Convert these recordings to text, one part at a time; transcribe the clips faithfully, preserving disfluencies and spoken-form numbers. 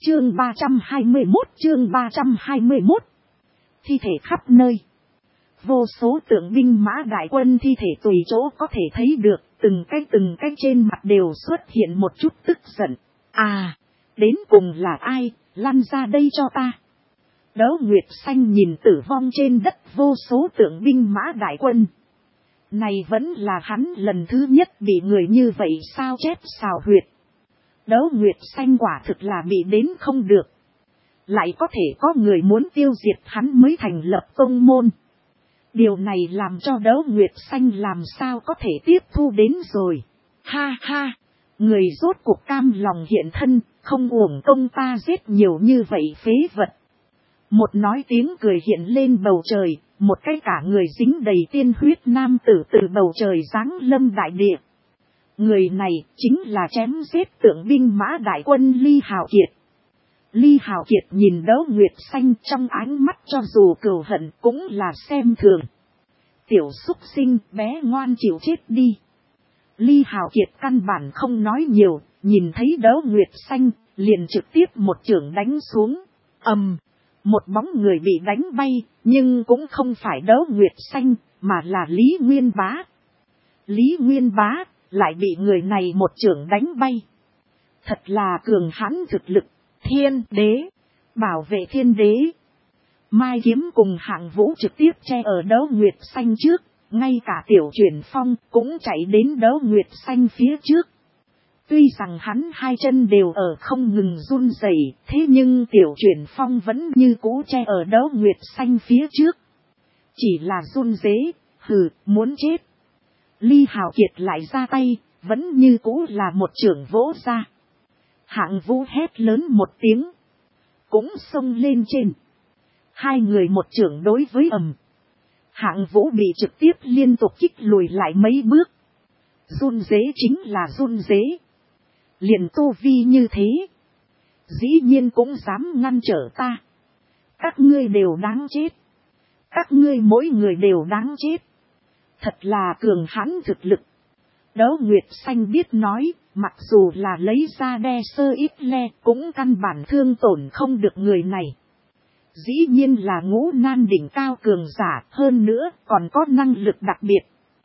Chương ba trăm hai mươi mốt, chương ba trăm hai mươi mốt. Thi thể khắp nơi. Vô số tượng binh mã đại quân thi thể tùy chỗ có thể thấy được, từng cái từng cái trên mặt đều xuất hiện một chút tức giận. À, đến cùng là ai, lăn ra đây cho ta. Đấu Nguyệt Xanh nhìn tử vong trên đất vô số tượng binh mã đại quân. Này vẫn là hắn lần thứ nhất bị người như vậy sao chép xào huyệt. Đấu Nguyệt Xanh quả thực là bị đến không được. Lại có thể có người muốn tiêu diệt hắn mới thành lập tông môn. Điều này làm cho Đấu Nguyệt Xanh làm sao có thể tiếp thu đến rồi. Ha ha, người rốt cuộc cam lòng hiện thân, không uổng công ta giết nhiều như vậy phế vật. Một nói tiếng cười hiện lên bầu trời, một cái cả người dính đầy tiên huyết nam tử từ bầu trời giáng lâm đại địa. Người này chính là chém giết tượng binh mã đại quân Ly Hào Kiệt. Ly Hào Kiệt nhìn Đấu Nguyệt Xanh trong ánh mắt cho dù cừu hận cũng là xem thường. Tiểu súc sinh bé ngoan chịu chết đi. Ly Hào Kiệt căn bản không nói nhiều, nhìn thấy Đấu Nguyệt Xanh liền trực tiếp một chưởng đánh xuống. Ầm, một bóng người bị đánh bay, nhưng cũng không phải Đấu Nguyệt Xanh mà là Lý Nguyên Bá. Lý Nguyên Bá lại bị người này một chưởng đánh bay. Thật là cường hãn thực lực. Thiên đế, bảo vệ thiên đế. Mai Kiếm cùng Hạng Vũ trực tiếp che ở Đấu Nguyệt Xanh trước, ngay cả Tiểu Chuyển Phong cũng chạy đến Đấu Nguyệt Xanh phía trước. Tuy rằng hắn hai chân đều ở không ngừng run rẩy, thế nhưng Tiểu Chuyển Phong vẫn như cũ che ở Đấu Nguyệt Xanh phía trước. Chỉ là run rế, hừ, muốn chết. Ly Hào Kiệt lại ra tay, vẫn như cũ là một chưởng vỗ ra. Hạng Vũ hét lớn một tiếng, cũng xông lên trên. Hai người một chưởng đối với ầm. Hạng Vũ bị trực tiếp liên tục kích lùi lại mấy bước. Run rế chính là run rế. Liền tu vi như thế, dĩ nhiên cũng dám ngăn trở ta. Các ngươi đều đáng chết. Các ngươi mỗi người đều đáng chết. Thật là cường hãn thực lực. Đấu Nguyệt Xanh biết nói, mặc dù là lấy ra đe sơ ít le cũng căn bản thương tổn không được người này. Dĩ nhiên là ngũ nan đỉnh cao cường giả, hơn nữa còn có năng lực đặc biệt.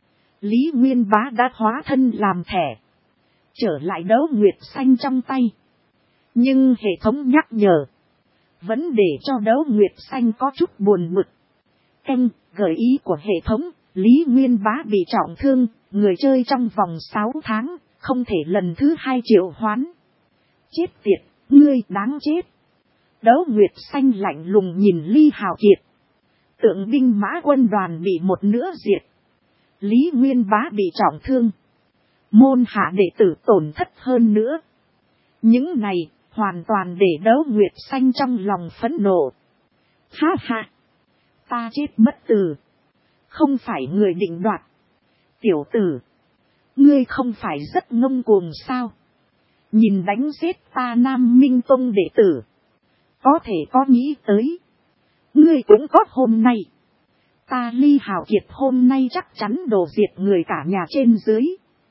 Lý Nguyên Bá đã hóa thân làm thẻ, trở lại Đấu Nguyệt Xanh trong tay. Nhưng hệ thống nhắc nhở, vẫn để cho Đấu Nguyệt Xanh có chút buồn bực. Canh, gợi ý của hệ thống, Lý Nguyên Bá bị trọng thương, người chơi trong vòng sáu tháng, không thể lần thứ hai triệu hoán. Chết tiệt, ngươi đáng chết. Đấu Nguyệt Xanh lạnh lùng nhìn Ly Hào Kiệt. Tượng binh mã quân đoàn bị một nửa diệt. Lý Nguyên Bá bị trọng thương. Môn hạ đệ tử tổn thất hơn nữa. Những này hoàn toàn để Đấu Nguyệt Xanh trong lòng phẫn nộ. Ha ha, ta chết bất tử, không phải người định đoạt. Tiểu tử, ngươi không phải rất ngông cuồng sao? Nhìn đánh giết ta Nam Minh Tông đệ tử, có thể có nghĩ tới, ngươi cũng có hôm nay. Ta Ly Hào Kiệt hôm nay chắc chắn đổ diệt người cả nhà trên dưới.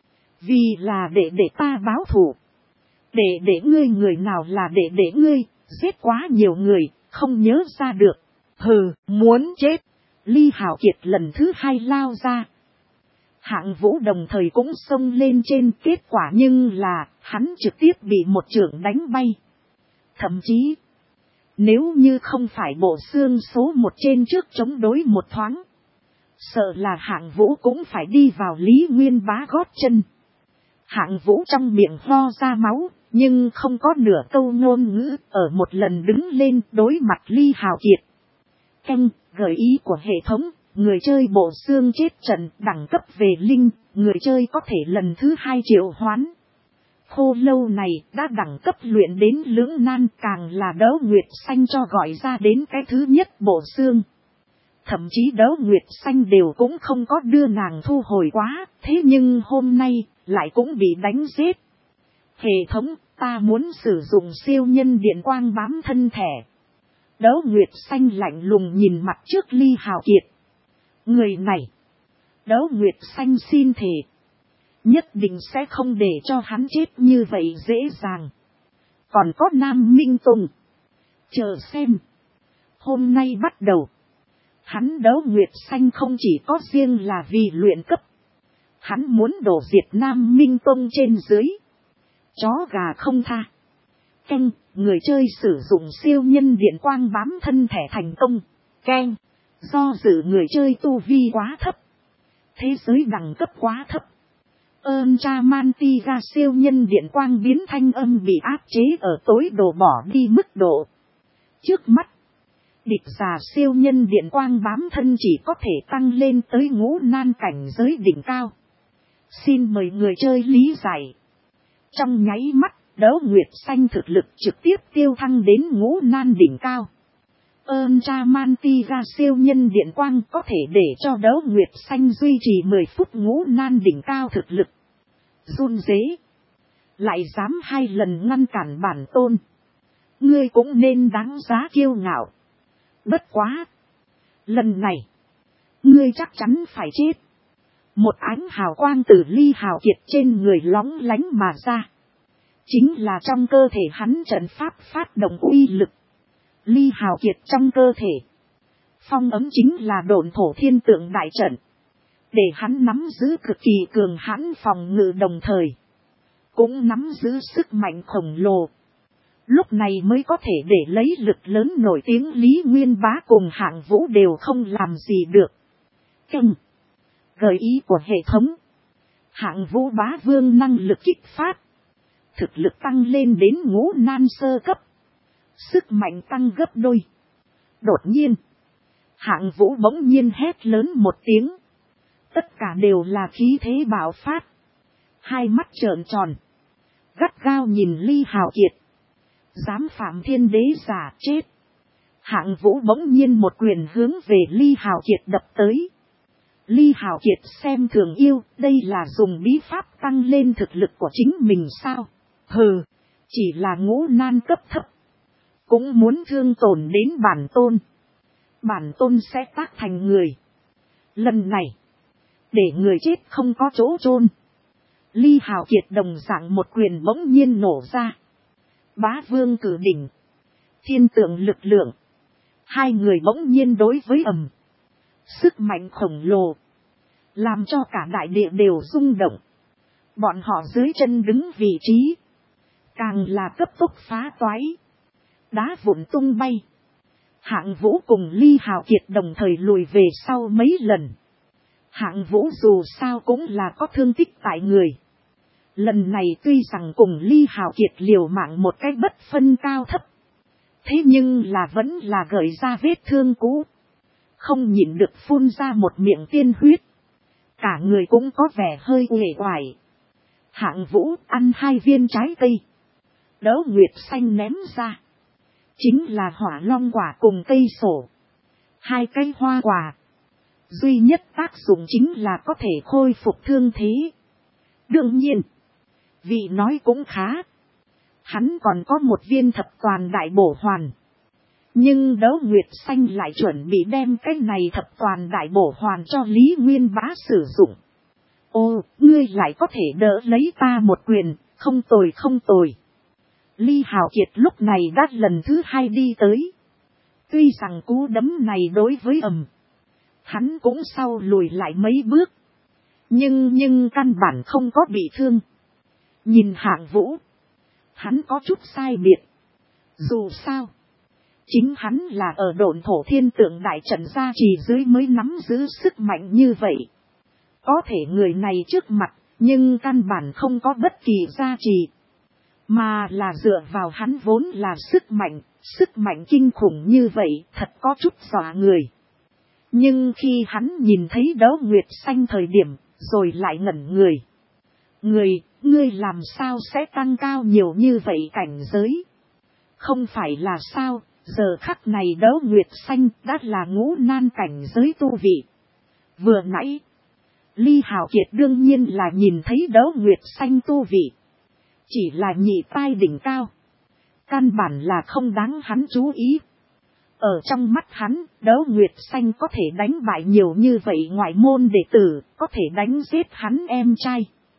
Vì là để để ta báo thù. Để để ngươi người nào là để để ngươi, giết quá nhiều người, không nhớ ra được. Hừ, muốn chết. Ly Hào Kiệt lần thứ hai lao ra. Hạng Vũ đồng thời cũng xông lên trên, kết quả nhưng là hắn trực tiếp bị một chưởng đánh bay. Thậm chí, nếu như không phải bộ xương số một trên trước chống đối một thoáng, sợ là Hạng Vũ cũng phải đi vào Lý Nguyên Bá gót chân. Hạng Vũ trong miệng ho ra máu, nhưng không có nửa câu ngôn ngữ, ở một lần đứng lên đối mặt Ly Hào Kiệt. Canh, gợi ý của hệ thống, người chơi bộ xương chết trận đẳng cấp về linh, người chơi có thể lần thứ hai triệu hoán. Khô lâu này đã đẳng cấp luyện đến lưỡng nan, càng là Đấu Nguyệt Xanh cho gọi ra đến cái thứ nhất bộ xương. Thậm chí Đấu Nguyệt Xanh đều cũng không có đưa nàng thu hồi quá, thế nhưng hôm nay lại cũng bị đánh giết. Hệ thống, ta muốn sử dụng siêu nhân điện quang bám thân thẻ. Đấu Nguyệt Xanh lạnh lùng nhìn mặt trước Ly Hào Kiệt. Người này, Đấu Nguyệt Xanh xin thề, nhất định sẽ không để cho hắn chết như vậy dễ dàng. Còn có Nam Minh Tùng. Chờ xem. Hôm nay bắt đầu. Hắn đấu Nguyệt Xanh không chỉ có riêng là vì luyện cấp. Hắn muốn đổ diệt Nam Minh Tông trên dưới. Chó gà không tha. Canh, người chơi sử dụng siêu nhân điện quang bám thân thẻ thành công. Canh, do dự người chơi tu vi quá thấp. Thế giới đẳng cấp quá thấp. Ơn cha Mantiga siêu nhân điện quang biến thanh âm bị áp chế ở tối độ bỏ đi mức độ. Trước mắt, địch giả siêu nhân điện quang bám thân chỉ có thể tăng lên tới ngũ nan cảnh giới đỉnh cao. Xin mời người chơi lý giải. Trong nháy mắt, đấu Nguyệt Xanh thực lực trực tiếp tiêu thăng đến ngũ nan đỉnh cao. Ơn cha Mantiga siêu nhân điện quang có thể để cho đấu Nguyệt Xanh duy trì mười phút ngũ nan đỉnh cao thực lực. Run rế. Lại dám hai lần ngăn cản bản tôn. Ngươi cũng nên đáng giá kiêu ngạo. Bất quá. Lần này. Ngươi chắc chắn phải chết. Một ánh hào quang từ Ly Hào Kiệt trên người lóng lánh mà ra. Chính là trong cơ thể hắn trận pháp phát động uy lực. Ly Hào Kiệt trong cơ thể. Phong ấm chính là độn thổ thiên tượng đại trận. Để hắn nắm giữ cực kỳ cường hãn phòng ngự đồng thời. Cũng nắm giữ sức mạnh khổng lồ. Lúc này mới có thể để lấy lực lớn nổi tiếng Lý Nguyên Bá cùng Hạng Vũ đều không làm gì được. Canh. Gợi ý của hệ thống. Hạng Vũ Bá Vương năng lực kích phát. Thực lực tăng lên đến ngũ nan sơ cấp. Sức mạnh tăng gấp đôi. Đột nhiên. Hạng Vũ bỗng nhiên hét lớn một tiếng. Tất cả đều là khí thế bạo phát. Hai mắt trợn tròn. Gắt gao nhìn Ly Hào Kiệt. Dám phạm thiên đế giả chết. Hạng Vũ bỗng nhiên một quyền hướng về Ly Hào Kiệt đập tới. Ly Hào Kiệt xem thường yêu, đây là dùng bí pháp tăng lên thực lực của chính mình sao? Hừ, chỉ là ngũ nan cấp thấp. Cũng muốn thương tổn đến bản tôn. Bản tôn sẽ tác thành người. Lần này, để người chết không có chỗ chôn. Ly Hào Kiệt đồng dạng một quyền bỗng nhiên nổ ra. Bá Vương cử đỉnh. Thiên tượng lực lượng. Hai người bỗng nhiên đối với ầm. Sức mạnh khổng lồ. Làm cho cả đại địa đều rung động. Bọn họ dưới chân đứng vị trí. Càng là cấp tốc phá toái. Đá vụn tung bay. Hạng Vũ cùng Ly Hào Kiệt đồng thời lùi về sau mấy lần. Hạng Vũ dù sao cũng là có thương tích tại người. Lần này tuy rằng cùng Ly Hào Kiệt liều mạng một cách bất phân cao thấp. Thế nhưng là vẫn là gợi ra vết thương cũ. Không nhịn được phun ra một miệng tiên huyết. Cả người cũng có vẻ hơi uể oải. Hạng Vũ ăn hai viên trái cây. Đấu Nguyệt Xanh ném ra. Chính là hỏa long quả cùng cây sổ. Hai cây hoa quả. Duy nhất tác dụng chính là có thể khôi phục thương thế. Đương nhiên. Vị nói cũng khá. Hắn còn có một viên thập toàn đại bổ hoàn. Nhưng Đấu Nguyệt Xanh lại chuẩn bị đem cái này thập toàn đại bổ hoàn cho Lý Nguyên Bá sử dụng. Ô, ngươi lại có thể đỡ lấy ta một quyền, không tồi không tồi. Ly Hào Kiệt lúc này đã lần thứ hai đi tới. Tuy rằng cú đấm này đối với ầm. Hắn cũng sau lùi lại mấy bước. Nhưng nhưng căn bản không có bị thương. Nhìn Hạng Vũ. Hắn có chút sai biệt. Dù sao. Chính hắn là ở độn thổ thiên tượng đại trận gia trì dưới mới nắm giữ sức mạnh như vậy. Có thể người này trước mặt. Nhưng căn bản không có bất kỳ gia trì. Mà là dựa vào hắn vốn là sức mạnh. Sức mạnh kinh khủng như vậy thật có chút dọa người. Nhưng khi hắn nhìn thấy Đấu Nguyệt Xanh thời điểm. Rồi lại ngẩn người. Người, ngươi làm sao sẽ tăng cao nhiều như vậy cảnh giới? Không phải là sao, giờ khắc này Đấu Nguyệt Xanh đã là ngũ nan cảnh giới tu vị. Vừa nãy, Ly Hào Kiệt đương nhiên là nhìn thấy Đấu Nguyệt Xanh tu vị. Chỉ là nhị tai đỉnh cao. Căn bản là không đáng hắn chú ý. Ở trong mắt hắn, Đấu Nguyệt Xanh có thể đánh bại nhiều như vậy ngoại môn đệ tử, có thể đánh giết hắn em trai.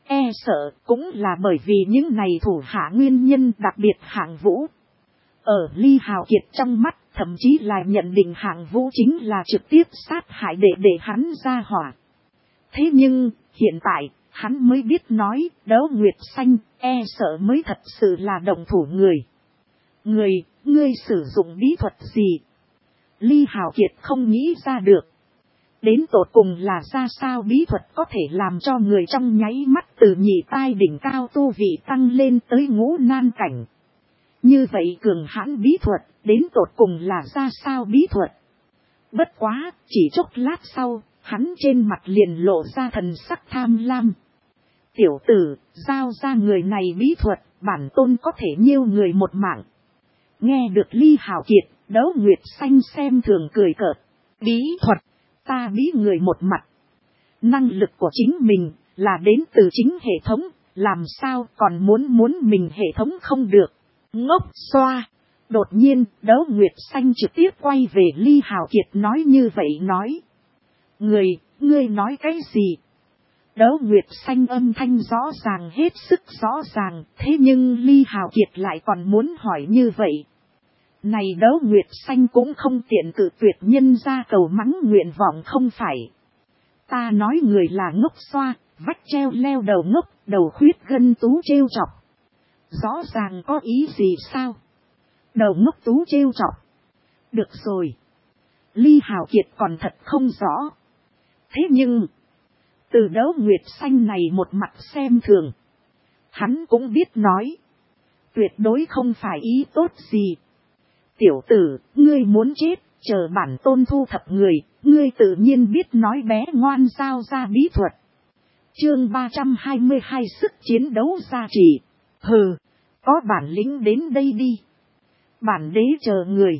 e sợ cũng là bởi vì những này thủ hạ nguyên nhân đặc biệt Hạng Vũ. Ở Ly Hào Kiệt trong mắt, thậm chí là nhận định Hạng Vũ chính là trực tiếp sát hại để để hắn ra hỏa. Thế nhưng, hiện tại, hắn mới biết nói, Đấu Nguyệt Xanh, e sợ mới thật sự là động thủ người. Người, ngươi sử dụng bí thuật gì? Ly Hào Kiệt không nghĩ ra được. Đến tột cùng là ra sao bí thuật có thể làm cho người trong nháy mắt từ nhị tai đỉnh cao tu vị tăng lên tới ngũ nan cảnh. Như vậy cường hãn bí thuật, đến tột cùng là ra sao bí thuật? Bất quá, chỉ chốc lát sau, hắn trên mặt liền lộ ra thần sắc tham lam. Tiểu tử, giao ra người này bí thuật, bản tôn có thể nhiêu người một mạng. Nghe được Ly Hào Kiệt, Đấu Nguyệt Xanh xem thường cười cợt. Bí thuật, ta bí người một mặt. Năng lực của chính mình, là đến từ chính hệ thống, làm sao còn muốn muốn mình hệ thống không được. Ngốc xoa. Đột nhiên, Đấu Nguyệt Xanh trực tiếp quay về Ly Hào Kiệt nói như vậy nói. Người, ngươi nói cái gì? Đấu Nguyệt Xanh âm thanh rõ ràng hết sức rõ ràng, thế nhưng Ly Hào Kiệt lại còn muốn hỏi như vậy. Này Đấu Nguyệt Xanh cũng không tiện cự tuyệt nhân ra cầu mắng nguyện vọng không phải. Ta nói người là ngốc xoa, vách treo leo đầu ngốc, đầu khuyết gân tú trêu chọc. Rõ ràng có ý gì sao? Đầu ngốc tú trêu chọc. Được rồi. Ly Hào Kiệt còn thật không rõ. Thế nhưng, từ Đấu Nguyệt Xanh này một mặt xem thường. Hắn cũng biết nói. Tuyệt đối không phải ý tốt gì. Tiểu tử, ngươi muốn chết, chờ bản tôn thu thập người, ngươi tự nhiên biết nói bé ngoan giao ra bí thuật. Chương ba trăm hai mươi hai sức chiến đấu gia trì. Hừ, có bản lĩnh đến đây đi. Bản đế chờ người.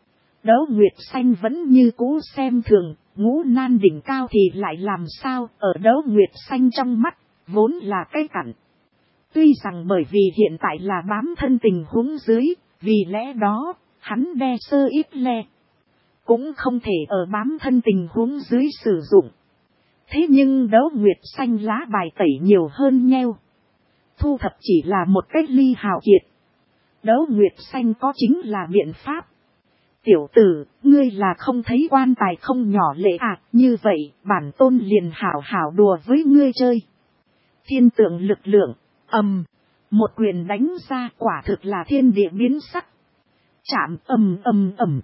Đấu Nguyệt Xanh vẫn như cũ xem thường, ngũ nan đỉnh cao thì lại làm sao, ở Đấu Nguyệt Xanh trong mắt, vốn là cái cặn. Tuy rằng bởi vì hiện tại là bám thân tình huống dưới, vì lẽ đó, hắn đe sơ ít le. Cũng không thể ở bám thân tình huống dưới sử dụng. Thế nhưng Đấu Nguyệt Xanh lá bài tẩy nhiều hơn nheo. Thu thập chỉ là một cách Ly Hào Kiệt. Đấu Nguyệt Xanh có chính là biện pháp. Tiểu tử, ngươi là không thấy quan tài không nhỏ lệ à, như vậy, bản tôn liền hảo hảo đùa với ngươi chơi. Thiên tượng lực lượng, ầm, một quyền đánh ra quả thực là thiên địa biến sắc. Chạm ầm ầm ầm.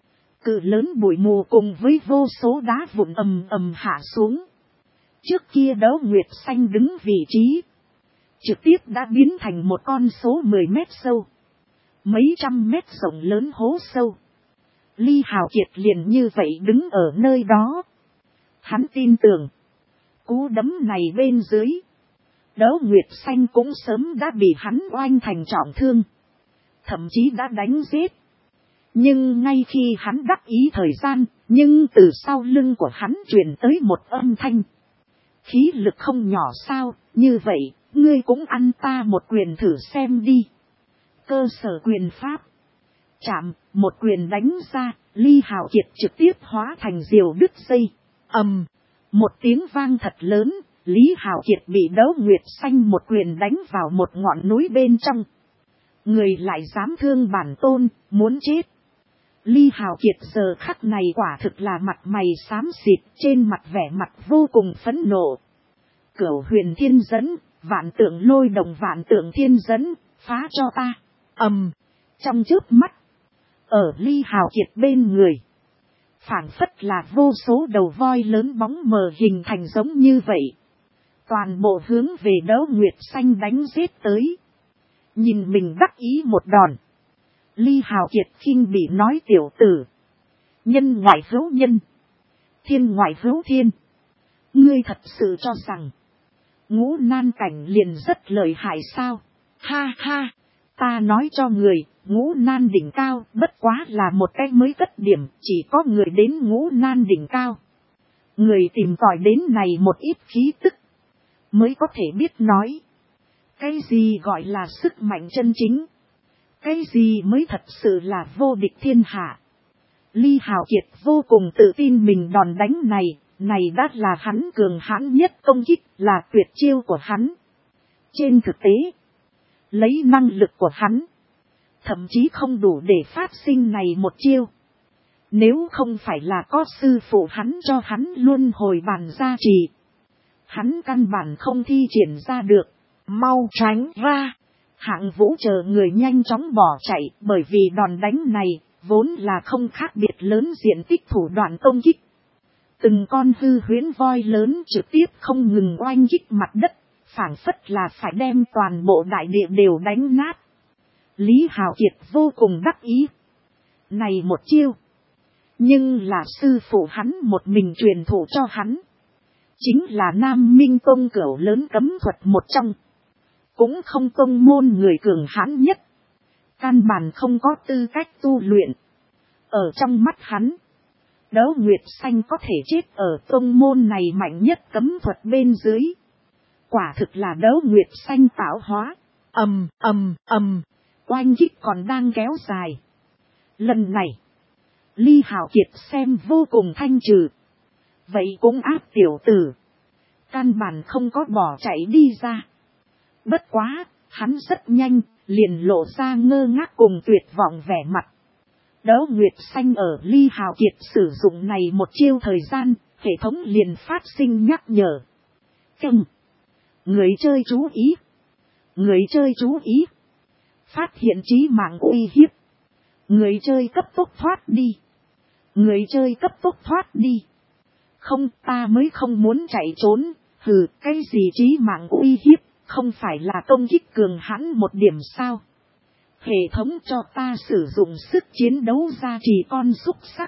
Cự lớn bụi mù cùng với vô số đá vụn ầm ầm hạ xuống. Trước kia Đấu Nguyệt Xanh đứng vị trí. Trực tiếp đã biến thành một con số mười mét sâu. Mấy trăm mét rộng lớn hố sâu. Ly Hào Kiệt liền như vậy đứng ở nơi đó. Hắn tin tưởng. Cú đấm này bên dưới. Đấu Nguyệt Xanh cũng sớm đã bị hắn oanh thành trọng thương. Thậm chí đã đánh giết. Nhưng ngay khi hắn đắc ý thời gian, nhưng từ sau lưng của hắn truyền tới một âm thanh. Khí lực không nhỏ sao, như vậy, ngươi cũng ăn ta một quyền thử xem đi. Cơ sở quyền pháp. Chạm, một quyền đánh ra, Ly Hào Kiệt trực tiếp hóa thành diều đứt dây. Ầm, một tiếng vang thật lớn, Lý Hào Kiệt bị Đấu Nguyệt Xanh một quyền đánh vào một ngọn núi bên trong. Người lại dám thương bản tôn, muốn chết. Ly Hào Kiệt giờ khắc này quả thực là mặt mày xám xịt, trên mặt vẻ mặt vô cùng phẫn nộ. Cửu huyền thiên dẫn, vạn tượng lôi đồng vạn tượng thiên dẫn, phá cho ta. Ầm, trong chớp mắt, ở Ly Hào Kiệt bên người, phảng phất là vô số đầu voi lớn bóng mờ hình thành giống như vậy. Toàn bộ hướng về Đấu Nguyệt Xanh đánh giết tới. Nhìn mình đắc ý một đòn. Ly Hào Kiệt khinh bị nói tiểu tử. Nhân ngoại hữu nhân. Thiên ngoại hữu thiên. Ngươi thật sự cho rằng. Ngũ nan cảnh liền rất lợi hại sao. Ha ha. Ta nói cho người. Ngũ nan đỉnh cao bất quá là một cái mới cất điểm. Chỉ có người đến ngũ nan đỉnh cao. Người tìm tòi đến này một ít khí tức. Mới có thể biết nói. Cái gì gọi là sức mạnh chân chính. Cái gì mới thật sự là vô địch thiên hạ. Ly Hào Kiệt vô cùng tự tin mình đòn đánh này. Này đã là hắn cường hãn nhất công kích, là tuyệt chiêu của hắn. Trên thực tế, lấy năng lực của hắn, thậm chí không đủ để phát sinh này một chiêu. Nếu không phải là có sư phụ hắn cho hắn luôn hồi bàn gia trì, hắn căn bản không thi triển ra được. Mau tránh ra! Hạng Vũ chờ người nhanh chóng bỏ chạy, bởi vì đòn đánh này vốn là không khác biệt lớn diện tích thủ đoạn công kích. Từng con hư huyễn voi lớn trực tiếp không ngừng oanh kích mặt đất, phảng phất là phải đem toàn bộ đại địa đều đánh nát. Lý Hào Kiệt vô cùng đắc ý. Này một chiêu, nhưng là sư phụ hắn một mình truyền thụ cho hắn. Chính là Nam Minh Tông cửu lớn cấm thuật một trong. Cũng không tông môn người cường hãn nhất. Căn bản không có tư cách tu luyện. Ở trong mắt hắn, Đấu Nguyệt Xanh có thể chết ở tông môn này mạnh nhất cấm thuật bên dưới. Quả thực là Đấu Nguyệt Xanh tạo hóa. Ầm ầm ầm, oanh kích còn đang kéo dài. Lần này, Lý Hào Kiệt xem vô cùng thanh trừ. Vậy cũng áp tiểu tử. Căn bản không có bỏ chạy đi ra. Bất quá, hắn rất nhanh, liền lộ ra ngơ ngác cùng tuyệt vọng vẻ mặt. Đấu Nguyệt Xanh ở Lý Hào Kiệt sử dụng này một chiêu thời gian, hệ thống liền phát sinh nhắc nhở. Căng! Người chơi chú ý! Người chơi chú ý! Phát hiện chí mạng uy hiếp! Người chơi cấp tốc thoát đi! Người chơi cấp tốc thoát đi! Không, ta mới không muốn chạy trốn, hừ, cái gì chí mạng uy hiếp, không phải là công kích cường hãn một điểm sao? Hệ thống cho ta sử dụng sức chiến đấu gia trì con xúc sắc.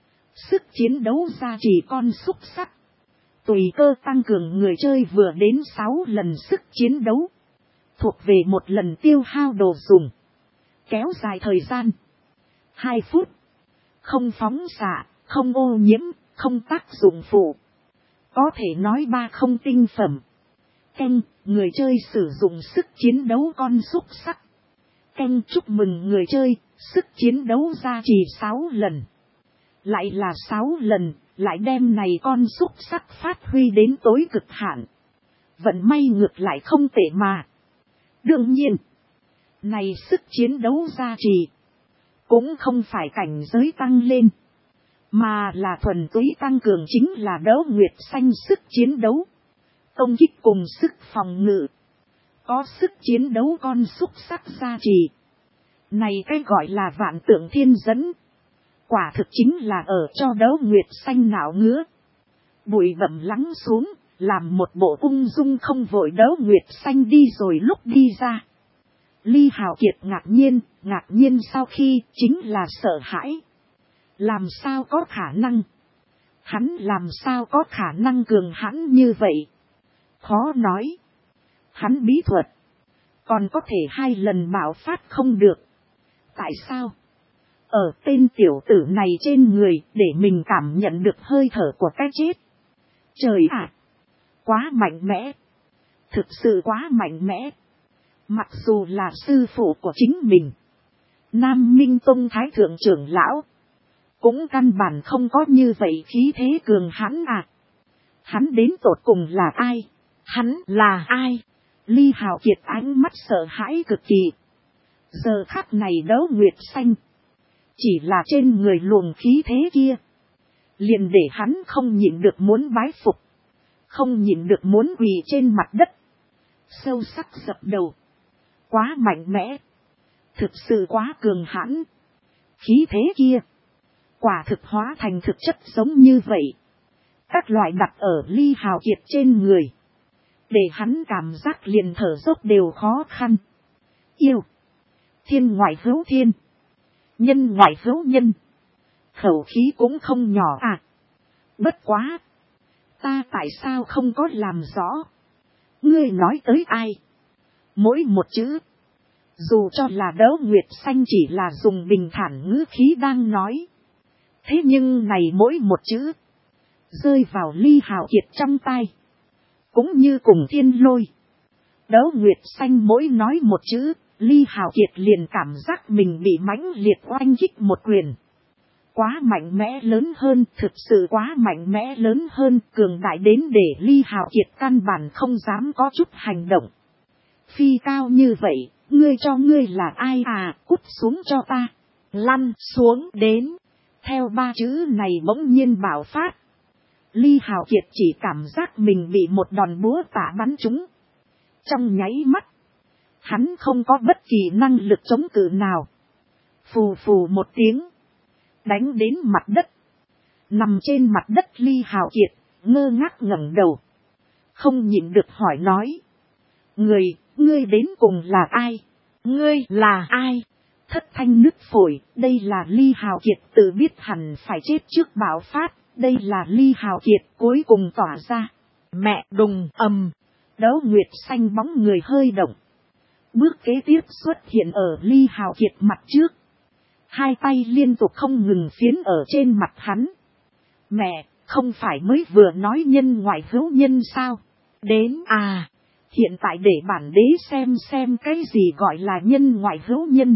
Sức chiến đấu gia trì con xúc sắc. Tùy cơ tăng cường người chơi vừa đến sáu lần sức chiến đấu. Thuộc về một lần tiêu hao đồ dùng. Kéo dài thời gian hai phút. Không phóng xạ, không ô nhiễm, không tác dụng phụ. Có thể nói ba không tinh phẩm. Canh, người chơi sử dụng sức chiến đấu con xúc sắc. Canh, chúc mừng người chơi, sức chiến đấu gia trì sáu lần. Lại là sáu lần, lại đem này con xúc sắc phát huy đến tối cực hạn. Vận may ngược lại không tệ mà. Đương nhiên, này sức chiến đấu gia trì cũng không phải cảnh giới tăng lên, mà là thuần túy tăng cường chính là Đấu Nguyệt Xanh sức chiến đấu. Công kích cùng sức phòng ngự. Có sức chiến đấu con xúc sắc gia trì. Này cái gọi là vạn tượng thiên dẫn. Quả thực chính là ở cho Đấu Nguyệt Xanh não ngứa. Bụi bặm lắng xuống, làm một bộ ung dung không vội Đấu Nguyệt Xanh đi rồi lúc đi ra. Lý Hào Kiệt ngạc nhiên, ngạc nhiên sau khi chính là sợ hãi. Làm sao có khả năng? Hắn làm sao có khả năng cường hãn như vậy? Khó nói. Hắn bí thuật còn có thể hai lần bạo phát không được. Tại sao? Ở tên tiểu tử này trên người để mình cảm nhận được hơi thở của cái chết. Trời ạ! Quá mạnh mẽ. Thực sự quá mạnh mẽ. Mặc dù là sư phụ của chính mình, Nam Minh Tông Thái Thượng trưởng lão, cũng căn bản không có như vậy khí thế cường hãn à. Hắn đến tột cùng là ai? Hắn là ai? Lý Hào Kiệt ánh mắt sợ hãi cực kỳ. Giờ khắc này Đấu Nguyệt Xanh chỉ là trên người luồng khí thế kia, liền để hắn không nhịn được muốn bái phục, không nhịn được muốn quỳ trên mặt đất, sâu sắc dập đầu. Quá mạnh mẽ, thực sự quá cường hãn. Khí thế kia quả thực hóa thành thực chất giống như vậy. Các loại đặt ở Lý Hào Kiệt trên người, để hắn cảm giác liền thở dốc đều khó khăn. Yêu, thiên ngoại hữu thiên, nhân ngoại hữu nhân. Khẩu khí cũng không nhỏ à. Bất quá, ta tại sao không có làm rõ? Ngươi nói tới ai? Mỗi một chữ, dù cho là Đấu Nguyệt Xanh chỉ là dùng bình thản ngữ khí đang nói, thế nhưng này mỗi một chữ rơi vào Lý Hào Kiệt trong tai, cũng như cùng thiên lôi. Đấu Nguyệt Xanh mỗi nói một chữ, Lý Hào Kiệt liền cảm giác mình bị mãnh liệt oanh kích một quyền. Quá mạnh mẽ lớn hơn, thực sự quá mạnh mẽ lớn hơn, cường đại đến để Lý Hào Kiệt căn bản không dám có chút hành động. phi cao như vậy, ngươi cho ngươi là ai à, cút xuống cho ta. Lăn xuống đến. Theo ba chữ này bỗng nhiên bạo phát. Ly Hào Kiệt chỉ cảm giác mình bị một đòn búa tạ bắn trúng. Trong nháy mắt, hắn không có bất kỳ năng lực chống cự nào. Phù phù một tiếng, đánh đến mặt đất. Nằm trên mặt đất Ly Hào Kiệt, ngơ ngác ngẩng đầu. Không nhịn được hỏi nói. Người, ngươi đến cùng là ai? Ngươi là ai? Thất thanh nứt phổi, đây là Ly Hào Kiệt tự biết hẳn phải chết trước bạo phát. Đây là Ly Hào Kiệt cuối cùng tỏa ra. Mẹ đùng ầm. Đấu Nguyệt Xanh bóng người hơi động. Bước kế tiếp xuất hiện ở Ly Hào Kiệt mặt trước. Hai tay liên tục không ngừng phiến ở trên mặt hắn. Mẹ, không phải mới vừa nói nhân ngoại hữu nhân sao? Đến à, hiện tại để bản đế xem xem cái gì gọi là nhân ngoại hữu nhân.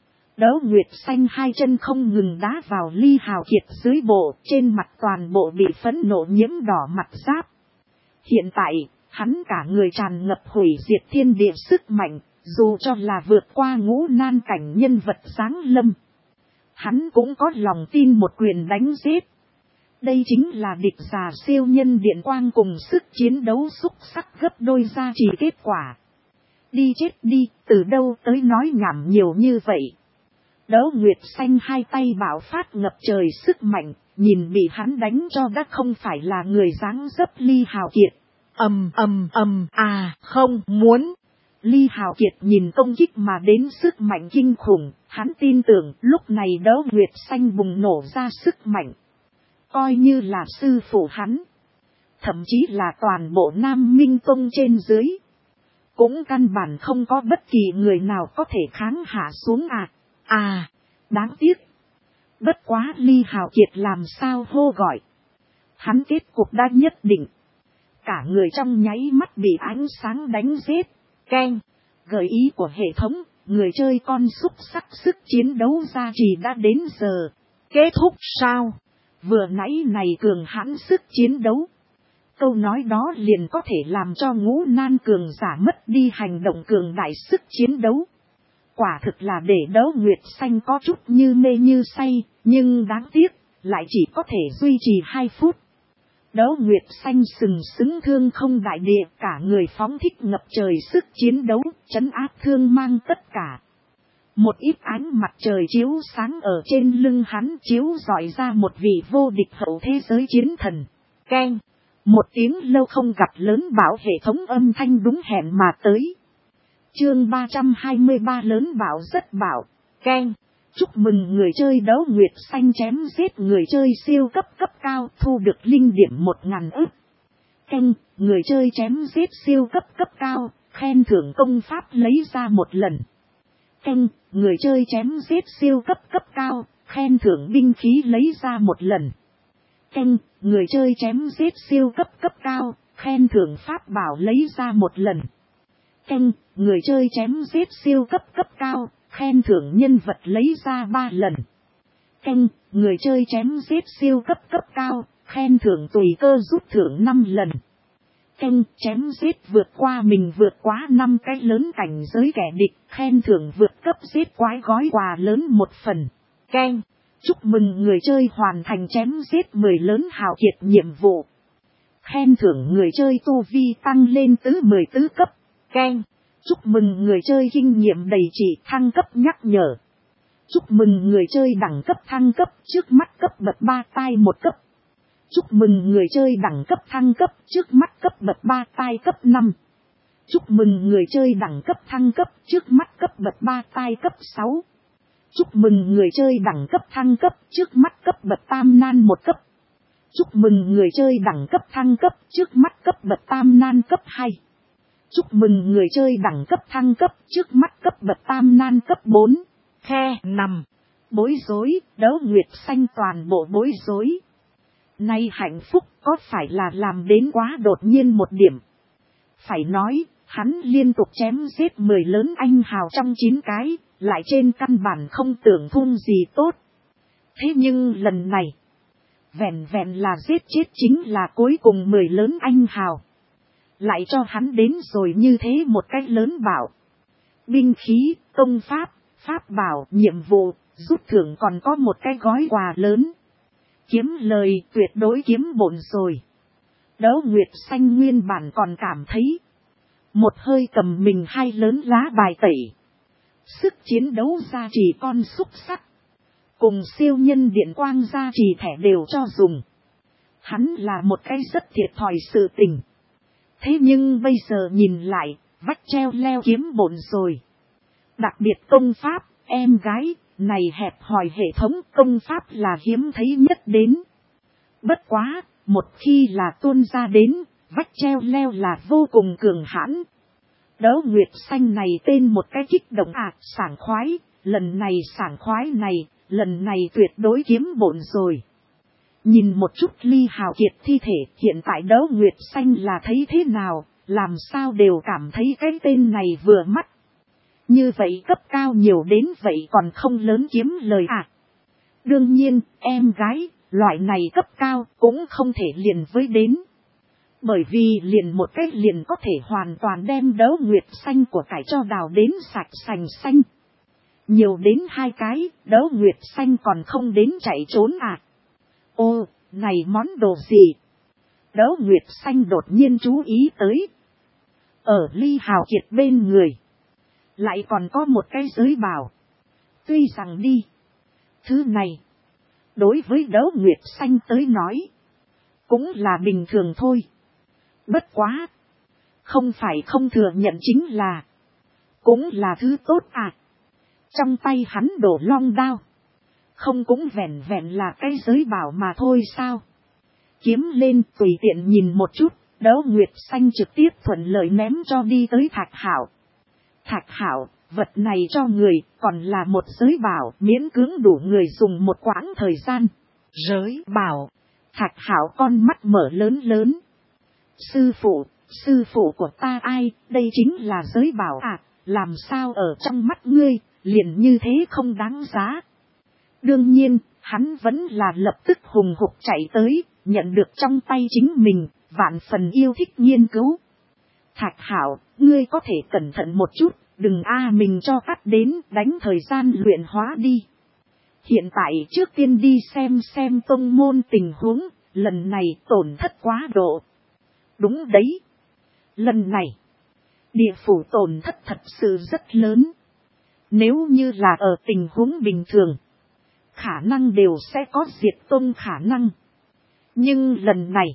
Đấu Nguyệt Xanh hai chân không ngừng đá vào Ly Hào Kiệt dưới bộ, trên mặt toàn bộ bị phẫn nộ nhiễm đỏ mặt giáp. Hiện tại, hắn cả người tràn ngập hủy diệt thiên địa sức mạnh, dù cho là vượt qua ngũ nan cảnh nhân vật giáng lâm. Hắn cũng có lòng tin một quyền đánh giết. Đây chính là địch già siêu nhân điện quang cùng sức chiến đấu xúc sắc gấp đôi ra chỉ kết quả. Đi chết đi, từ đâu tới nói nhảm nhiều như vậy. Đấu Nguyệt Xanh hai tay bạo phát ngập trời sức mạnh, nhìn bị hắn đánh cho đã không phải là người dáng dấp Ly Hào Kiệt. Ầm ầm ầm à không muốn. Ly Hào Kiệt nhìn công kích mà đến sức mạnh kinh khủng, hắn tin tưởng lúc này Đấu Nguyệt Xanh bùng nổ ra sức mạnh. Coi như là sư phụ hắn, thậm chí là toàn bộ Nam Minh Tông trên dưới. Cũng căn bản không có bất kỳ người nào có thể kháng hạ xuống à. À, đáng tiếc. Bất quá Ly Hào Kiệt làm sao hô gọi. Hắn kết cục đã nhất định. Cả người trong nháy mắt bị ánh sáng đánh giết. Keng, gợi ý của hệ thống, người chơi con xúc sắc sức chiến đấu gia trì đã đến giờ. Kết thúc sao? Vừa nãy này cường hãn sức chiến đấu. Câu nói đó liền có thể làm cho ngũ nan cường giả mất đi hành động cường đại sức chiến đấu. Quả thực là để Đấu Nguyệt Xanh có chút như mê như say, nhưng đáng tiếc, lại chỉ có thể duy trì hai phút. Đấu Nguyệt Xanh sừng sững thương không đại địa, cả người phóng thích ngập trời sức chiến đấu, trấn áp thương mang tất cả. Một ít ánh mặt trời chiếu sáng ở trên lưng hắn chiếu rọi ra một vị vô địch hậu thế giới chiến thần. Keng, một tiếng lâu không gặp lớn bảo hệ thống âm thanh đúng hẹn mà tới. Chương ba trăm hai mươi ba lớn bảo rất bảo. Keng, chúc mừng người chơi Đấu Nguyệt Xanh chém giết người chơi siêu cấp cấp cao thu được linh điểm một ngàn ức. Keng, người chơi chém giết siêu cấp cấp cao, khen thưởng công pháp lấy ra một lần. Keng, người chơi chém giết siêu cấp cấp cao, khen thưởng binh khí lấy ra một lần. Keng, người chơi chém giết siêu cấp cấp cao, khen thưởng pháp bảo lấy ra một lần. Keng, người chơi chém giết siêu cấp cấp cao, khen thưởng nhân vật lấy ra ba lần. Keng, người chơi chém giết siêu cấp cấp cao, khen thưởng tùy cơ rút thưởng năm lần. Keng, chém giết vượt qua mình vượt quá năm cái lớn cảnh giới kẻ địch, khen thưởng vượt cấp giết quái gói quà lớn một phần. Keng, chúc mừng người chơi hoàn thành chém giết mười lớn hào kiệt nhiệm vụ. Khen thưởng người chơi tu vi tăng lên tứ mười tứ cấp. Keng, chúc mừng người chơi kinh nghiệm đầy chỉ thăng cấp nhắc nhở. Chúc mừng người chơi đẳng cấp thăng cấp trước mắt cấp bậc ba tai một cấp. Chúc mừng người chơi đẳng cấp thăng cấp trước mắt cấp bậc ba tai cấp năm. Chúc mừng người chơi đẳng cấp thăng cấp trước mắt cấp bậc ba tai cấp sáu. Chúc mừng người chơi đẳng cấp thăng cấp trước mắt cấp bậc tam nan một cấp. Chúc mừng người chơi đẳng cấp thăng cấp trước mắt cấp bậc tam nan cấp hai. Chúc mừng người chơi đẳng cấp thăng cấp trước mắt cấp bậc tam nan cấp bốn. Khe nằm. Bối rối, Đấu Nguyệt Xanh toàn bộ bối rối. Nay hạnh phúc có phải là làm đến quá đột nhiên một điểm. Phải nói, hắn liên tục chém giết mười lớn anh hào trong chín cái, lại trên căn bản không tưởng thung gì tốt. Thế nhưng lần này, vẹn vẹn là giết chết chính là cuối cùng mười lớn anh hào. lại cho hắn đến rồi như thế một cách lớn bảo. Binh khí, công pháp, pháp bảo, nhiệm vụ, rút thưởng còn có một cái gói quà lớn. Kiếm lời tuyệt đối kiếm bổn rồi. Đấu Nguyệt Xanh nguyên bản còn cảm thấy một hơi cầm mình hai lớn lá bài tẩy. Sức chiến đấu gia trì con xúc sắc. Cùng siêu nhân điện quang gia trì thẻ đều cho dùng. Hắn là một cái rất thiệt thòi sự tình. Thế nhưng bây giờ nhìn lại, vách treo leo kiếm bổn rồi. Đặc biệt công pháp, em gái, này hẹp hòi hệ thống công pháp là hiếm thấy nhất đến. Bất quá, một khi là tuôn ra đến, vách treo leo là vô cùng cường hãn. Đấu Nguyệt Xanh này tên một cái kích động à, sảng khoái, lần này sảng khoái này, lần này tuyệt đối kiếm bổn rồi. Nhìn một chút Ly Hào Kiệt thi thể, hiện tại Đấu Nguyệt Xanh là thấy thế nào, làm sao đều cảm thấy cái tên này vừa mắt. Như vậy cấp cao nhiều đến vậy còn không lớn kiếm lời à. Đương nhiên, em gái, loại này cấp cao cũng không thể liền với đến. Bởi vì liền một cách liền có thể hoàn toàn đem Đấu Nguyệt Xanh của cải cho đào đến sạch sành xanh. Nhiều đến hai cái, Đấu Nguyệt Xanh còn không đến chạy trốn à. Ô, này món đồ gì? Đấu Nguyệt Xanh đột nhiên chú ý tới. Ở Ly Hào Kiệt bên người. Lại còn có một cái giới bảo. Tuy rằng đi. Thứ này. Đối với Đấu Nguyệt Xanh tới nói. Cũng là bình thường thôi. Bất quá. Không phải không thừa nhận chính là. Cũng là thứ tốt à. Trong tay hắn đổ long đao. Không cũng vẹn vẹn là cái giới bảo mà thôi sao. Kiếm lên tùy tiện nhìn một chút. Đấu Nguyệt Xanh trực tiếp thuận lợi ném cho đi tới Thạch Hạo. Thạch Hạo, vật này cho người, còn là một giới bảo, miễn cưỡng đủ người dùng một quãng thời gian. Giới bảo. Thạch Hạo con mắt mở lớn lớn. Sư phụ, sư phụ của ta ai, đây chính là giới bảo à, làm sao ở trong mắt ngươi, liền như thế không đáng giá. Đương nhiên, hắn vẫn là lập tức hùng hục chạy tới, nhận được trong tay chính mình, vạn phần yêu thích nghiên cứu. Thạch Hạo, ngươi có thể cẩn thận một chút, đừng a mình cho cắt đến đánh thời gian luyện hóa đi. Hiện tại trước tiên đi xem xem tông môn tình huống, lần này tổn thất quá độ. Đúng đấy. Lần này, địa phủ tổn thất thật sự rất lớn. Nếu như là ở tình huống bình thường, khả năng đều sẽ có diệt tông khả năng. Nhưng lần này,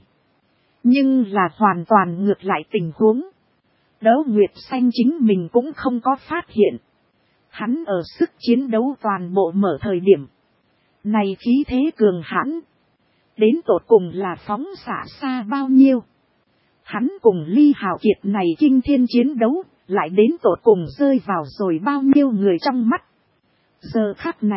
nhưng là hoàn toàn ngược lại tình huống. Đấu Nguyệt Xanh chính mình cũng không có phát hiện. Hắn ở sức chiến đấu toàn bộ mở thời điểm. Này khí thế cường hãn. Đến tột cùng là phóng xạ xa bao nhiêu. Hắn cùng Ly Hào Kiệt này kinh thiên chiến đấu. Lại đến tột cùng rơi vào rồi bao nhiêu người trong mắt. Giờ khắc này.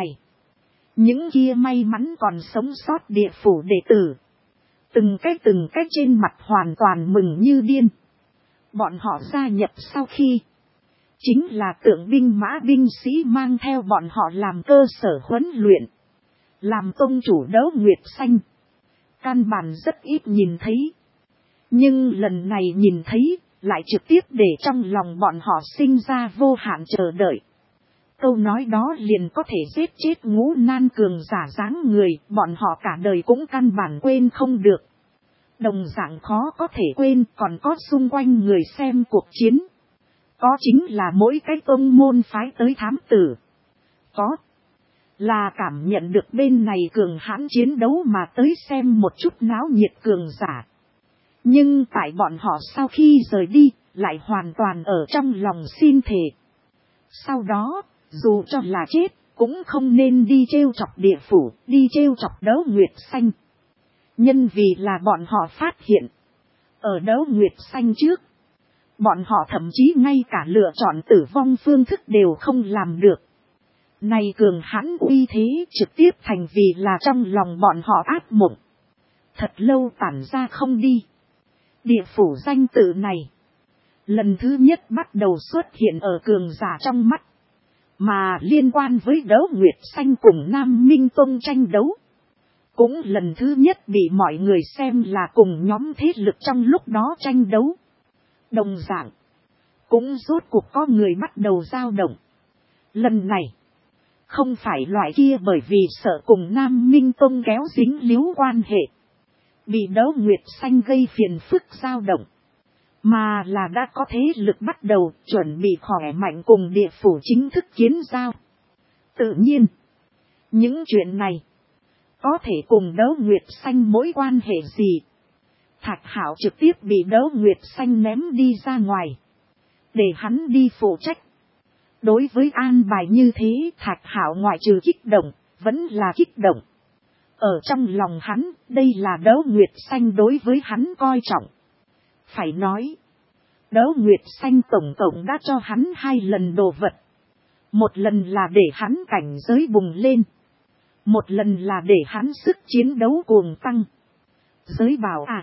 Những kia may mắn còn sống sót địa phủ đệ tử. Từng cái từng cái trên mặt hoàn toàn mừng như điên. Bọn họ gia nhập sau khi. Chính là tượng binh mã binh sĩ mang theo bọn họ làm cơ sở huấn luyện. Làm tông chủ Đấu Nguyệt Xanh. Căn bản rất ít nhìn thấy. Nhưng lần này nhìn thấy. Lại trực tiếp để trong lòng bọn họ sinh ra vô hạn chờ đợi. Câu nói đó liền có thể giết chết ngũ nan cường giả dáng người. Bọn họ cả đời cũng căn bản quên không được. Đồng dạng khó có thể quên còn có xung quanh người xem cuộc chiến. Có chính là mỗi cái tông môn phái tới thám tử. Có là cảm nhận được bên này cường hãn chiến đấu mà tới xem một chút náo nhiệt cường giả. Nhưng tại bọn họ sau khi rời đi lại hoàn toàn ở trong lòng xin thề. Sau đó dù cho là chết cũng không nên đi trêu chọc địa phủ, đi trêu chọc Đấu Nguyệt Xanh. Nhân vì là bọn họ phát hiện. Ở Đấu Nguyệt Xanh trước. Bọn họ thậm chí ngay cả lựa chọn tử vong phương thức đều không làm được. Này cường hãn uy thế trực tiếp thành vì là trong lòng bọn họ ác mộng. Thật lâu tản ra không đi. Địa phủ danh tự này. Lần thứ nhất bắt đầu xuất hiện ở cường giả trong mắt. Mà liên quan với Đấu Nguyệt Xanh cùng Nam Minh Tông tranh đấu. Cũng lần thứ nhất bị mọi người xem là cùng nhóm thế lực trong lúc đó tranh đấu. Đồng dạng, cũng rốt cuộc có người bắt đầu dao động. Lần này, không phải loại kia bởi vì sợ cùng Nam Minh Tông kéo dính líu quan hệ, bị Đấu Nguyệt Xanh gây phiền phức dao động. Mà là đã có thế lực bắt đầu chuẩn bị khỏe mạnh cùng địa phủ chính thức kiến giao. Tự nhiên, những chuyện này có thể cùng Đấu Nguyệt Xanh mối quan hệ gì. Thạch Hạo trực tiếp bị Đấu Nguyệt Xanh ném đi ra ngoài, để hắn đi phụ trách. Đối với an bài như thế, Thạch Hạo ngoại trừ kích động, vẫn là kích động. Ở trong lòng hắn, đây là Đấu Nguyệt Xanh đối với hắn coi trọng. Phải nói, Đấu Nguyệt Xanh tổng cộng đã cho hắn hai lần đồ vật. Một lần là để hắn cảnh giới bùng lên. Một lần là để hắn sức chiến đấu cuồng tăng. Giới bảo à?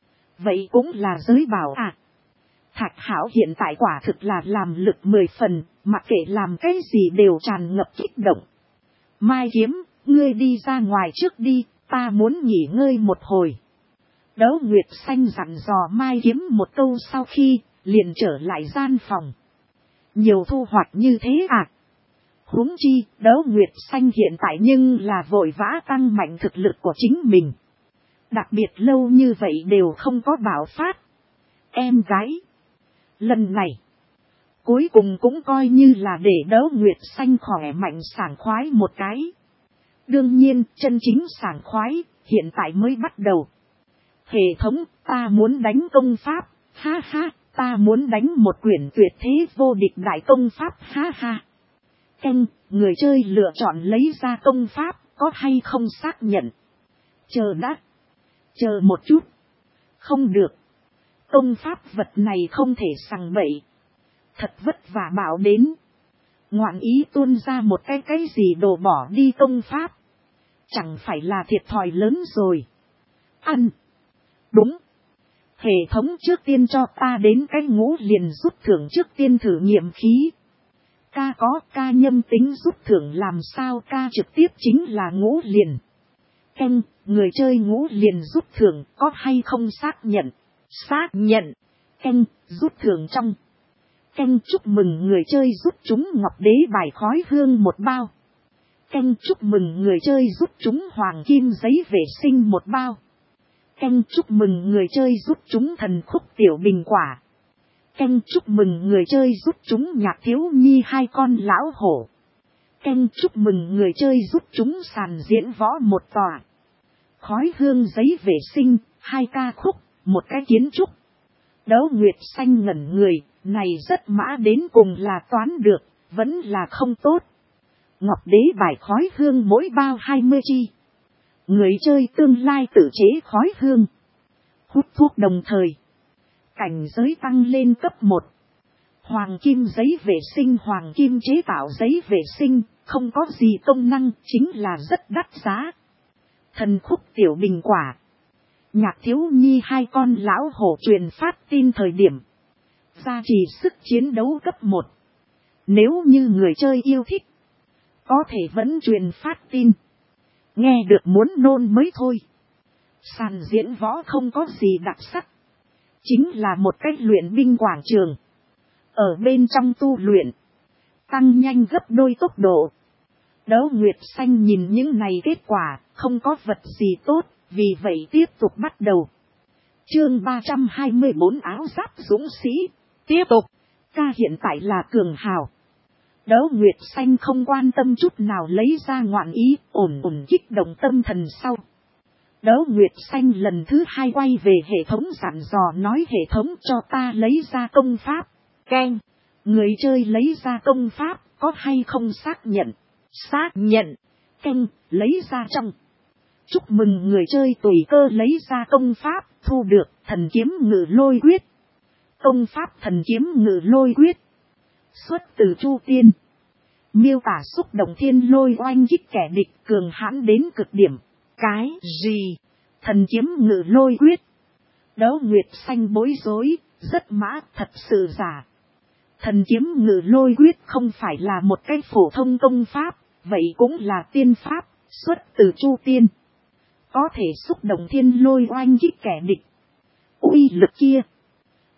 Vậy cũng là giới bảo à? Thạch Hạo hiện tại quả thực là làm lực mười phần, mặc kệ làm cái gì đều tràn ngập kích động. Mai Kiếm, ngươi đi ra ngoài trước đi, ta muốn nghỉ ngơi một hồi. Đấu Nguyệt Xanh dặn dò Mai Kiếm một câu sau khi, liền trở lại gian phòng. Nhiều thu hoạch như thế à? Huống chi, Đấu Nguyệt Xanh hiện tại nhưng là vội vã tăng mạnh thực lực của chính mình. Đặc biệt lâu như vậy đều không có bạo phát. Em gái, lần này, cuối cùng cũng coi như là để Đấu Nguyệt Xanh khỏe mạnh sảng khoái một cái. Đương nhiên, chân chính sảng khoái, hiện tại mới bắt đầu. Hệ thống, ta muốn đánh công pháp, ha ha, ta muốn đánh một quyển tuyệt thế vô địch đại công pháp, ha ha. Canh, người chơi lựa chọn lấy ra công pháp, có hay không xác nhận. Chờ đã. Chờ một chút. Không được. Công pháp vật này không thể sằng bậy. Thật vất vả bảo đến. Ngoạn ý tuôn ra một cái cái gì đổ bỏ đi công pháp. Chẳng phải là thiệt thòi lớn rồi. Ăn. Đúng. Hệ thống trước tiên cho ta đến cái ngũ liền rút thưởng trước tiên thử nghiệm khí. Ca có ca nhâm tính rút thưởng làm sao ca trực tiếp chính là ngũ liền. Canh, người chơi ngũ liền rút thưởng có hay không xác nhận. Xác nhận. Canh, rút thưởng trong. Canh chúc mừng người chơi rút chúng ngọc đế bài khói hương một bao. Canh chúc mừng người chơi rút chúng hoàng kim giấy vệ sinh một bao. Canh chúc mừng người chơi rút chúng thần khúc tiểu bình quả. Canh chúc mừng người chơi rút chúng nhạc thiếu nhi hai con lão hổ. Canh chúc mừng người chơi rút chúng sàn diễn võ một tòa. Khói hương giấy vệ sinh, hai ca khúc, một cái kiến trúc. Đấu Nguyệt Xanh ngẩn người, này rất mã đến cùng là toán được, vẫn là không tốt. Ngọc đế bài khói hương mỗi bao hai mươi chi. Người chơi tương lai tự chế khói hương. Hút thuốc đồng thời. Cảnh giới tăng lên cấp một. Hoàng kim giấy vệ sinh, hoàng kim chế tạo giấy vệ sinh, không có gì công năng, chính là rất đắt giá. Thần khúc tiểu bình quả. Nhạc thiếu nhi hai con lão hổ truyền phát tin thời điểm. Gia trì sức chiến đấu cấp một. Nếu như người chơi yêu thích, có thể vẫn truyền phát tin. Nghe được muốn nôn mới thôi. Sàn diễn võ không có gì đặc sắc. Chính là một cách luyện binh quảng trường. Ở bên trong tu luyện. Tăng nhanh gấp đôi tốc độ. Đấu Nguyệt Xanh nhìn những này kết quả. Không có vật gì tốt. Vì vậy tiếp tục bắt đầu. Chương ba trăm hai mươi bốn áo giáp dũng sĩ. Tiếp tục. Ca hiện tại là cường hào. Đấu Nguyệt Xanh không quan tâm chút nào lấy ra ngoạn ý, ổn ổn kích động tâm thần sau. Đấu Nguyệt Xanh lần thứ hai quay về hệ thống dặn dò nói hệ thống cho ta lấy ra công pháp. Keng, người chơi lấy ra công pháp, có hay không xác nhận? Xác nhận. Keng, lấy ra trong. Chúc mừng người chơi tùy cơ lấy ra công pháp, thu được thần kiếm ngự lôi quyết. Công pháp thần kiếm ngự lôi quyết. Xuất từ Chu Tiên. Miêu tả xúc động thiên lôi oanh kích kẻ địch cường hãn đến cực điểm. Cái gì? Thần kiếm ngự lôi quyết. Đấu Nguyệt Xanh bối rối, rất mã, thật sự giả. Thần kiếm ngự lôi quyết không phải là một cái phổ thông công pháp, vậy cũng là tiên pháp, xuất từ Chu Tiên. Có thể xúc động thiên lôi oanh kích kẻ địch. Uy lực kia.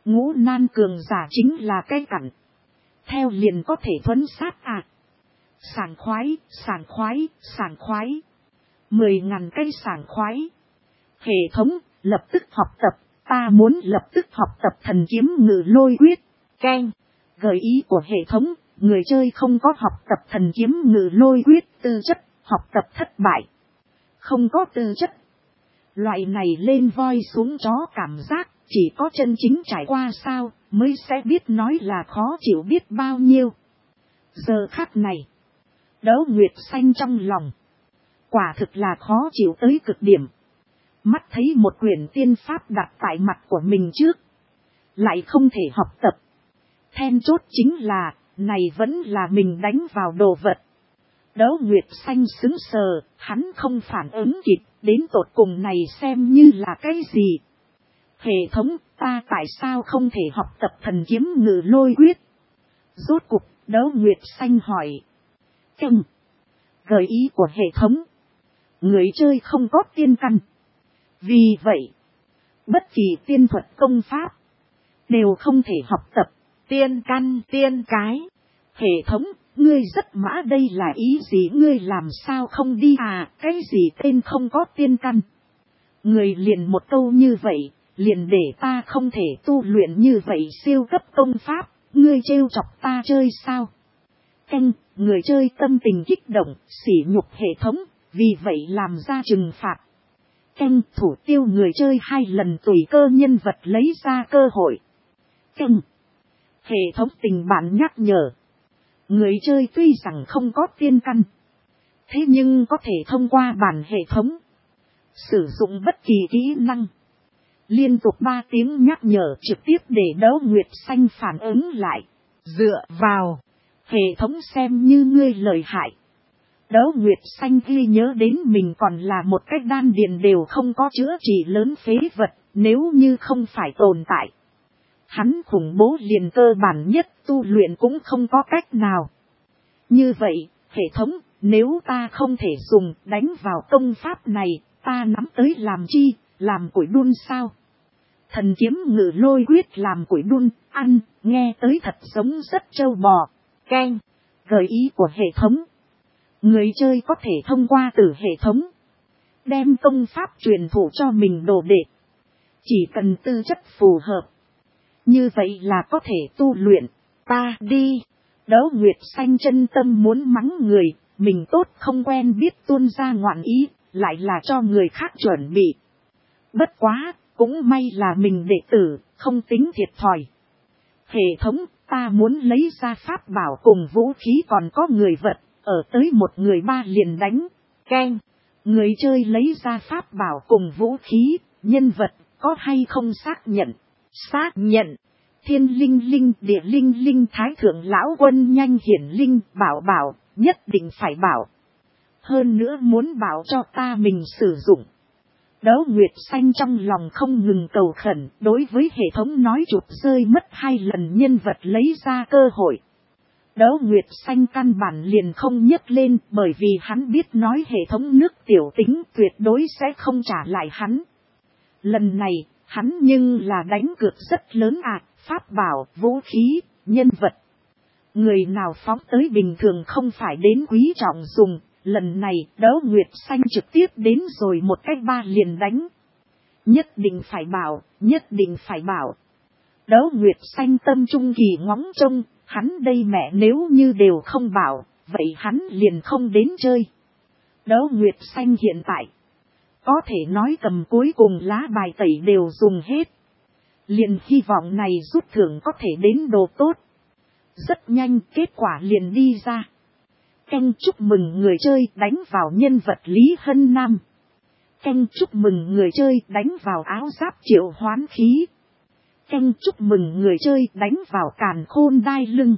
Ngũ nan cường giả chính là cái cặn. Theo liền có thể thuấn sát à. Sảng khoái, sảng khoái, sảng khoái. Mười ngàn cây sảng khoái. Hệ thống, lập tức học tập. Ta muốn lập tức học tập thần kiếm ngự lôi quyết. Keng. Gợi ý của hệ thống. Người chơi không có học tập thần kiếm ngự lôi quyết tư chất. Học tập thất bại. Không có tư chất. Loại này lên voi xuống chó cảm giác. Chỉ có chân chính trải qua sao. Mới sẽ biết nói là khó chịu biết bao nhiêu. Giờ khắc này. Đấu Nguyệt Xanh trong lòng. Quả thực là khó chịu tới cực điểm. Mắt thấy một quyển tiên pháp đặt tại mặt của mình trước. Lại không thể học tập. Then chốt chính là, này vẫn là mình đánh vào đồ vật. Đấu Nguyệt Xanh sững sờ, hắn không phản ứng kịp, đến tột cùng này xem như là cái gì. Hệ thống, ta tại sao không thể học tập thần kiếm ngự lôi quyết? Rốt cục, Đấu Nguyệt Xanh hỏi. Chừng. Gợi ý của hệ thống. Người chơi không có tiên căn. Vì vậy, bất kỳ tiên thuật công pháp đều không thể học tập. Tiên căn, tiên cái. Hệ thống, ngươi rất mã đây là ý gì, ngươi làm sao không đi à, cái gì tên không có tiên căn. Người liền một câu như vậy, liền để ta không thể tu luyện như vậy siêu cấp công pháp, ngươi trêu chọc ta chơi sao? Canh, người chơi tâm tình kích động, sỉ nhục hệ thống, vì vậy làm ra trừng phạt. Canh, thủ tiêu người chơi hai lần tùy cơ nhân vật lấy ra cơ hội. Canh, hệ thống tình bạn nhắc nhở. Người chơi tuy rằng không có tiên căn, thế nhưng có thể thông qua bản hệ thống sử dụng bất kỳ kỹ năng. Liên tục ba tiếng nhắc nhở trực tiếp để Đấu Nguyệt Xanh phản ứng lại. Dựa vào, hệ thống xem như ngươi lợi hại. Đấu Nguyệt Xanh ghi nhớ đến mình còn là một cách đan điền đều không có chữa trị lớn phế vật, nếu như không phải tồn tại. Hắn khủng bố liền cơ bản nhất tu luyện cũng không có cách nào. Như vậy, hệ thống, nếu ta không thể dùng đánh vào công pháp này, ta nắm tới làm chi, làm củi đun sao? Thần kiếm ngự lôi quyết làm củi đun, ăn, nghe tới thật giống rất trâu bò. Keng, gợi ý của hệ thống. Người chơi có thể thông qua từ hệ thống đem công pháp truyền thụ cho mình đồ đệ. Chỉ cần tư chất phù hợp. Như vậy là có thể tu luyện. Ta đi. Đấu Nguyệt Xanh chân tâm muốn mắng người. Mình tốt không quen biết tuôn ra ngoạn ý. Lại là cho người khác chuẩn bị. Bất quá. Cũng may là mình đệ tử. Không tính thiệt thòi. Hệ thống. Ta muốn lấy ra pháp bảo cùng vũ khí còn có người vật. Ở tới một người ba liền đánh. Keng. Người chơi lấy ra pháp bảo cùng vũ khí. Nhân vật có hay không xác nhận. Xác nhận. Thiên linh linh, địa linh linh, thái thượng lão quân nhanh hiển linh, bảo bảo, nhất định phải bảo. Hơn nữa muốn bảo cho ta mình sử dụng. Đấu Nguyệt Xanh trong lòng không ngừng cầu khẩn, đối với hệ thống nói chụp rơi mất hai lần nhân vật lấy ra cơ hội. Đấu Nguyệt Xanh căn bản liền không nhấc lên bởi vì hắn biết nói hệ thống nước tiểu tính tuyệt đối sẽ không trả lại hắn. Lần này, hắn nhưng là đánh cược rất lớn à, pháp bảo, vũ khí, nhân vật. Người nào phóng tới bình thường không phải đến quý trọng dùng, lần này Đấu Nguyệt Xanh trực tiếp đến rồi một cách ba liền đánh. Nhất định phải bảo, nhất định phải bảo. Đấu Nguyệt Xanh tâm trung kỳ ngóng trông, hắn đây mẹ nếu như đều không bảo, vậy hắn liền không đến chơi. Đấu Nguyệt Xanh hiện tại, có thể nói cầm cuối cùng lá bài tẩy đều dùng hết. Liền hy vọng này rút thưởng có thể đến đồ tốt. Rất nhanh kết quả liền đi ra. Canh chúc mừng người chơi đánh vào nhân vật Lý Hân Nam. Canh chúc mừng người chơi đánh vào áo giáp triệu hoán khí. Canh chúc mừng người chơi đánh vào càn khôn đai lưng.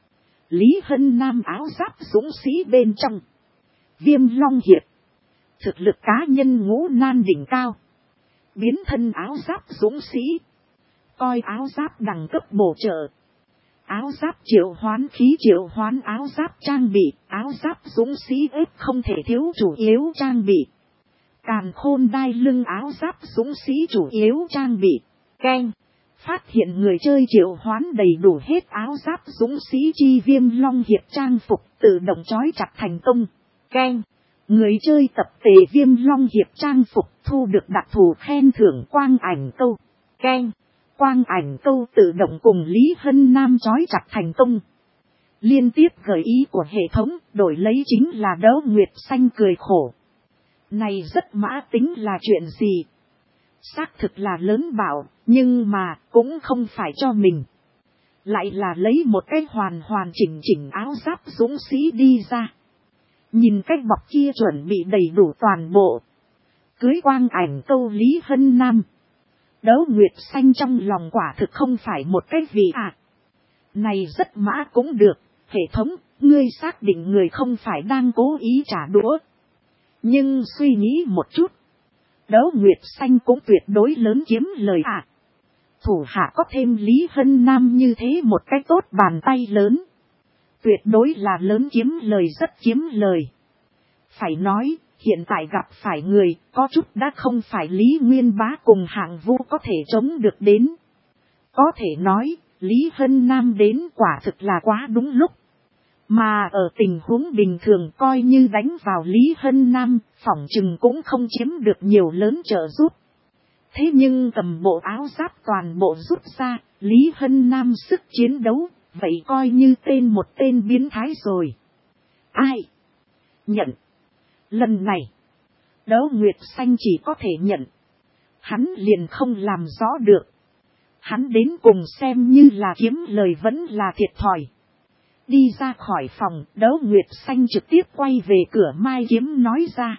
Lý Hân Nam áo giáp dũng sĩ bên trong. Viêm long hiệp. Thực lực cá nhân ngũ nan đỉnh cao. Biến thân áo giáp dũng sĩ. Coi áo giáp đẳng cấp bổ trợ. Áo giáp triệu hoán khí triệu hoán áo giáp trang bị. Áo giáp dũng sĩ ếp không thể thiếu chủ yếu trang bị. Càn khôn đai lưng áo giáp dũng sĩ chủ yếu trang bị. Keng. phát hiện người chơi triệu hoán đầy đủ hết áo giáp dũng sĩ chi viêm long hiệp trang phục tự động trói chặt thành công. Keng. Người chơi tập tề viêm long hiệp trang phục thu được đặc thù khen thưởng quang ảnh câu. Keng. Quang ảnh câu tự động cùng Lý Hân Nam trói chặt thành công. Liên tiếp gợi ý của hệ thống đổi lấy chính là Đấu Nguyệt Xanh cười khổ. Này rất mã tính là chuyện gì? Xác thực là lớn bảo, nhưng mà cũng không phải cho mình. Lại là lấy một cái hoàn hoàn chỉnh chỉnh áo giáp dũng sĩ đi ra. Nhìn cái bọc kia chuẩn bị đầy đủ toàn bộ. Cưới quang ảnh câu Lý Hân Nam. Đấu Nguyệt Xanh trong lòng quả thực không phải một cái vị à. Này rất mã cũng được, hệ thống, ngươi xác định người không phải đang cố ý trả đũa. Nhưng suy nghĩ một chút. Đấu Nguyệt Xanh cũng tuyệt đối lớn kiếm lời à. Thủ hạ có thêm Lý Hân Nam như thế một cái tốt bàn tay lớn. Tuyệt đối là lớn kiếm lời rất kiếm lời. Phải nói, hiện tại gặp phải người, có chút đã không phải Lý Nguyên Bá cùng Hạng Vũ có thể chống được đến. Có thể nói, Lý Hân Nam đến quả thực là quá đúng lúc. Mà ở tình huống bình thường coi như đánh vào Lý Hân Nam, phỏng chừng cũng không chiếm được nhiều lớn trợ giúp. Thế nhưng cầm bộ áo giáp toàn bộ rút ra, Lý Hân Nam sức chiến đấu, vậy coi như tên một tên biến thái rồi. Ai? Nhận. Lần này, Đấu Nguyệt Xanh chỉ có thể nhận. Hắn liền không làm rõ được. Hắn đến cùng xem như là kiếm lời vẫn là thiệt thòi. Đi ra khỏi phòng, Đấu Nguyệt Xanh trực tiếp quay về cửa Mai Kiếm nói ra.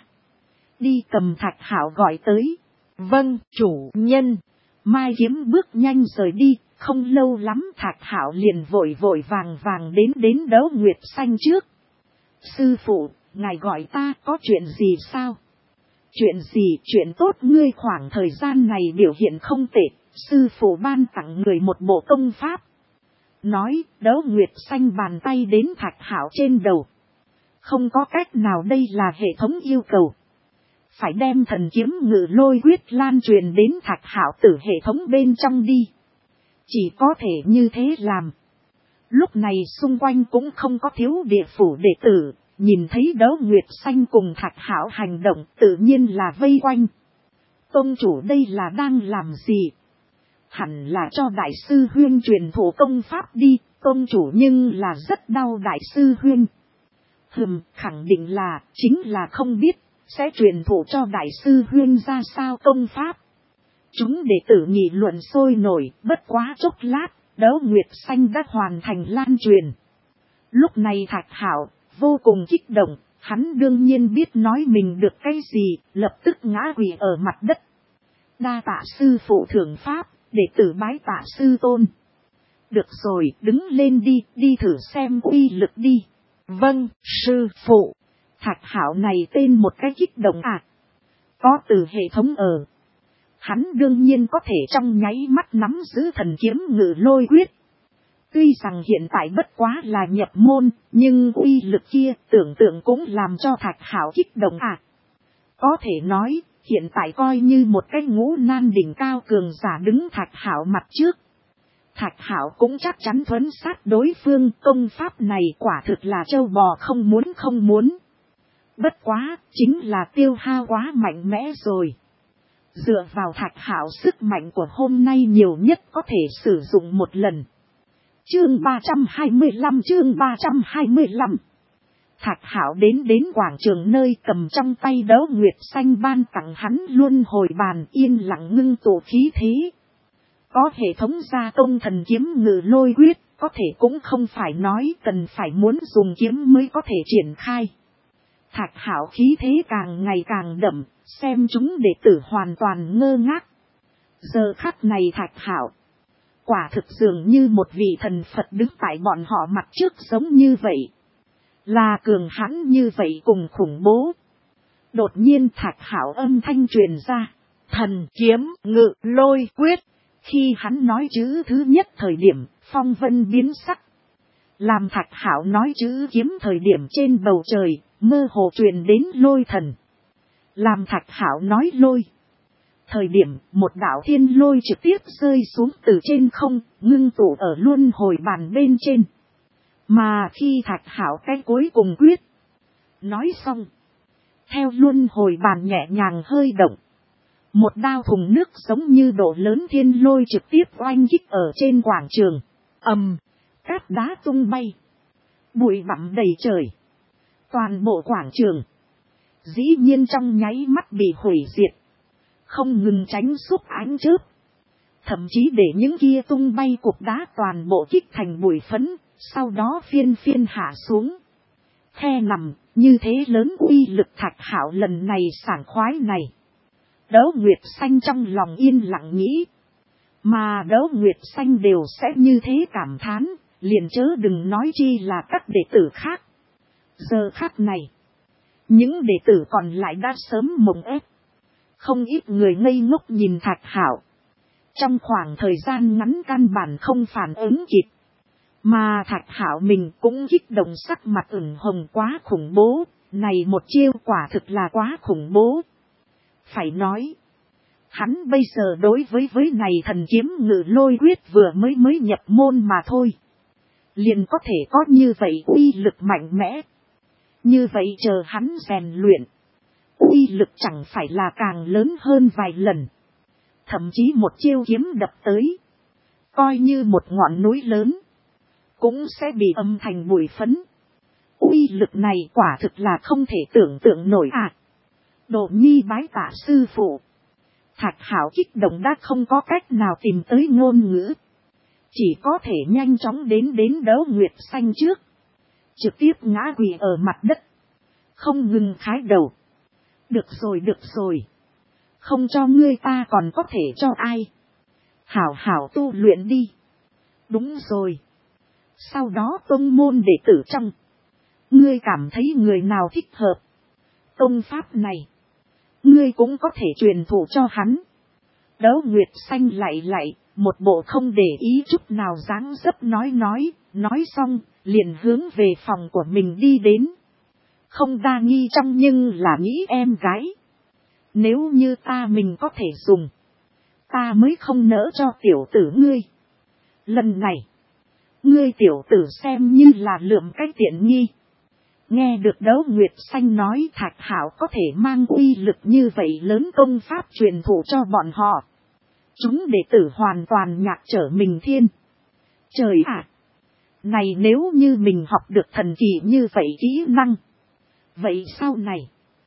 Đi cầm Thạch Hảo gọi tới. Vâng, chủ nhân. Mai Kiếm bước nhanh rời đi, không lâu lắm Thạch Hảo liền vội vội vàng vàng đến đến Đấu Nguyệt Xanh trước. Sư phụ, ngài gọi ta có chuyện gì sao? Chuyện gì? Chuyện tốt, ngươi khoảng thời gian này biểu hiện không tệ, sư phụ ban tặng người một bộ công pháp. Nói, Đấu Nguyệt Xanh bàn tay đến Thạch Hảo trên đầu. Không có cách nào, đây là hệ thống yêu cầu. Phải đem thần kiếm ngự lôi quyết lan truyền đến Thạch Hảo từ hệ thống bên trong đi. Chỉ có thể như thế làm. Lúc này xung quanh cũng không có thiếu địa phủ đệ tử. Nhìn thấy Đấu Nguyệt Xanh cùng Thạch Hảo hành động tự nhiên là vây quanh. Tông chủ đây là đang làm gì? Hẳn là cho đại sư huyên truyền thụ công pháp đi, tông chủ nhưng là rất đau đại sư huyên. Hừm, khẳng định là, chính là không biết, sẽ truyền thụ cho đại sư huyên ra sao công pháp. Chúng đệ tử nghị luận sôi nổi, bất quá chốc lát, Đấu Nguyệt Xanh đã hoàn thành lan truyền. Lúc này Thạch Hảo vô cùng kích động, hắn đương nhiên biết nói mình được cái gì, lập tức ngã quỳ ở mặt đất. Đa tạ sư phụ thưởng pháp, đệ tử bái tạ sư tôn. Được rồi, đứng lên đi, đi thử xem uy lực đi. Vâng, sư phụ. Thạch Hảo này tên một cái kích động à. Có từ hệ thống ở. Hắn đương nhiên có thể trong nháy mắt nắm giữ thần kiếm ngự lôi quyết. Tuy rằng hiện tại bất quá là nhập môn, nhưng uy lực kia tưởng tượng cũng làm cho Thạch Hảo kích động à. Có thể nói, hiện tại coi như một cái ngũ nan đỉnh cao cường giả đứng Thạch Hảo mặt trước. Thạch Hảo cũng chắc chắn thuấn sát đối phương, công pháp này quả thực là trâu bò không muốn không muốn. Bất quá, chính là tiêu hao quá mạnh mẽ rồi. Dựa vào Thạch Hảo sức mạnh của hôm nay nhiều nhất có thể sử dụng một lần. Chương ba trăm hai mươi lăm chương ba trăm hai mươi lăm. Thạch Hảo đến đến quảng trường nơi cầm trong tay Đấu Nguyệt Xanh ban tặng hắn luân hồi bàn, yên lặng ngưng tụ khí thế. Có hệ thống gia công thần kiếm ngự lôi quyết, có thể cũng không phải nói cần phải muốn dùng kiếm mới có thể triển khai. Thạch Hảo khí thế càng ngày càng đậm, xem chúng đệ tử hoàn toàn ngơ ngác. Giờ khắc này Thạch Hảo quả thực dường như một vị thần Phật đứng tại bọn họ mặt trước giống như vậy. Là cường hãn như vậy cùng khủng bố. Đột nhiên Thạch Hảo âm thanh truyền ra. Thần kiếm ngự lôi quyết. Khi hắn nói chữ thứ nhất thời điểm, phong vân biến sắc. Làm Thạch Hảo nói chữ kiếm thời điểm trên bầu trời, mơ hồ truyền đến lôi thần. Làm Thạch Hảo nói lôi. Thời điểm một đạo thiên lôi trực tiếp rơi xuống từ trên không, ngưng tụ ở luân hồi bàn bên trên. Mà khi Thạch Hạo cái cuối cùng quyết nói xong, theo luân hồi bàn nhẹ nhàng hơi động, một đao thùng nước giống như độ lớn thiên lôi trực tiếp oanh kích ở trên quảng trường. Ầm, cát đá tung bay, bụi bặm đầy trời. Toàn bộ quảng trường dĩ nhiên trong nháy mắt bị hủy diệt, không ngừng tránh xúc ánh chớp. Thậm chí để những kia tung bay cục đá toàn bộ kích thành bụi phấn, sau đó phiên phiên hạ xuống. Khe nằm, như thế lớn uy lực Thạch Hạo lần này sảng khoái này. Đấu Nguyệt Xanh trong lòng yên lặng nghĩ. Mà Đấu Nguyệt Xanh đều sẽ như thế cảm thán, liền chớ đừng nói chi là các đệ tử khác. Giờ khắc này, những đệ tử còn lại đã sớm mộng ép. Không ít người ngây ngốc nhìn Thạch Hạo. Trong khoảng thời gian ngắn căn bản không phản ứng kịp. Mà Thạch Hạo mình cũng kích động, sắc mặt ửng hồng, quá khủng bố. Này một chiêu quả thực là quá khủng bố. Phải nói, hắn bây giờ đối với với này thần kiếm ngự lôi quyết vừa mới mới nhập môn mà thôi. Liền có thể có như vậy uy lực mạnh mẽ. Như vậy chờ hắn rèn luyện, uy lực chẳng phải là càng lớn hơn vài lần. Thậm chí một chiêu kiếm đập tới, coi như một ngọn núi lớn, cũng sẽ bị âm thành bụi phấn. Uy lực này quả thực là không thể tưởng tượng nổi à. Độ Nhi bái tạ sư phụ. Thạch Hạo kích động đã không có cách nào tìm tới ngôn ngữ. Chỉ có thể nhanh chóng đến đến Đấu Nguyệt Xanh trước. Trực tiếp ngã quỳ ở mặt đất. Không ngừng khái đầu. Được rồi, được rồi. Không cho ngươi ta còn có thể cho ai. Hảo hảo tu luyện đi. Đúng rồi. Sau đó tông môn đệ tử trong, ngươi cảm thấy người nào thích hợp công pháp này, ngươi cũng có thể truyền thụ cho hắn. Đấu Nguyệt Xanh lại lại, một bộ không để ý chút nào dáng dấp nói nói, nói xong, liền hướng về phòng của mình đi đến. Không đa nghi trong nhưng là nghĩ em gái. Nếu như ta mình có thể dùng, ta mới không nỡ cho tiểu tử ngươi. Lần này, ngươi tiểu tử xem như là lượm cái tiện nghi. Nghe được Đấu Nguyệt Xanh nói Thạch Hạo có thể mang uy lực như vậy lớn công pháp truyền thụ cho bọn họ. Chúng đệ tử hoàn toàn nhạc trở mình thiên. Trời ạ! Này nếu như mình học được thần kỳ như vậy kỹ năng, vậy sau này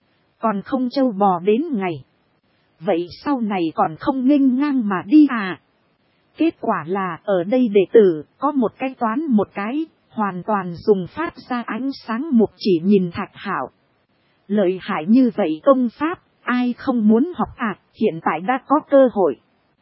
còn không trâu bò đến ngày. Vậy sau này còn không nghênh ngang mà đi à? Kết quả là ở đây đệ tử có một cái toán một cái, hoàn toàn dùng phát ra ánh sáng mục chỉ nhìn Thạch Hạo. Lợi hại như vậy công pháp, ai không muốn học à, hiện tại đã có cơ hội.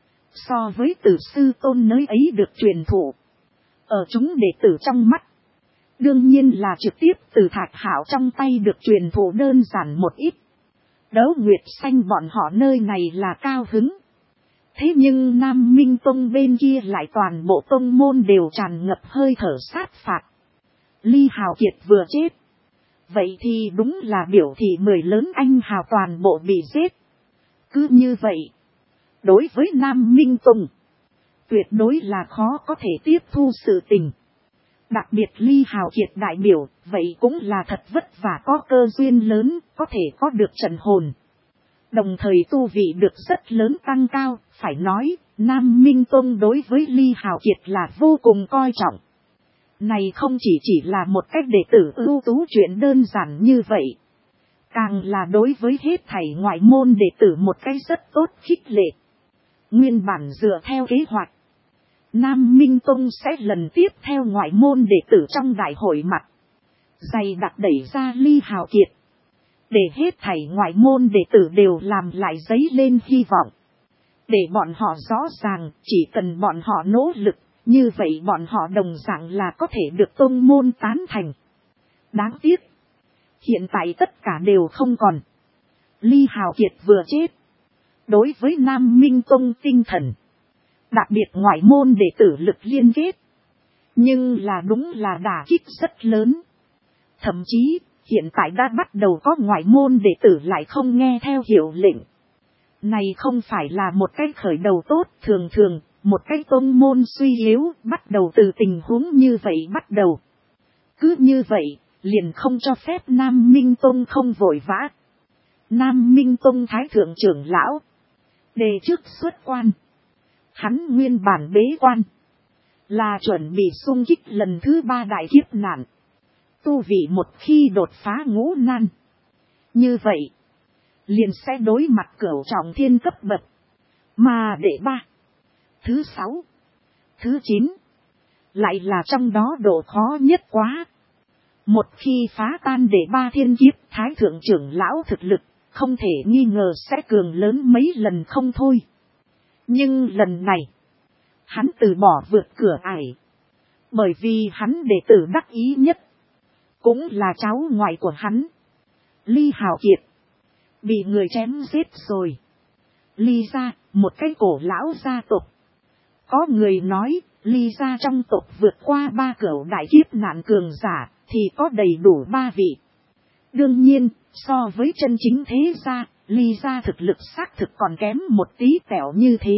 So với tử sư tôn nới ấy được truyền thụ, ở chúng đệ tử trong mắt, đương nhiên là trực tiếp từ Thạch Hạo trong tay được truyền thụ đơn giản một ít. Đấu Nguyệt Xanh bọn họ nơi này là cao hứng. Thế nhưng Nam Minh Tông bên kia lại toàn bộ tông môn đều tràn ngập hơi thở sát phạt. Ly Hào Kiệt vừa chết, vậy thì đúng là biểu thị mười lớn anh hào toàn bộ bị giết. Cứ như vậy, đối với Nam Minh Tông, tuyệt đối là khó có thể tiếp thu sự tình. Đặc biệt Ly Hào Kiệt đại biểu, vậy cũng là thật vất vả có cơ duyên lớn, có thể có được trận hồn. Đồng thời tu vị được rất lớn tăng cao, phải nói, Nam Minh Tông đối với Ly Hào Kiệt là vô cùng coi trọng. Này không chỉ chỉ là một cách đệ tử ưu tú chuyện đơn giản như vậy. Càng là đối với hết thảy ngoại môn đệ tử một cách rất tốt khích lệ. Nguyên bản dựa theo kế hoạch, Nam Minh Tông sẽ lần tiếp theo ngoại môn đệ tử trong đại hội mặt, dày đặc đẩy ra Ly Hào Kiệt. Để hết thảy ngoại môn đệ tử đều làm lại dấy lên hy vọng. Để bọn họ rõ ràng, chỉ cần bọn họ nỗ lực, như vậy bọn họ đồng dạng là có thể được tông môn tán thành. Đáng tiếc, hiện tại tất cả đều không còn. Ly Hào Kiệt vừa chết, đối với Nam Minh Tông tinh thần, đặc biệt ngoại môn đệ tử lực liên kết, nhưng là đúng là đả kích rất lớn. Thậm chí, hiện tại đã bắt đầu có ngoại môn đệ tử lại không nghe theo hiệu lệnh. Này không phải là một cách khởi đầu tốt, thường thường, một cách tôn môn suy yếu, bắt đầu từ tình huống như vậy bắt đầu. Cứ như vậy, liền không cho phép Nam Minh Tông không vội vã. Nam Minh Tông Thái Thượng trưởng lão, đề trước xuất quan. Hắn nguyên bản bế quan, là chuẩn bị xung kích lần thứ ba đại kiếp nạn. Tu vị một khi đột phá ngũ nan. Như vậy, liền sẽ đối mặt cửu trọng thiên cấp bậc. Mà đệ ba, thứ sáu, thứ chín, lại là trong đó độ khó nhất quá. Một khi phá tan đệ ba thiên kiếp, Thái Thượng trưởng lão thực lực, không thể nghi ngờ sẽ cường lớn mấy lần không thôi. Nhưng lần này, hắn từ bỏ vượt cửa ải. Bởi vì hắn đệ tử đắc ý nhất, cũng là cháu ngoại của hắn, Ly Hào Kiệt, bị người chém giết rồi. Ly gia, một cái cổ lão gia tộc. Có người nói, Ly gia trong tộc vượt qua ba cửu đại kiếp nạn cường giả, thì có đầy đủ ba vị. Đương nhiên, so với chân chính thế gia, Ly gia thực lực xác thực còn kém một tí tẹo như thế.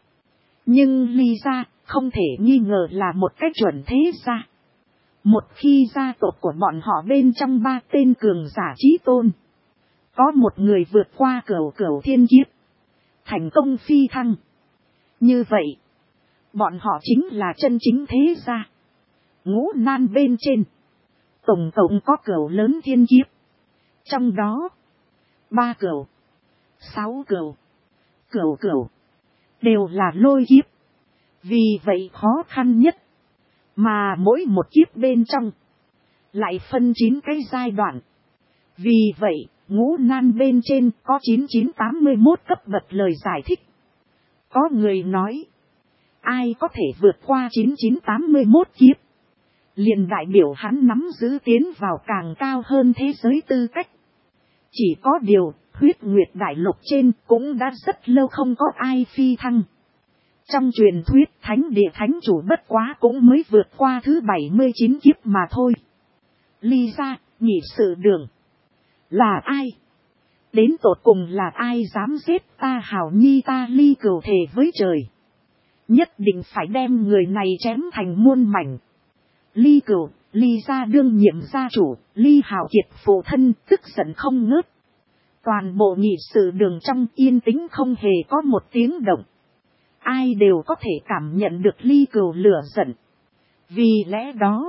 Nhưng Ly gia, không thể nghi ngờ là một cái chuẩn thế gia. Một khi gia tộc của bọn họ bên trong ba tên cường giả chí tôn, có một người vượt qua cửu cửu thiên kiếp, thành công phi thăng. Như vậy, bọn họ chính là chân chính thế gia. Ngũ nan bên trên, tổng cộng có cửu lớn thiên kiếp. Trong đó, ba cửu, sáu cửu, cửu cửu, đều là lôi kiếp. Vì vậy khó khăn nhất. Mà mỗi một kiếp bên trong, lại phân chín cái giai đoạn. Vì vậy, ngũ nan bên trên có chín chín tám mươi mốt cấp bậc lời giải thích. Có người nói, ai có thể vượt qua chín chín tám mươi mốt kiếp, liền đại biểu hắn nắm giữ tiến vào càng cao hơn thế giới tư cách. Chỉ có điều, huyết nguyệt đại lục trên cũng đã rất lâu không có ai phi thăng. Trong truyền thuyết thánh địa thánh chủ bất quá cũng mới vượt qua thứ bảy mươi chín kiếp mà thôi. Ly gia, nhị sự đường. Là ai? Đến tột cùng là ai dám giết ta Hảo Nhi ta Ly Cửu thề với trời. Nhất định phải đem người này chém thành muôn mảnh. Ly Cửu, Ly gia đương nhiệm gia chủ, Ly Hảo Kiệt phụ thân tức giận không ngớt. Toàn bộ nhị sự đường trong yên tĩnh không hề có một tiếng động. Ai đều có thể cảm nhận được Ly Cửu lửa giận. Vì lẽ đó,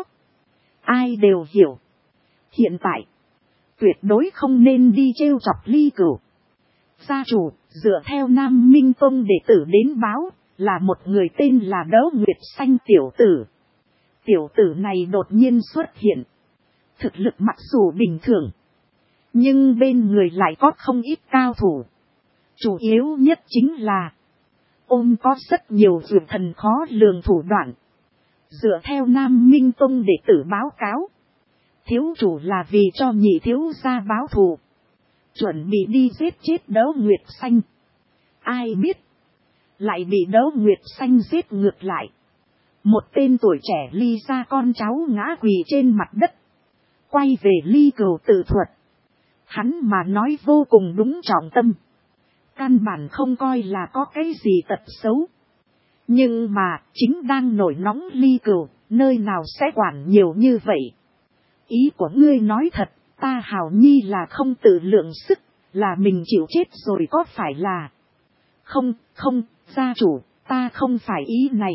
ai đều hiểu. Hiện tại, tuyệt đối không nên đi trêu chọc Ly Cửu. Gia chủ, dựa theo Nam Minh Tông đệ tử đến báo, là một người tên là Đấu Nguyệt Xanh tiểu tử. Tiểu tử này đột nhiên xuất hiện. Thực lực mặc dù bình thường, nhưng bên người lại có không ít cao thủ. Chủ yếu nhất chính là ôm có rất nhiều dược thần khó lường thủ đoạn. Dựa theo Nam Minh Tông đệ tử báo cáo, thiếu chủ là vì cho nhị thiếu gia báo thù, chuẩn bị đi giết chết Đấu Nguyệt Xanh. Ai biết, lại bị Đấu Nguyệt Xanh giết ngược lại. Một tên tuổi trẻ Ly gia con cháu ngã quỳ trên mặt đất. Quay về Ly Cửu tự thuật. Hắn mà nói vô cùng đúng trọng tâm. Căn bản không coi là có cái gì tật xấu. Nhưng mà, chính đang nổi nóng Ly Cửu, nơi nào sẽ quản nhiều như vậy. Ý của ngươi nói thật, ta Hảo Nhi là không tự lượng sức, là mình chịu chết rồi có phải là. Không, không, gia chủ, ta không phải ý này.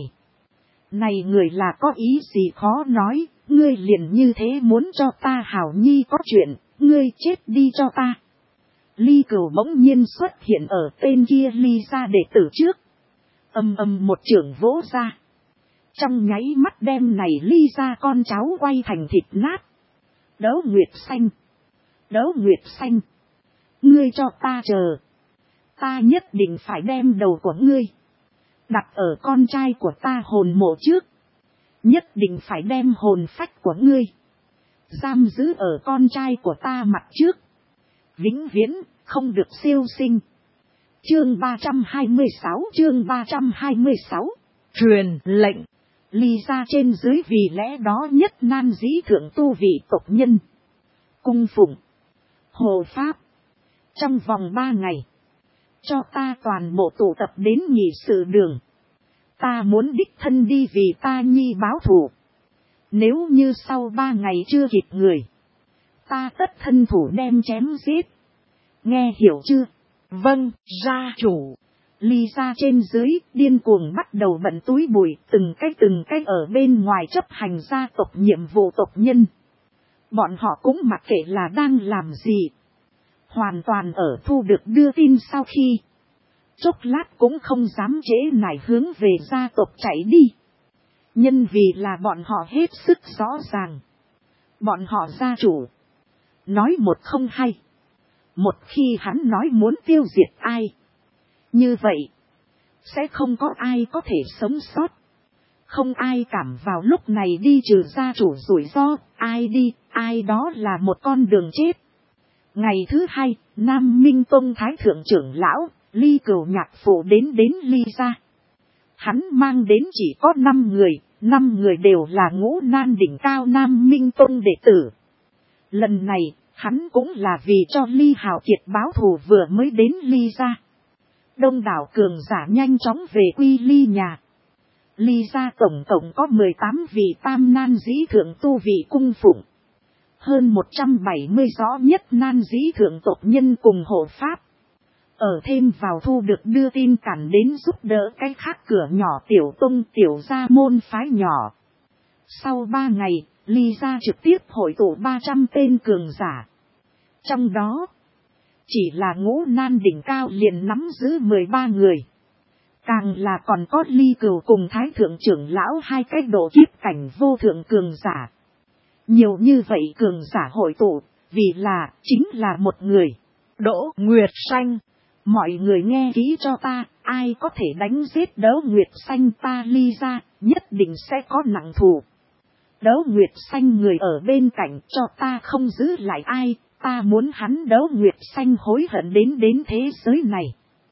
Này người là có ý gì khó nói, ngươi liền như thế muốn cho ta Hảo Nhi có chuyện, ngươi chết đi cho ta. Ly Cửu bỗng nhiên xuất hiện ở tên kia Ly gia đệ tử trước. Âm âm một chưởng vỗ ra. Trong nháy mắt đem này Ly gia con cháu quay thành thịt nát. Đấu Nguyệt Xanh. Đấu Nguyệt Xanh. Ngươi cho ta chờ. Ta nhất định phải đem đầu của ngươi đặt ở con trai của ta hồn mộ trước. Nhất định phải đem hồn phách của ngươi giam giữ ở con trai của ta mặt trước. Vĩnh viễn không được siêu sinh. Chương ba trăm hai mươi sáu, chương ba trăm hai mươi sáu. Truyền lệnh. Ly gia trên dưới vì lẽ đó nhất nan dĩ thượng tu vị tộc nhân. Cung phụng. Hộ pháp. Trong vòng ba ngày, Cho ta toàn bộ tụ tập đến nghị sự đường. Ta muốn đích thân đi vì ta nhi báo thù. Nếu như sau ba ngày chưa kịp người, ta tất thân thủ đem chém giết. Nghe hiểu chưa? Vâng, gia chủ. Ly ra trên dưới, điên cuồng bắt đầu bận túi bụi, từng cách từng cách ở bên ngoài chấp hành gia tộc nhiệm vụ tộc nhân. Bọn họ cũng mặc kệ là đang làm gì. Hoàn toàn ở thu được đưa tin sau khi. Chốc lát cũng không dám trễ nải hướng về gia tộc chạy đi. Nhân vì là bọn họ hết sức rõ ràng. Bọn họ gia chủ. Nói một không hay. Một khi hắn nói muốn tiêu diệt ai. Như vậy. Sẽ không có ai có thể sống sót. Không ai cảm vào lúc này đi trừ gia chủ rủi ro. Ai đi, ai đó là một con đường chết. Ngày thứ hai, Nam Minh Tông Thái Thượng trưởng lão, Ly Cửu Nhạc Phụ đến đến Ly gia. Hắn mang đến chỉ có năm người, năm người đều là ngũ nan đỉnh cao Nam Minh Tông đệ tử. Lần này, hắn cũng là vì cho Ly Hào Kiệt báo thù vừa mới đến Ly gia. Đông đảo cường giả nhanh chóng về quy Ly nhà. Ly gia tổng tổng có mười tám vị tam nan dĩ thượng tu vị cung phụng. Hơn một trăm bảy mươi rõ nhất nan dĩ thượng tộc nhân cùng hộ pháp. Ở thêm vào thu được đưa tin cản đến giúp đỡ cái khác cửa nhỏ tiểu tông tiểu gia môn phái nhỏ. Sau ba ngày, Ly gia trực tiếp hội tụ ba trăm tên cường giả. Trong đó, chỉ là ngũ nan đỉnh cao liền nắm giữ mười ba người. Càng là còn có Ly Cửu cùng Thái Thượng trưởng lão hai cái độ kiếp cảnh vô thượng cường giả. Nhiều như vậy cường giả hội tụ, vì là, chính là một người. Đỗ Nguyệt Xanh. Mọi người nghe kỹ cho ta, ai có thể đánh giết Đỗ Nguyệt Xanh ta Ly gia, nhất định sẽ có nặng thù. Đỗ Nguyệt Xanh người ở bên cạnh cho ta không giữ lại ai, ta muốn hắn Đỗ Nguyệt Xanh hối hận đến đến thế giới này.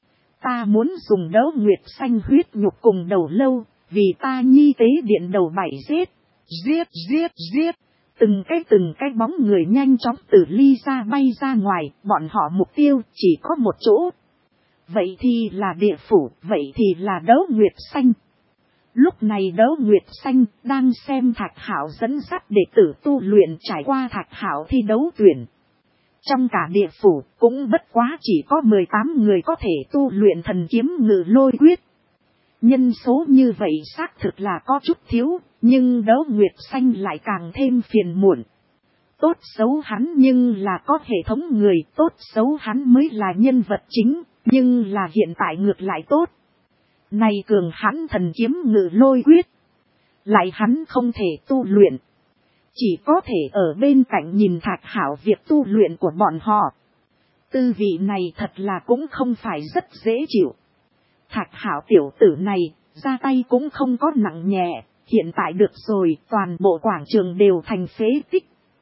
Ta muốn dùng Đỗ Nguyệt Xanh huyết nhục cùng đầu lâu, vì ta nhi tế điện đầu bảy giết, giết giết giết. Từng cái từng cái bóng người nhanh chóng từ Ly gia bay ra ngoài, bọn họ mục tiêu chỉ có một chỗ. Vậy thì là địa phủ, vậy thì là Đỗ Nguyệt Xanh. Lúc này Đỗ Nguyệt Xanh đang xem Thạch Hạo dẫn dắt đệ tử tu luyện trải qua Thạch Hạo thi đấu tuyển. Trong cả địa phủ cũng bất quá chỉ có mười tám người có thể tu luyện thần kiếm ngự lôi quyết. Nhân số như vậy xác thực là có chút thiếu, nhưng Đỗ Nguyệt Xanh lại càng thêm phiền muộn. Tốt xấu hắn nhưng là có hệ thống người, tốt xấu hắn mới là nhân vật chính, nhưng là hiện tại ngược lại tốt. Này cường hắn thần kiếm ngự lôi quyết, lại hắn không thể tu luyện. Chỉ có thể ở bên cạnh nhìn Thạch Hạo việc tu luyện của bọn họ. Tư vị này thật là cũng không phải rất dễ chịu. Thạch Hạo tiểu tử này, ra tay cũng không có nặng nhẹ, hiện tại được rồi, toàn bộ quảng trường đều thành phế tích.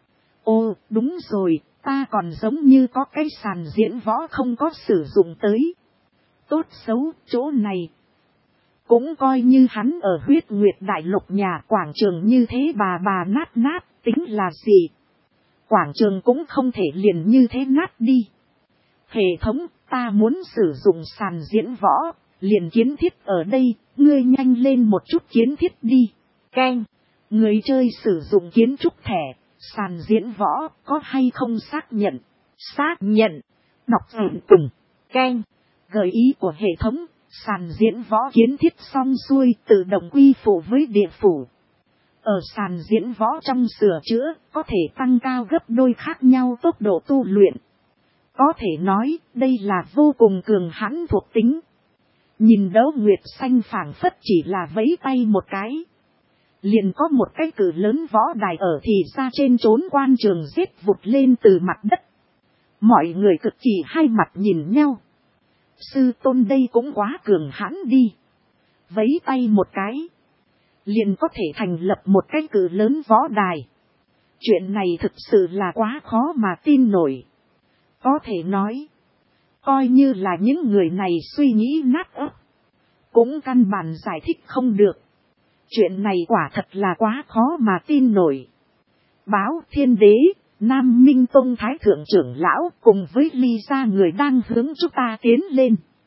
Ô, đúng rồi, ta còn giống như có cái sàn diễn võ không có sử dụng tới. Tốt xấu, chỗ này cũng coi như hắn ở Huyết Nguyệt Đại Lục nhà quảng trường như thế bà bà nát nát, tính là gì? Quảng trường cũng không thể liền như thế nát đi. Hệ thống, ta muốn sử dụng sàn diễn võ, liền kiến thiết ở đây, ngươi nhanh lên một chút kiến thiết đi. Keng, người chơi sử dụng kiến trúc thẻ, sàn diễn võ, có hay không xác nhận? Xác nhận. Đọc ẩn cùng. Keng, gợi ý của hệ thống. Sàn diễn võ kiến thiết xong xuôi tự động quy phụ với địa phủ. Ở sàn diễn võ trong sửa chữa có thể tăng cao gấp đôi khác nhau tốc độ tu luyện. Có thể nói đây là vô cùng cường hãn thuộc tính. Nhìn Đỗ Nguyệt Xanh phảng phất chỉ là vẫy tay một cái. Liền có một cái cử lớn võ đài ở thì ra trên trốn quan trường giết vụt lên từ mặt đất. Mọi người cực kỳ hai mặt nhìn nhau. Sư tôn đây cũng quá cường hãn đi. Vẫy tay một cái. Liền có thể thành lập một cái cử lớn võ đài. Chuyện này thực sự là quá khó mà tin nổi. Có thể nói. Coi như là những người này suy nghĩ nát óc. Cũng căn bản giải thích không được. Chuyện này quả thật là quá khó mà tin nổi. Báo Thiên Đế. Nam Minh Tông Thái Thượng trưởng lão cùng với Ly gia người đang hướng chúng ta tiến lên.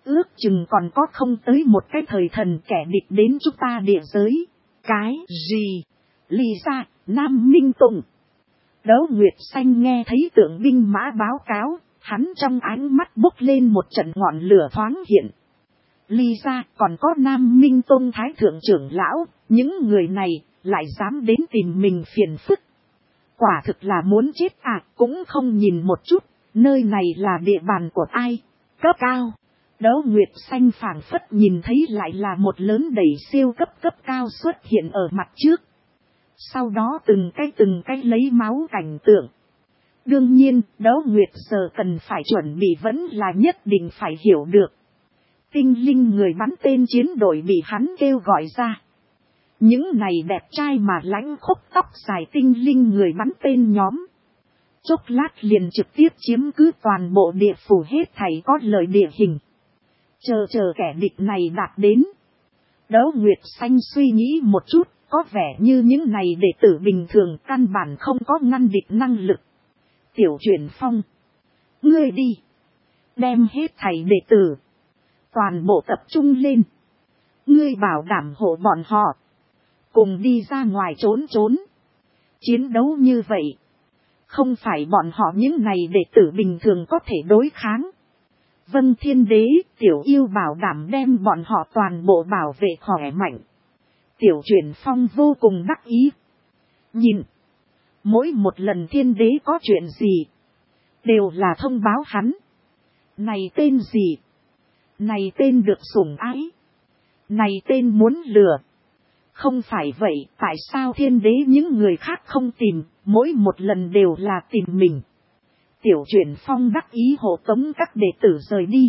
ước chừng còn có không tới một cái thời thần kẻ địch đến chúng ta địa giới. Cái gì? Lý ra, Nam Minh Tùng. Đấu Nguyệt Xanh nghe thấy tượng binh mã báo cáo, hắn trong ánh mắt bốc lên một trận ngọn lửa thoáng hiện. Lý ra còn có Nam Minh Tông Thái Thượng trưởng lão, những người này lại dám đến tìm mình phiền phức. Quả thực là muốn chết à, cũng không nhìn một chút, nơi này là địa bàn của ai. Cấp cao. Đấu Nguyệt Xanh phảng phất nhìn thấy lại là một lớn đẩy siêu cấp cấp cao xuất hiện ở mặt trước. Sau đó từng cái từng cái lấy máu cảnh tượng. Đương nhiên, Đấu Nguyệt giờ cần phải chuẩn bị vẫn là nhất định phải hiểu được. Tinh linh người bắn tên chiến đội bị hắn kêu gọi ra. Những này đẹp trai mà lãnh khúc tóc dài tinh linh người bắn tên nhóm. Chốc lát liền trực tiếp chiếm cứ toàn bộ địa phủ hết thảy có lợi địa hình. Chờ chờ kẻ địch này đạt đến. Đấu Nguyệt Xanh suy nghĩ một chút, có vẻ như những này đệ tử bình thường căn bản không có ngăn địch năng lực. Tiểu Chuyển Phong. Ngươi đi. Đem hết thảy đệ tử. Toàn bộ tập trung lên. Ngươi bảo đảm hộ bọn họ. Cùng đi ra ngoài trốn trốn. Chiến đấu như vậy. Không phải bọn họ những này đệ tử bình thường có thể đối kháng. Vân Thiên Đế, Tiểu Yêu bảo đảm đem bọn họ toàn bộ bảo vệ khỏe mạnh. Tiểu Chuyển Phong vô cùng đắc ý. Nhìn. Mỗi một lần Thiên Đế có chuyện gì. Đều là thông báo hắn. Này tên gì? Này tên được sủng ái. Này tên muốn lừa. Không phải vậy, tại sao Thiên Đế những người khác không tìm, mỗi một lần đều là tìm mình. Tiểu Chuyển Phong đắc ý hộ tống các đệ tử rời đi.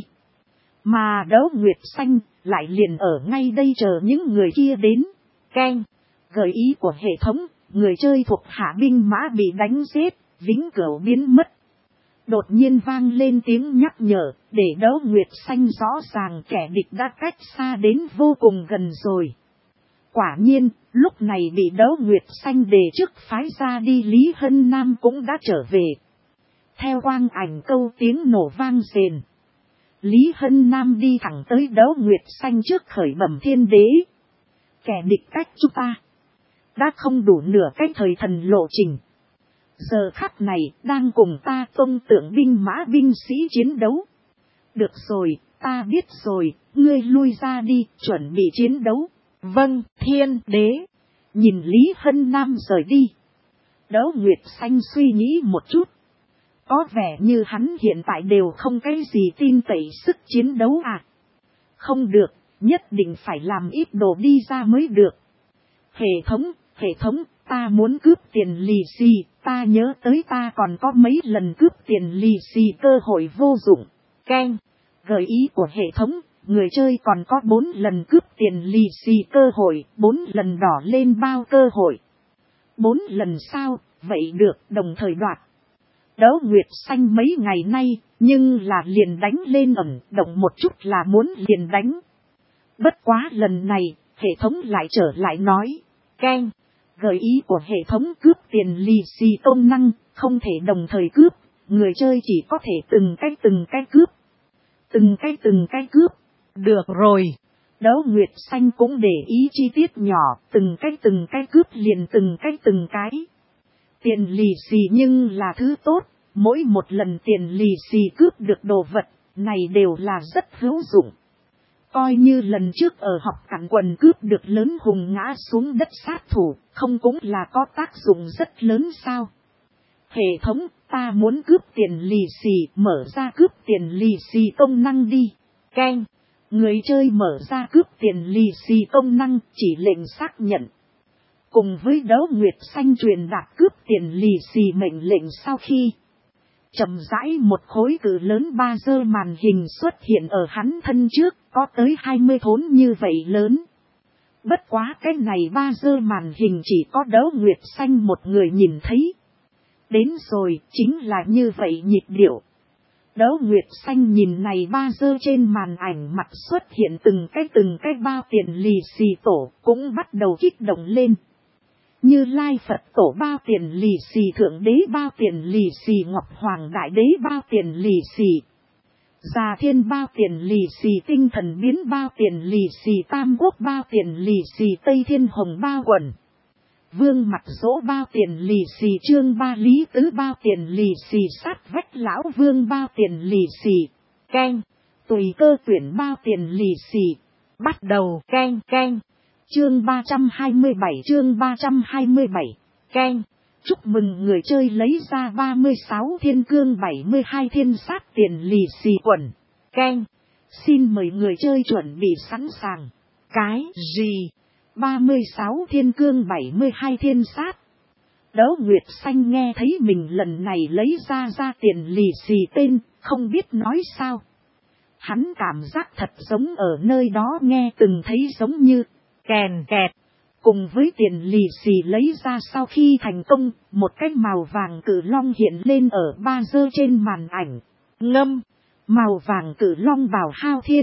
Mà Đấu Nguyệt Xanh lại liền ở ngay đây chờ những người kia đến. Keng, gợi ý của hệ thống, người chơi thuộc hạ binh mã bị đánh giết, vĩnh cửu biến mất. Đột nhiên vang lên tiếng nhắc nhở, để Đấu Nguyệt Xanh rõ ràng kẻ địch đã cách xa đến vô cùng gần rồi. Quả nhiên, lúc này bị Đấu Nguyệt Xanh đề trước phái ra đi Lý Hân Nam cũng đã trở về. Theo quang ảnh câu tiếng nổ vang rền. Lý Hân Nam đi thẳng tới Đấu Nguyệt Xanh trước khởi bẩm Thiên Đế. Kẻ địch cách chúng ta đã không đủ nửa cái thời thần lộ trình. Giờ khắc này đang cùng ta tông tượng binh mã binh sĩ chiến đấu. Được rồi, ta biết rồi, ngươi lui ra đi, chuẩn bị chiến đấu. Vâng, Thiên Đế. Nhìn Lý Hân Nam rời đi. Đấu Nguyệt Xanh suy nghĩ một chút. Có vẻ như hắn hiện tại đều không cái gì tin cậy sức chiến đấu à. Không được, nhất định phải làm ít đồ đi ra mới được. Hệ thống, hệ thống, ta muốn cướp tiền lì xì, ta nhớ tới ta còn có mấy lần cướp tiền lì xì cơ hội vô dụng. Keng, gợi ý của hệ thống, người chơi còn có bốn lần cướp tiền lì xì cơ hội, bốn lần đỏ lên bao cơ hội. Bốn lần sao, vậy được, đồng thời đoạt. Đấu Nguyệt Xanh mấy ngày nay, nhưng là liền đánh lên ẩn, động một chút là muốn liền đánh. Bất quá lần này, hệ thống lại trở lại nói. Keng, gợi ý của hệ thống cướp tiền lì xì công năng, không thể đồng thời cướp, người chơi chỉ có thể từng cái từng cái cướp. Từng cái từng cái cướp. Được rồi. Đấu Nguyệt Xanh cũng để ý chi tiết nhỏ, từng cái từng cái cướp liền từng cái từng cái. Tiền lì xì nhưng là thứ tốt, mỗi một lần tiền lì xì cướp được đồ vật, này đều là rất hữu dụng. Coi như lần trước ở học cản quần cướp được lớn hùng ngã xuống đất sát thủ, không cũng là có tác dụng rất lớn sao? Hệ thống, ta muốn cướp tiền lì xì, mở ra cướp tiền lì xì công năng đi. Keng, người chơi mở ra cướp tiền lì xì công năng, chỉ lệnh xác nhận. Cùng với Đấu Nguyệt Xanh truyền đạt cướp tiền lì xì mệnh lệnh sau khi chậm rãi một khối cự lớn ba giơ màn hình xuất hiện ở hắn thân trước, có tới hai mươi thốn như vậy lớn. Bất quá cái này ba giơ màn hình chỉ có Đấu Nguyệt Xanh một người nhìn thấy. Đến rồi, chính là như vậy nhịp điệu. Đấu Nguyệt Xanh nhìn này ba giơ trên màn ảnh mặt xuất hiện từng cái từng cái bao tiền lì xì tổ, cũng bắt đầu kích động lên. Như Lai Phật tổ bao tiền lì xì, Thượng Đế bao tiền lì xì, Ngọc Hoàng Đại Đế bao tiền lì xì. Già thiên bao tiền lì xì tinh thần biến bao tiền lì xì tam quốc bao tiền lì xì tây thiên hồng bao quần. Vương mặt dỗ bao tiền lì xì trương ba lý tứ bao tiền lì xì sát vách lão vương bao tiền lì xì. Canh. Tùy cơ tuyển bao tiền lì xì. Bắt đầu canh canh. Chương ba trăm hai mươi bảy chương ba trăm hai mươi bảy. Canh. Chúc mừng người chơi lấy ra ba mươi sáu thiên cương bảy mươi hai thiên sát tiền lì xì quần. Canh. Xin mời người chơi chuẩn bị sẵn sàng. Cái gì? ba mươi sáu thiên cương bảy mươi hai thiên sát. Đấu Nguyệt Xanh nghe thấy mình lần này lấy ra ra tiền lì xì tên, không biết nói sao. Hắn cảm giác thật giống ở nơi đó nghe từng thấy giống như kèn kẹt. Cùng với tiền lì xì lấy ra sau khi thành công, một cái màu vàng cử long hiện lên ở ba giơ trên màn ảnh. Ngâm. Màu vàng cử long bảo hao thiên.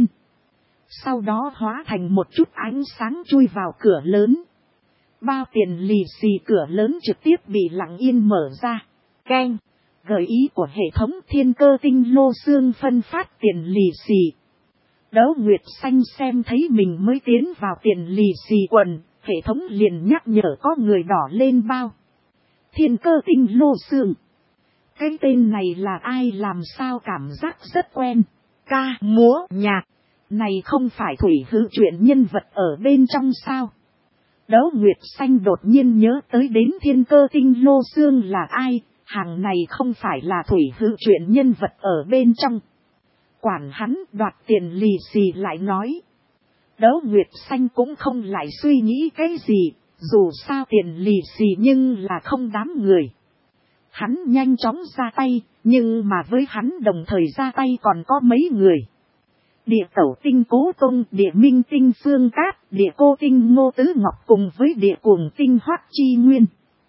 Sau đó hóa thành một chút ánh sáng chui vào cửa lớn. Bao tiền lì xì cửa lớn trực tiếp bị lặng yên mở ra. Canh. Gợi ý của hệ thống thiên cơ tinh lô xương phân phát tiền lì xì. Đấu Nguyệt Xanh xem thấy mình mới tiến vào tiền lì xì quần, hệ thống liền nhắc nhở có người đỏ lên bao. Thiên cơ tinh lô xương. Cái tên này là ai làm sao cảm giác rất quen. Ca, múa, nhạc. Này không phải thủy hữu chuyện nhân vật ở bên trong sao. Đấu Nguyệt Xanh đột nhiên nhớ tới đến thiên cơ tinh lô xương là ai. Hàng này không phải là thủy hữu chuyện nhân vật ở bên trong. Quản hắn đoạt tiền lì xì lại nói. Đấu Nguyệt Xanh cũng không lại suy nghĩ cái gì. Dù sao tiền lì xì nhưng là không đám người. Hắn nhanh chóng ra tay. Nhưng mà với hắn đồng thời ra tay còn có mấy người. Địa Tẩu Tinh Cố Tông, Địa Minh Tinh Phương Cát, Địa Cô Tinh Ngô Tứ Ngọc cùng với Địa Cuồng Tinh Hoắc Chi Nguyên.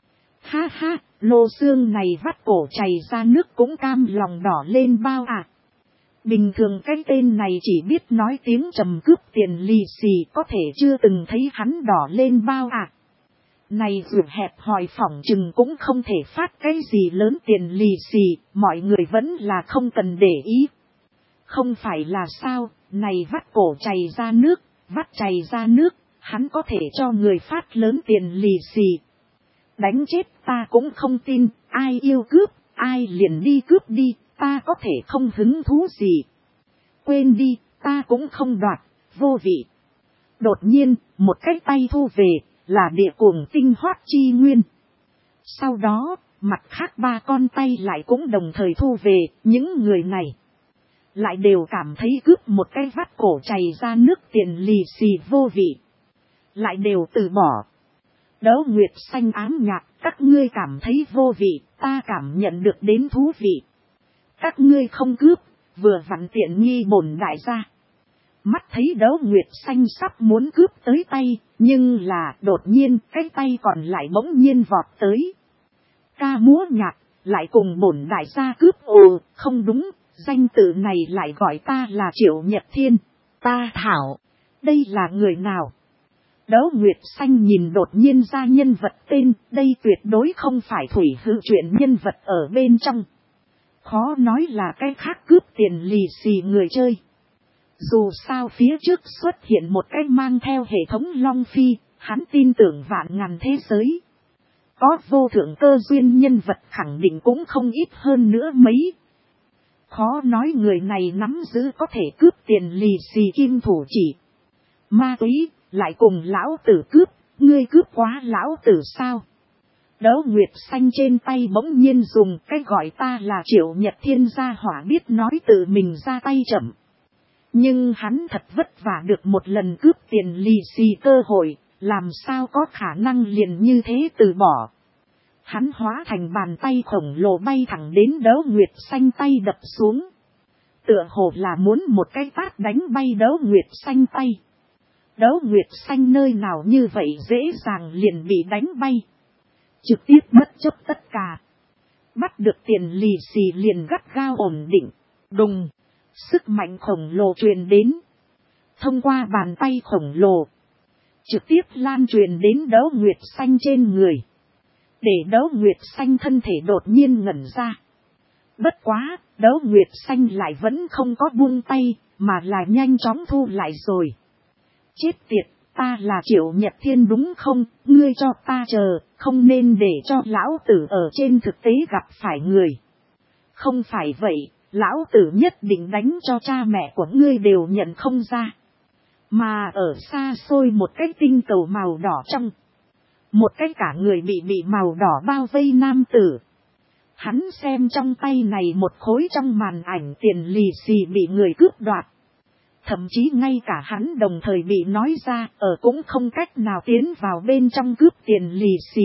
Ha ha, lô xương này vắt cổ chảy ra nước cũng cam lòng đỏ lên bao à. Bình thường cái tên này chỉ biết nói tiếng trầm cướp tiền lì xì, có thể chưa từng thấy hắn đỏ lên bao à. Này dù hẹp hòi phỏng chừng cũng không thể phát cái gì lớn tiền lì xì, mọi người vẫn là không cần để ý. Không phải là sao, này vắt cổ chảy ra nước, vắt chảy ra nước, hắn có thể cho người phát lớn tiền lì xì. Đánh chết ta cũng không tin, ai yêu cướp, ai liền đi cướp đi, ta có thể không hứng thú gì. Quên đi, ta cũng không đoạt, vô vị. Đột nhiên, một cái tay thu về, là Địa Cuồng Tinh Hoắc Chi Nguyên. Sau đó, mặt khác ba con tay lại cũng đồng thời thu về, những người này lại đều cảm thấy cướp một cái vắt cổ chảy ra nước tiền lì xì vô vị. Lại đều từ bỏ. Đấu Nguyệt Xanh ám nhạt, các ngươi cảm thấy vô vị, ta cảm nhận được đến thú vị. Các ngươi không cướp, vừa vặn tiện nghi bổn đại gia. Mắt thấy Đấu Nguyệt Xanh sắp muốn cướp tới tay, nhưng là đột nhiên cái tay còn lại bỗng nhiên vọt tới. Ca múa nhạc, lại cùng bổn đại gia cướp ồ, không đúng, danh tự này lại gọi ta là Triệu Nhật Thiên. Ta thảo, đây là người nào? Đấu Nguyệt Xanh nhìn đột nhiên ra nhân vật tên, đây tuyệt đối không phải thủy hữu chuyện nhân vật ở bên trong. Khó nói là cái khác cướp tiền lì xì người chơi. Dù sao phía trước xuất hiện một cái mang theo hệ thống Long Phi, hắn tin tưởng vạn ngàn thế giới. Có vô thượng cơ duyên nhân vật khẳng định cũng không ít hơn nữa mấy. Khó nói người này nắm giữ có thể cướp tiền lì xì kim thủ chỉ. Ma túy, lại cùng lão tử cướp, ngươi cướp quá lão tử sao? Đấu Nguyệt Xanh trên tay bỗng nhiên dùng cái gọi ta là Triệu Nhật Thiên gia hỏa biết nói tự mình ra tay chậm. Nhưng hắn thật vất vả được một lần cướp tiền lì xì cơ hội, làm sao có khả năng liền như thế từ bỏ. Hắn hóa thành bàn tay khổng lồ bay thẳng đến Đấu Nguyệt Xanh tay đập xuống. Tựa hồ là muốn một cái tát đánh bay Đấu Nguyệt Xanh tay. Đấu Nguyệt Xanh nơi nào như vậy dễ dàng liền bị đánh bay. Trực tiếp bất chấp tất cả. Bắt được tiền lì xì liền gắt gao ổn định. Đùng. Sức mạnh khổng lồ truyền đến. Thông qua bàn tay khổng lồ. Trực tiếp lan truyền đến Đấu Nguyệt Xanh trên người. Để Đấu Nguyệt Xanh thân thể đột nhiên ngẩn ra. Bất quá, Đấu Nguyệt Xanh lại vẫn không có buông tay, mà là nhanh chóng thu lại rồi. Chết tiệt, ta là Triệu Nhật Thiên đúng không, ngươi cho ta chờ, không nên để cho lão tử ở trên thực tế gặp phải người. Không phải vậy, lão tử nhất định đánh cho cha mẹ của ngươi đều nhận không ra. Mà ở xa xôi một cái tinh cầu màu đỏ trong. Một cái cả người bị bị màu đỏ bao vây nam tử. Hắn xem trong tay này một khối trong màn ảnh tiền lì xì bị người cướp đoạt. Thậm chí ngay cả hắn đồng thời bị nói ra ở cũng không cách nào tiến vào bên trong cướp tiền lì xì.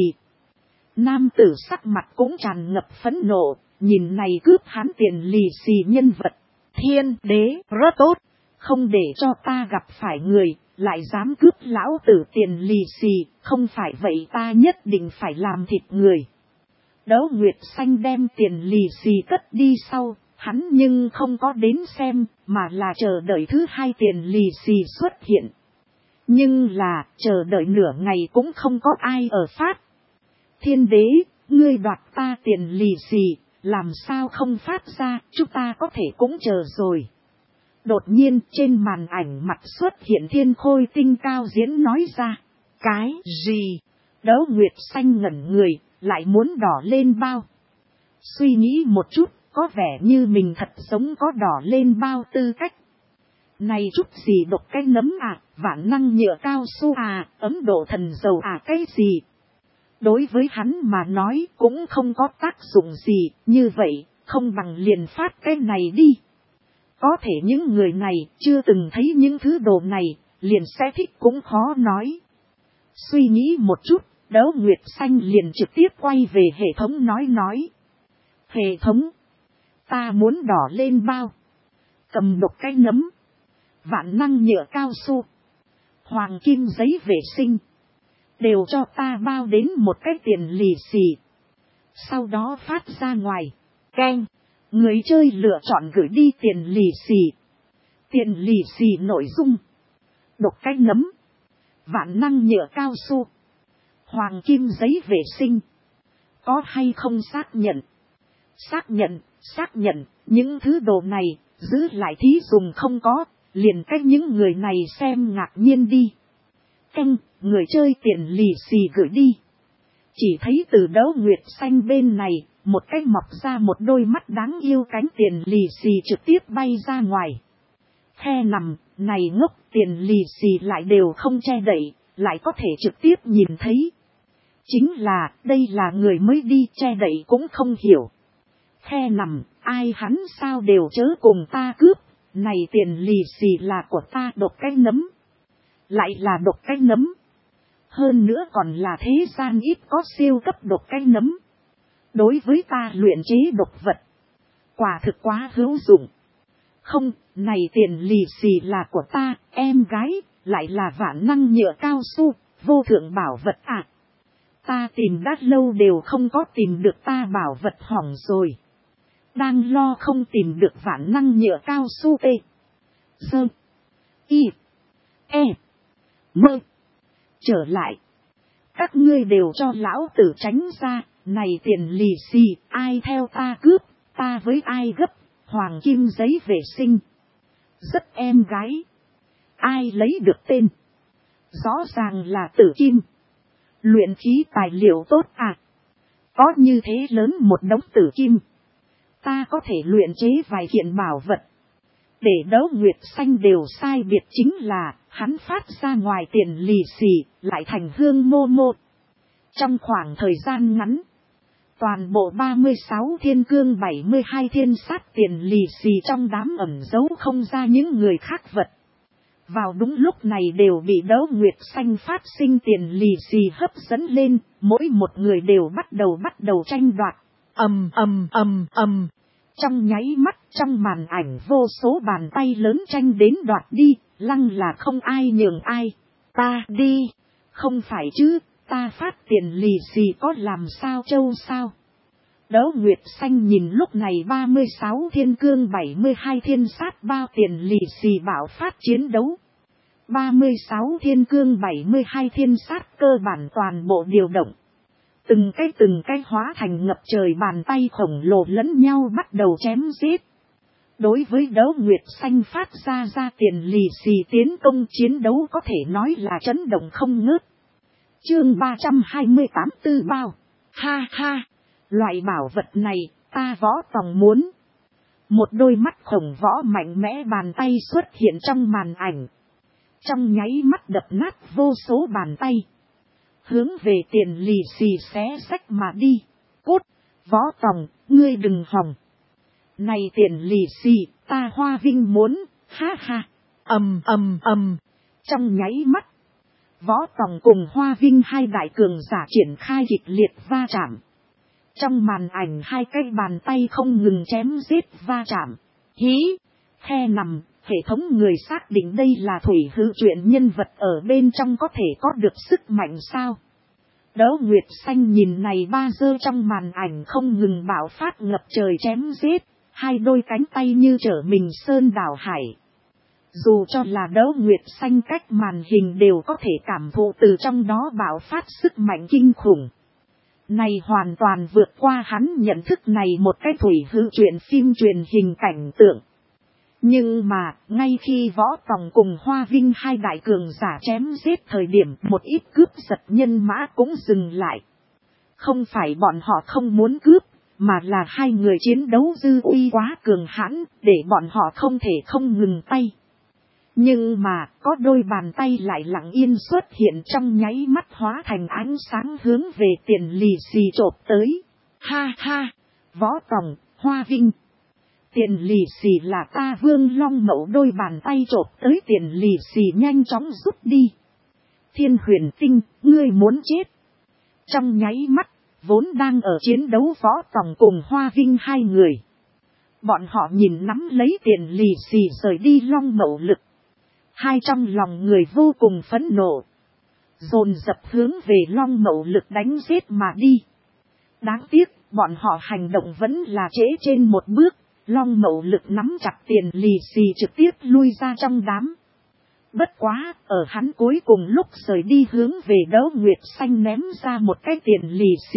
Nam tử sắc mặt cũng tràn ngập phẫn nộ, nhìn này cướp hắn tiền lì xì nhân vật. Thiên đế rất tốt, không để cho ta gặp phải người, lại dám cướp lão tử tiền lì xì, không phải vậy ta nhất định phải làm thịt người. Đấu Nguyệt Xanh đem tiền lì xì cất đi sau, hắn nhưng không có đến xem, mà là chờ đợi thứ hai tiền lì xì xuất hiện. Nhưng là, chờ đợi nửa ngày cũng không có ai ở phát. Thiên đế, ngươi đoạt ta tiền lì xì, làm sao không phát ra, chúng ta có thể cũng chờ rồi. Đột nhiên trên màn ảnh mặt xuất hiện Thiên Khôi Tinh cao diễn nói ra. Cái gì? Đấu Nguyệt Xanh ngẩn người, lại muốn đỏ lên bao. Suy nghĩ một chút, có vẻ như mình thật giống có đỏ lên bao tư cách. Này chút gì độc cái nấm à, vạn năng nhựa cao su à, ấm độ thần dầu à cái gì. Đối với hắn mà nói cũng không có tác dụng gì, như vậy, không bằng liền phát cái này đi. Có thể những người này chưa từng thấy những thứ đồ này, liền sẽ thích cũng khó nói. Suy nghĩ một chút, Đấu Nguyệt Xanh liền trực tiếp quay về hệ thống nói nói. Hệ thống, ta muốn đỏ lên bao. Cầm độc cái nấm. Vạn năng nhựa cao su. Hoàng kim giấy vệ sinh. Đều cho ta bao đến một cái tiền lì xì. Sau đó phát ra ngoài. Keng. Người chơi lựa chọn gửi đi tiền lì xì. Tiền lì xì nội dung. Độc cái nấm. Vạn năng nhựa cao su. Hoàng kim giấy vệ sinh. Có hay không xác nhận? Xác nhận, xác nhận, những thứ đồ này, giữ lại thí dùng không có, liền cách những người này xem ngạc nhiên đi. Canh, người chơi tiền lì xì gửi đi. Chỉ thấy từ Đấu Nguyệt Xanh bên này, một cái mọc ra một đôi mắt đáng yêu cánh tiền lì xì trực tiếp bay ra ngoài. Khe nằm, này ngốc tiền lì xì lại đều không che đậy, lại có thể trực tiếp nhìn thấy. Chính là, đây là người mới đi che đậy cũng không hiểu. Khe nằm, ai hắn sao đều chớ cùng ta cướp, này tiền lì xì là của ta độc cái nấm. Lại là độc cái nấm. Hơn nữa còn là thế gian ít có siêu cấp độc cái nấm. Đối với ta luyện chế độc vật, quả thực quá hữu dụng. Không, này tiền lì xì là của ta, em gái, lại là vạn năng nhựa cao su, vô thượng bảo vật à. Ta tìm đã lâu đều không có tìm được ta bảo vật hỏng rồi. Đang lo không tìm được vạn năng nhựa cao su tê. Dơ. Y. E. Mơ. Trở lại. Các ngươi đều cho lão tử tránh ra. Này tiền lì xì, ai theo ta cướp, ta với ai gấp, hoàng kim giấy vệ sinh. Rất em gái. Ai lấy được tên? Rõ ràng là Tử Kim. Luyện khí tài liệu tốt à? Có như thế lớn một đống tử kim. Ta có thể luyện chế vài kiện bảo vật. Để Đấu Nguyệt Xanh đều sai biệt chính là, hắn phát ra ngoài tiền lì xì, lại thành hương mô mô. Trong khoảng thời gian ngắn, toàn bộ ba mươi sáu thiên cương bảy mươi hai thiên sát tiền lì xì trong đám ẩn giấu không ra những người khác vật. Vào đúng lúc này đều bị Đấu Nguyệt Xanh phát sinh tiền lì xì hấp dẫn lên, mỗi một người đều bắt đầu bắt đầu tranh đoạt. Ầm ầm ầm ầm. Trong nháy mắt, trong màn ảnh vô số bàn tay lớn tranh đến đoạt đi, lăng là không ai nhường ai. Ta đi, không phải chứ, ta phát tiền lì xì có làm sao châu sao. Đấu Nguyệt Xanh nhìn lúc này ba mươi sáu thiên cương bảy mươi hai thiên sát bao tiền lì xì bảo phát chiến đấu. ba mươi sáu thiên cương bảy mươi hai thiên sát cơ bản toàn bộ điều động. Từng cái từng cái hóa thành ngập trời bàn tay khổng lồ lẫn nhau bắt đầu chém giết. Đối với Đấu Nguyệt Xanh phát ra ra tiền lì xì tiến công chiến đấu có thể nói là chấn động không ngớt. Chương ba trăm hai mươi tám Tư Bao. Ha ha, loại bảo vật này ta Võ Tòng muốn. Một đôi mắt khổng võ mạnh mẽ bàn tay xuất hiện trong màn ảnh. Trong nháy mắt đập nát vô số bàn tay. Hướng về tiền lì xì xé xách mà đi. Cút, Võ Tòng, ngươi đừng hòng. Này tiền lì xì, ta Hoa Vinh muốn, ha ha, ầm ầm ầm. Trong nháy mắt, Võ Tòng cùng Hoa Vinh hai đại cường giả triển khai kịch liệt va chạm. Trong màn ảnh hai cái bàn tay không ngừng chém giết va chạm. Hí, khe nằm, hệ thống người xác định đây là thủy hư truyện nhân vật ở bên trong có thể có được sức mạnh sao. Đấu Nguyệt Xanh nhìn này ba dơ trong màn ảnh không ngừng bạo phát ngập trời chém giết. Hai đôi cánh tay như trở mình sơn đảo hải. Dù cho là Đấu Nguyệt Xanh cách màn hình đều có thể cảm thụ từ trong đó bạo phát sức mạnh kinh khủng. Này hoàn toàn vượt qua hắn nhận thức này một cái thủy hư truyện phim truyền hình cảnh tượng. Nhưng mà, ngay khi Võ Tòng cùng Hoa Vinh hai đại cường giả chém giết thời điểm một ít cướp giật nhân mã cũng dừng lại. Không phải bọn họ không muốn cướp. Mà là hai người chiến đấu dư uy quá cường hãn, để bọn họ không thể không ngừng tay. Nhưng mà, có đôi bàn tay lại lặng yên xuất hiện trong nháy mắt hóa thành ánh sáng hướng về tiền lì xì chộp tới. Ha ha, Võ Tòng, Hoa Vinh. Tiền lì xì là ta Vương Long Mậu đôi bàn tay chộp tới tiền lì xì nhanh chóng rút đi. Thiên Huyền Tinh, ngươi muốn chết. Trong nháy mắt. Vốn đang ở chiến đấu Võ Tòng cùng Hoa Vinh hai người. Bọn họ nhìn nắm lấy tiền lì xì rời đi Long Mậu Lực. Hai trong lòng người vô cùng phẫn nộ. Dồn dập hướng về Long Mậu Lực đánh giết mà đi. Đáng tiếc, bọn họ hành động vẫn là trễ trên một bước. Long Mậu Lực nắm chặt tiền lì xì trực tiếp lui ra trong đám. Bất quá, ở hắn cuối cùng lúc rời đi hướng về Đấu Nguyệt Xanh ném ra một cái tiền lì xì.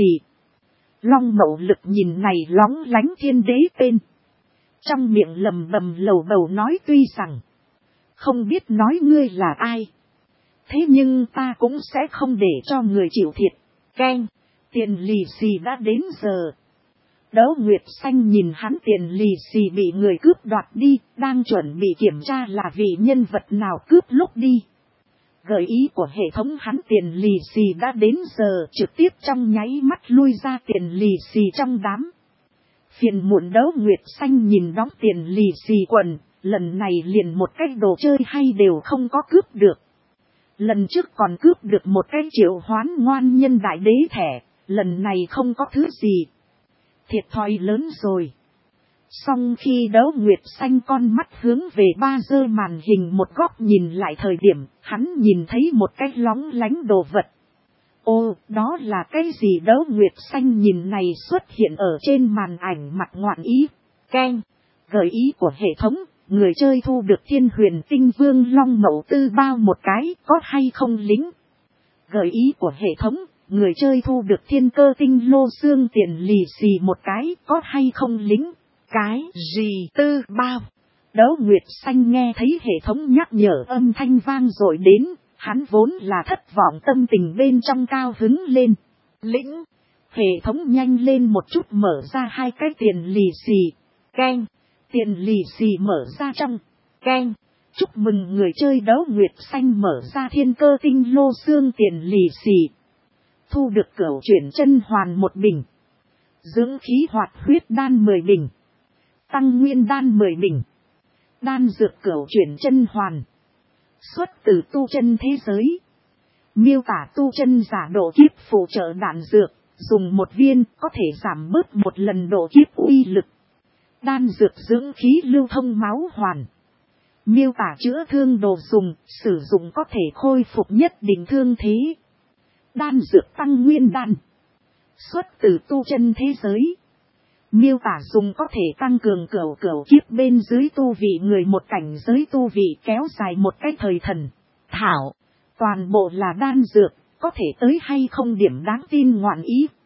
Long Mậu Lực nhìn này lóng lánh thiên đế tên. Trong miệng lầm bầm lầu bầu nói tuy rằng không biết nói ngươi là ai. Thế nhưng ta cũng sẽ không để cho người chịu thiệt. Keng, tiền lì xì đã đến giờ. Đấu Nguyệt Xanh nhìn hắn tiền lì xì bị người cướp đoạt đi, đang chuẩn bị kiểm tra là vị nhân vật nào cướp lúc đi. Gợi ý của hệ thống hắn tiền lì xì đã đến giờ trực tiếp trong nháy mắt lui ra tiền lì xì trong đám. Phiền muộn Đấu Nguyệt Xanh nhìn đóng tiền lì xì quần, lần này liền một cái đồ chơi hay đều không có cướp được. Lần trước còn cướp được một cái triệu hoán ngoan nhân đại đế thẻ, lần này không có thứ gì. Thiệt thòi lớn rồi. Xong khi Đấu Nguyệt Xanh con mắt hướng về ba dơ màn hình một góc nhìn lại thời điểm, hắn nhìn thấy một cái lóng lánh đồ vật. Ô, đó là cái gì? Đấu Nguyệt Xanh nhìn này xuất hiện ở trên màn ảnh mặt ngoạn ý. Keng, gợi ý của hệ thống, người chơi thu được Thiên Huyền Tinh Vương Long Mậu Tư Bao một cái, có hay không lính? Gợi ý của hệ thống, người chơi thu được Thiên Cơ Tinh Lô Xương tiền lì xì một cái, có hay không lính? Cái gì Tư Bao? Đấu Nguyệt Xanh nghe thấy hệ thống nhắc nhở âm thanh vang rồi đến, hắn vốn là thất vọng tâm tình bên trong cao hứng lên. Lĩnh, hệ thống nhanh lên một chút mở ra hai cái tiền lì xì. Keng, tiền lì xì mở ra trong. Keng, chúc mừng người chơi Đấu Nguyệt Xanh mở ra Thiên Cơ Tinh Lô Xương tiền lì xì. Thu được cửu chuyển chân hoàn một bình. Dưỡng khí hoạt huyết đan mười bình. Tăng nguyên đan mười bình. Đan dược cửu chuyển chân hoàn. Xuất từ tu chân thế giới. Miêu tả tu chân giả độ kiếp phụ trợ đạn dược. Dùng một viên có thể giảm bớt một lần độ kiếp uy lực. Đan dược dưỡng khí lưu thông máu hoàn. Miêu tả chữa thương đồ dùng, sử dụng có thể khôi phục nhất định thương thế. Đan dược tăng nguyên đan. Xuất từ tu chân thế giới. Miêu tả dùng có thể tăng cường cửu cửu kiếp bên dưới tu vị người một cảnh giới tu vị kéo dài một cái thời thần. Thảo, toàn bộ là đan dược, có thể tới hay không điểm đáng tin ngoạn ý.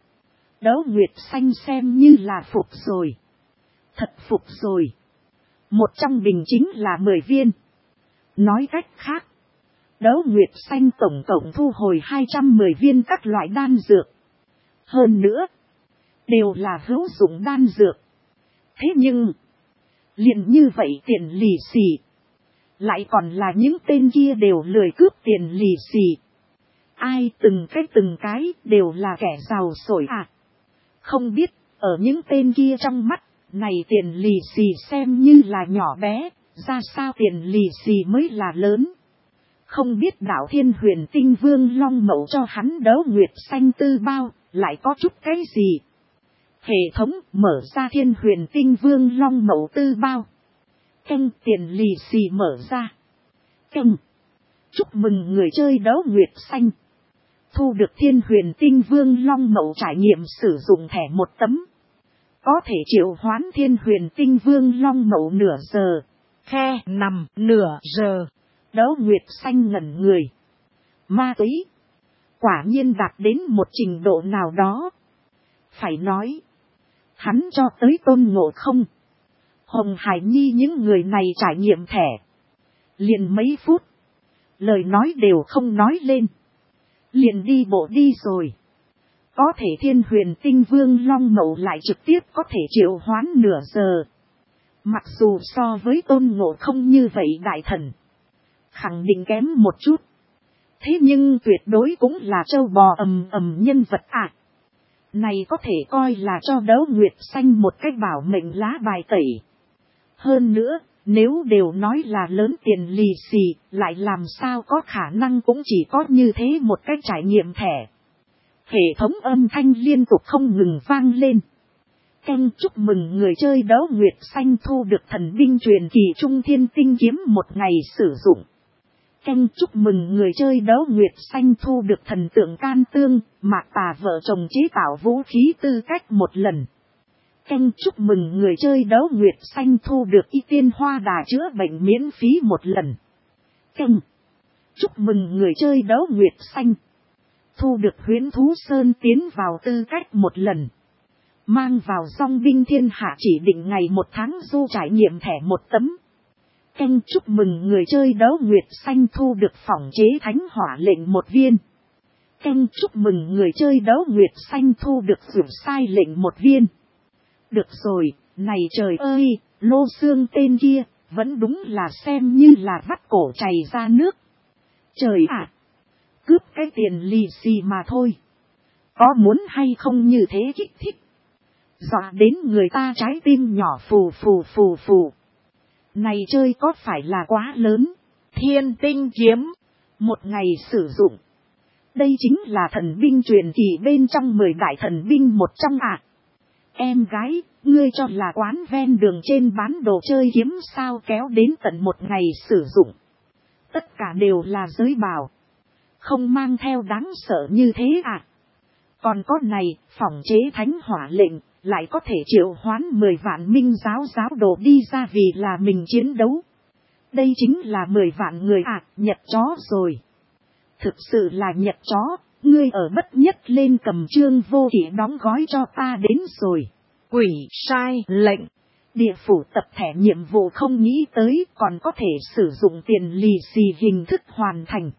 Đấu Nguyệt Xanh xem như là phục rồi. Thật phục rồi. Một trong bình chính là mười viên. Nói cách khác, Đấu Nguyệt Xanh tổng cộng thu hồi hai trăm mười viên các loại đan dược. Hơn nữa, đều là hữu dụng đan dược. Thế nhưng, liền như vậy tiền lì xì. Lại còn là những tên kia đều lười cướp tiền lì xì. Ai từng cái từng cái đều là kẻ giàu sổi à. Không biết, ở những tên kia trong mắt, này tiền lì xì xem như là nhỏ bé, ra sao tiền lì xì mới là lớn. Không biết đạo Thiên Huyền Tinh Vương Long Mậu cho hắn Đấu Nguyệt Xanh tư bao, lại có chút cái gì. Hệ thống mở ra Thiên Huyền Tinh Vương Long Mậu tư bao. Canh tiền lì xì mở ra. Canh. Chúc mừng người chơi Đấu Nguyệt Xanh. Thu được Thiên Huyền Tinh Vương Long Mậu trải nghiệm sử dụng thẻ một tấm. Có thể triệu hoán Thiên Huyền Tinh Vương Long Mậu nửa giờ. Khe nằm nửa giờ. Đấu Nguyệt Xanh ngẩn người. Ma túy. Quả nhiên đạt đến một trình độ nào đó. Phải nói. Hắn cho tới Tôn Ngộ Không, Hồng Hải Nhi những người này trải nghiệm thẻ. Liền mấy phút. Lời nói đều không nói lên. Liền đi bộ đi rồi. Có thể Thiên Huyền Tinh Vương Long Mậu lại trực tiếp có thể triệu hoán nửa giờ. Mặc dù so với Tôn Ngộ Không như vậy đại thần, khẳng định kém một chút. Thế nhưng tuyệt đối cũng là châu bò ầm ầm nhân vật ạ. À. Này có thể coi là cho Đấu Nguyệt Xanh một cách bảo mệnh lá bài tẩy. Hơn nữa, nếu đều nói là lớn tiền lì xì, lại làm sao có khả năng cũng chỉ có như thế một cách trải nghiệm thẻ. Hệ thống âm thanh liên tục không ngừng vang lên. Canh chúc mừng người chơi Đấu Nguyệt Xanh thu được thần binh truyền kỳ Trung Thiên Tinh Kiếm một ngày sử dụng. Canh chúc mừng người chơi Đấu Nguyệt Xanh thu được thần tượng Can Tương, Mạc Tà vợ chồng chế tạo vũ khí tư cách một lần. Canh chúc mừng người chơi Đấu Nguyệt Xanh thu được y tiên hoa đà chữa bệnh miễn phí một lần. Canh chúc mừng người chơi Đấu Nguyệt Xanh thu được huyễn thú sơn tiến vào tư cách một lần. Mang vào dòng binh thiên hạ chỉ định ngày một tháng du trải nghiệm thẻ một tấm. Canh chúc mừng người chơi Đấu Nguyệt Xanh thu được phỏng chế thánh hỏa lệnh một viên. Canh chúc mừng người chơi Đấu Nguyệt Xanh thu được vượt sai lệnh một viên. Được rồi, này trời ơi, Lô Xương tên kia, vẫn đúng là xem như là vắt cổ chảy ra nước. Trời ạ, cướp cái tiền lì xì mà thôi. Có muốn hay không như thế kích thích. Dọa đến người ta trái tim nhỏ phù phù phù phù. Này chơi có phải là quá lớn. Thiên Tinh Kiếm, một ngày sử dụng. Đây chính là thần binh truyền kỳ bên trong mười đại thần binh một trong ạ. À. Em gái, ngươi cho là quán ven đường trên bán đồ chơi kiếm sao kéo đến tận một ngày sử dụng. Tất cả đều là giới bào. Không mang theo đáng sợ như thế à. Còn có này, phỏng chế thánh hỏa lệnh, lại có thể triệu hoán mười vạn minh giáo giáo đồ đi ra vì là mình chiến đấu. Đây chính là mười vạn người à, nhật chó rồi. Thực sự là nhật chó, ngươi ở bất nhất lên cầm trương vô kỷ đóng gói cho ta đến rồi. Quỷ sai lệnh. Địa phủ tập thẻ nhiệm vụ không nghĩ tới còn có thể sử dụng tiền lì xì hình thức hoàn thành.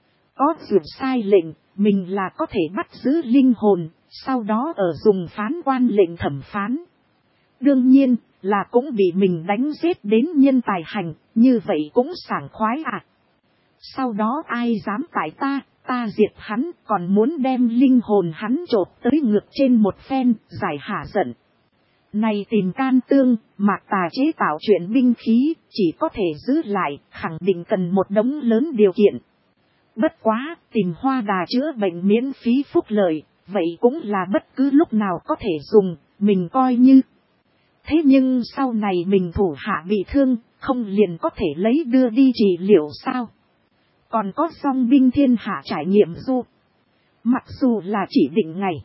Có duyệt sai lệnh, mình là có thể bắt giữ linh hồn, sau đó ở dùng phán quan lệnh thẩm phán. Đương nhiên là cũng bị mình đánh giết đến nhân tài hành, như vậy cũng sảng khoái à. Sau đó ai dám tại ta, ta diệt hắn, còn muốn đem linh hồn hắn trộp tới ngược trên một phen, giải hả giận. Này tìm Can Tương, Mạc Tà chế tạo chuyện binh khí, chỉ có thể giữ lại, khẳng định cần một đống lớn điều kiện. Bất quá, tìm hoa đà chữa bệnh miễn phí phúc lợi, vậy cũng là bất cứ lúc nào có thể dùng, mình coi như. Thế nhưng sau này mình thủ hạ bị thương, không liền có thể lấy đưa đi trị liệu sao? Còn có song binh thiên hạ trải nghiệm du. Mặc dù là chỉ định ngày,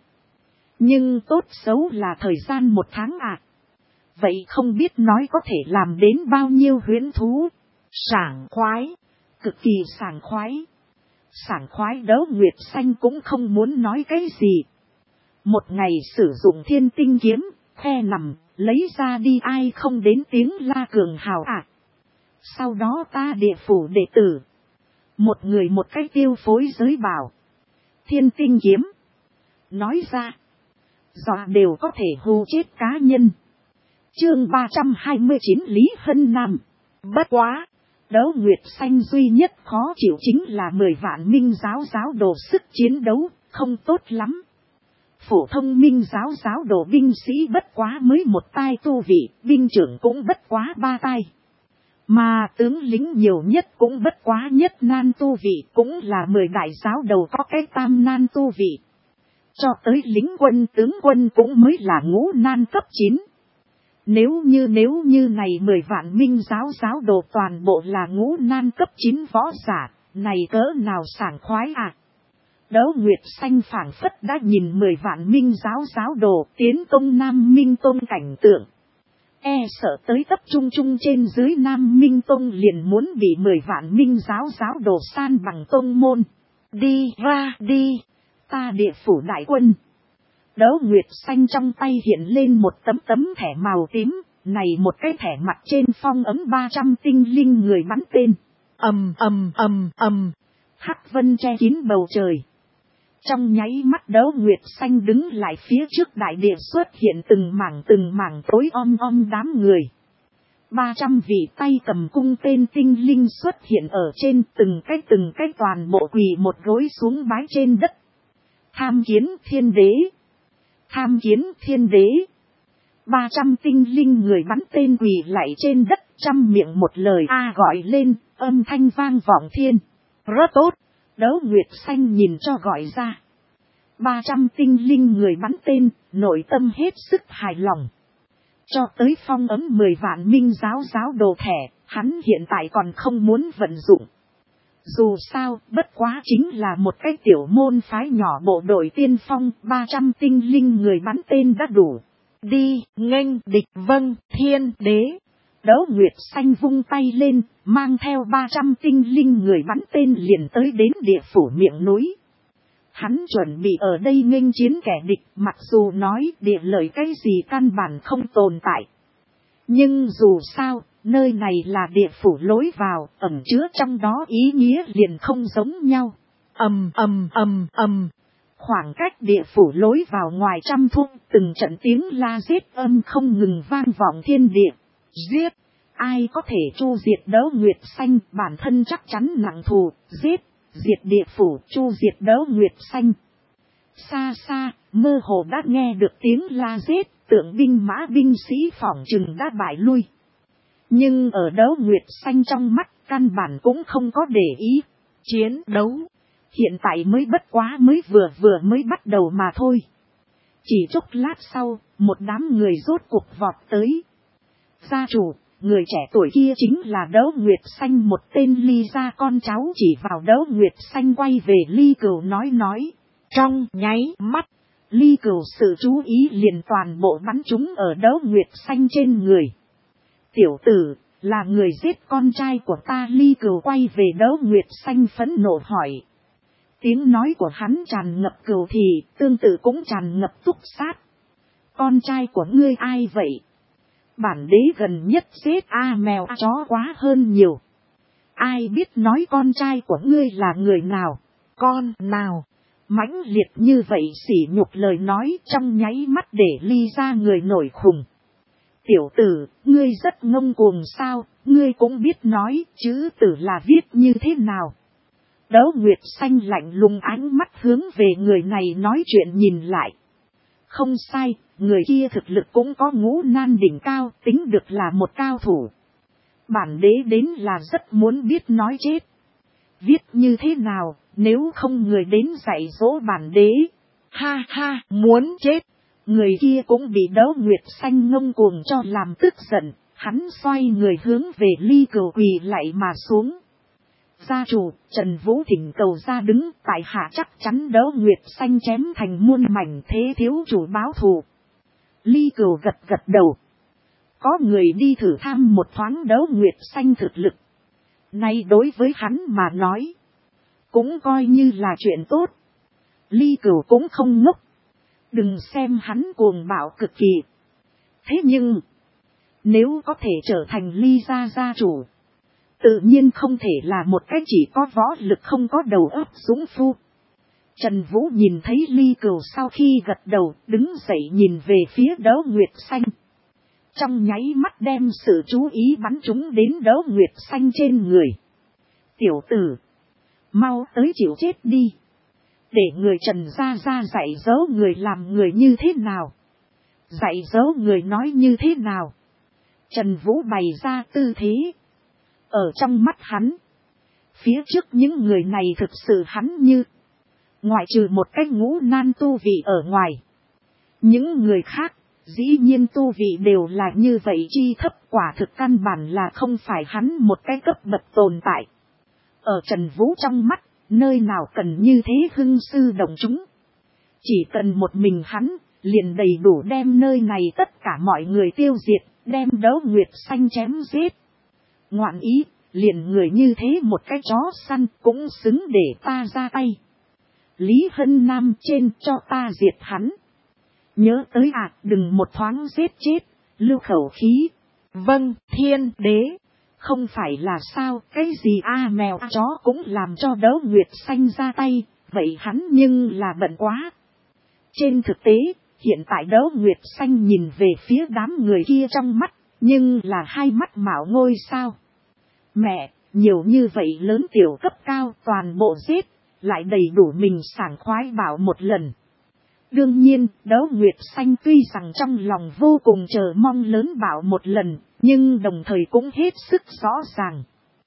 nhưng tốt xấu là thời gian một tháng à. Vậy không biết nói có thể làm đến bao nhiêu huyễn thú. Sảng khoái, cực kỳ sảng khoái. Sảng khoái Đấu Nguyệt Xanh cũng không muốn nói cái gì. Một ngày sử dụng thiên tinh kiếm, khe nằm, lấy ra đi ai không đến tiếng la cường hào à. Sau đó ta địa phủ đệ tử. Một người một cái tiêu phối giới bảo. Thiên tinh kiếm. Nói ra. Dọa đều có thể hù chết cá nhân. Chương ba trăm hai mươi chín Lý Hân Nam. Bất quá. Đấu Nguyệt Xanh duy nhất khó chịu chính là mười vạn minh giáo giáo đồ sức chiến đấu, không tốt lắm. Phổ thông minh giáo giáo đồ binh sĩ bất quá mới một tai tu vị, binh trưởng cũng bất quá ba tai. Mà tướng lính nhiều nhất cũng bất quá nhất nan tu vị, cũng là mười đại giáo đầu có cái tam nan tu vị. Cho tới lính quân tướng quân cũng mới là ngũ nan cấp chín. Nếu như nếu như này mười vạn minh giáo giáo đồ toàn bộ là ngũ nan cấp chín võ giả, này cỡ nào sảng khoái à. Đấu Nguyệt Xanh phảng phất đã nhìn mười vạn minh giáo giáo đồ tiến công Nam Minh Tông cảnh tượng. E sợ tới tập trung trung trên dưới Nam Minh Tông liền muốn bị mười vạn minh giáo giáo đồ san bằng tông môn. Đi ra đi, ta địa phủ đại quân. Đấu Nguyệt Xanh trong tay hiện lên một tấm tấm thẻ màu tím, này một cái thẻ mặt trên phong ấm ba trăm tinh linh người bắn tên. Ầm ầm ầm ầm, hắc vân che kín bầu trời. Trong nháy mắt Đấu Nguyệt Xanh đứng lại phía trước đại địa xuất hiện từng mảng từng mảng tối om om đám người. ba trăm vị tay cầm cung tên tinh linh xuất hiện ở trên từng cái từng cái toàn bộ quỳ một gối xuống bái trên đất. Tham kiến thiên đế. Tham kiến thiên đế. ba trăm tinh linh người bắn tên quỳ lại trên đất, trăm miệng một lời a gọi lên, âm thanh vang vọng thiên. Rất tốt. Đấu Nguyệt Xanh nhìn cho gọi ra. ba trăm tinh linh người bắn tên, nội tâm hết sức hài lòng. Cho tới phong ấm mười vạn minh giáo giáo đồ thẻ, hắn hiện tại còn không muốn vận dụng. Dù sao, bất quá chính là một cái tiểu môn phái nhỏ bộ đội tiên phong, ba trăm tinh linh người bắn tên đã đủ. Đi, nghênh địch vâng, thiên đế. Đấu Nguyệt Xanh vung tay lên, mang theo ba trăm tinh linh người bắn tên liền tới đến địa phủ miệng núi. Hắn chuẩn bị ở đây nghênh chiến kẻ địch, mặc dù nói địa lợi cái gì căn bản không tồn tại. Nhưng dù sao, nơi này là địa phủ lối vào, ẩn chứa trong đó ý nghĩa liền không giống nhau. Ầm ầm ầm ầm. Khoảng cách địa phủ lối vào ngoài trăm thung, từng trận tiếng la giết âm không ngừng vang vọng thiên địa. Giết! Ai có thể chu diệt Đấu Nguyệt Xanh, bản thân chắc chắn nặng thù, giết, diệt địa phủ, chu diệt Đấu Nguyệt Xanh. Xa xa, mơ hồ đã nghe được tiếng la giết, tượng binh mã binh sĩ phỏng chừng đã bại lui. Nhưng ở Đấu Nguyệt Xanh trong mắt, căn bản cũng không có để ý. Chiến đấu, hiện tại mới bất quá mới vừa vừa mới bắt đầu mà thôi. Chỉ chốc lát sau, một đám người rốt cuộc vọt tới. Gia chủ, người trẻ tuổi kia chính là Đấu Nguyệt Xanh, một tên Ly gia con cháu chỉ vào Đấu Nguyệt Xanh quay về Ly Cửu nói nói. Trong nháy mắt, Ly Cửu sự chú ý liền toàn bộ bắn trúng ở Đấu Nguyệt Xanh trên người. Tiểu tử, là người giết con trai của ta. Ly Cửu quay về Đấu Nguyệt Xanh phẫn nộ hỏi. Tiếng nói của hắn tràn ngập cừu thì, tương tự cũng tràn ngập túc sát. Con trai của ngươi ai vậy? Bản đế gần nhất giết a mèo a chó quá hơn nhiều. Ai biết nói con trai của ngươi là người nào? Con nào? Mãnh liệt như vậy sỉ nhục lời nói trong nháy mắt để Ly ra người nổi khùng. Tiểu tử, ngươi rất ngông cuồng sao, ngươi cũng biết nói chữ tử là viết như thế nào. Đấu Nguyệt Xanh lạnh lùng ánh mắt hướng về người này nói chuyện nhìn lại. Không sai, người kia thực lực cũng có ngũ nan đỉnh cao, tính được là một cao thủ. Bản đế đến là rất muốn biết nói chết. Viết như thế nào, nếu không người đến dạy dỗ bản đế. Ha ha, muốn chết. Người kia cũng bị Đấu Nguyệt Xanh ngông cuồng cho làm tức giận, hắn xoay người hướng về Ly Cửu quỳ lạy mà xuống. Gia chủ, Trần Vũ thỉnh cầu ra đứng, tại hạ chắc chắn Đấu Nguyệt Xanh chém thành muôn mảnh, thế thiếu chủ báo thù. Ly Cửu gật gật đầu. Có người đi thử thăm một thoáng Đấu Nguyệt Xanh thực lực. Nay đối với hắn mà nói, cũng coi như là chuyện tốt. Ly Cửu cũng không ngốc. Đừng xem hắn cuồng bạo cực kỳ. Thế nhưng, nếu có thể trở thành Ly gia gia chủ, tự nhiên không thể là một cái chỉ có võ lực không có đầu óc dũng phu. Trần Vũ nhìn thấy Ly Cửu sau khi gật đầu, đứng dậy nhìn về phía Đỗ Nguyệt Xanh. Trong nháy mắt đem sự chú ý bắn trúng đến Đỗ Nguyệt Xanh trên người. Tiểu tử, mau tới chịu chết đi. Để người Trần gia gia dạy dỗ người làm người như thế nào. Dạy dỗ người nói như thế nào. Trần Vũ bày ra tư thế. Ở trong mắt hắn, phía trước những người này thực sự hắn như, ngoại trừ một cái ngũ nan tu vị ở ngoài. Những người khác, dĩ nhiên tu vị đều là như vậy chi thấp, quả thực căn bản là không phải hắn một cái cấp bậc tồn tại. Ở Trần Vũ trong mắt, nơi nào cần như thế hưng sư động chúng. Chỉ cần một mình hắn, liền đầy đủ đem nơi này tất cả mọi người tiêu diệt, đem Đỗ Nguyệt Xanh chém giết. Ngoạn ý, liền người như thế một cái chó săn cũng xứng để ta ra tay. Lý Hân Nam trên cho ta diệt hắn. Nhớ tới à, đừng một thoáng giết chết, lưu khẩu khí. Vâng, thiên đế. Không phải là sao, cái gì a à, mèo chó cũng làm cho Đỗ Nguyệt Xanh ra tay, vậy hắn nhưng là bận quá. Trên thực tế, hiện tại Đỗ Nguyệt Xanh nhìn về phía đám người kia trong mắt, nhưng là hai mắt mạo ngôi sao. Mẹ, nhiều như vậy lớn tiểu cấp cao toàn bộ giết, lại đầy đủ mình sảng khoái bảo một lần. Đương nhiên, Đỗ Nguyệt Xanh tuy rằng trong lòng vô cùng chờ mong lớn bảo một lần, nhưng đồng thời cũng hết sức rõ ràng.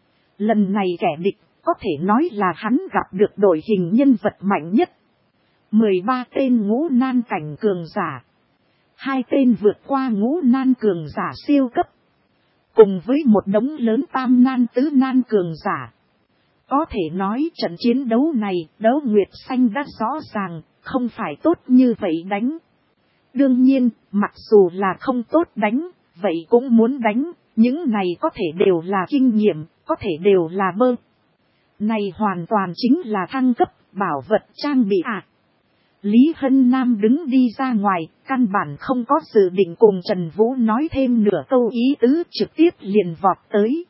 Lần này kẻ địch, có thể nói là hắn gặp được đội hình nhân vật mạnh nhất. mười ba tên ngũ nan cảnh cường giả. Hai tên vượt qua ngũ nan cường giả siêu cấp. Cùng với một đống lớn tam nan tứ nan cường giả. Có thể nói trận chiến đấu này, Đỗ Nguyệt Xanh đã rõ ràng, không phải tốt như vậy đánh. Đương nhiên, mặc dù là không tốt đánh, vậy cũng muốn đánh, những này có thể đều là kinh nghiệm, có thể đều là bơ. Này hoàn toàn chính là thăng cấp, bảo vật trang bị ạ. À. Lý Hân Nam đứng đi ra ngoài, căn bản không có dự định cùng Trần Vũ nói thêm nửa câu ý tứ, trực tiếp liền vọt tới.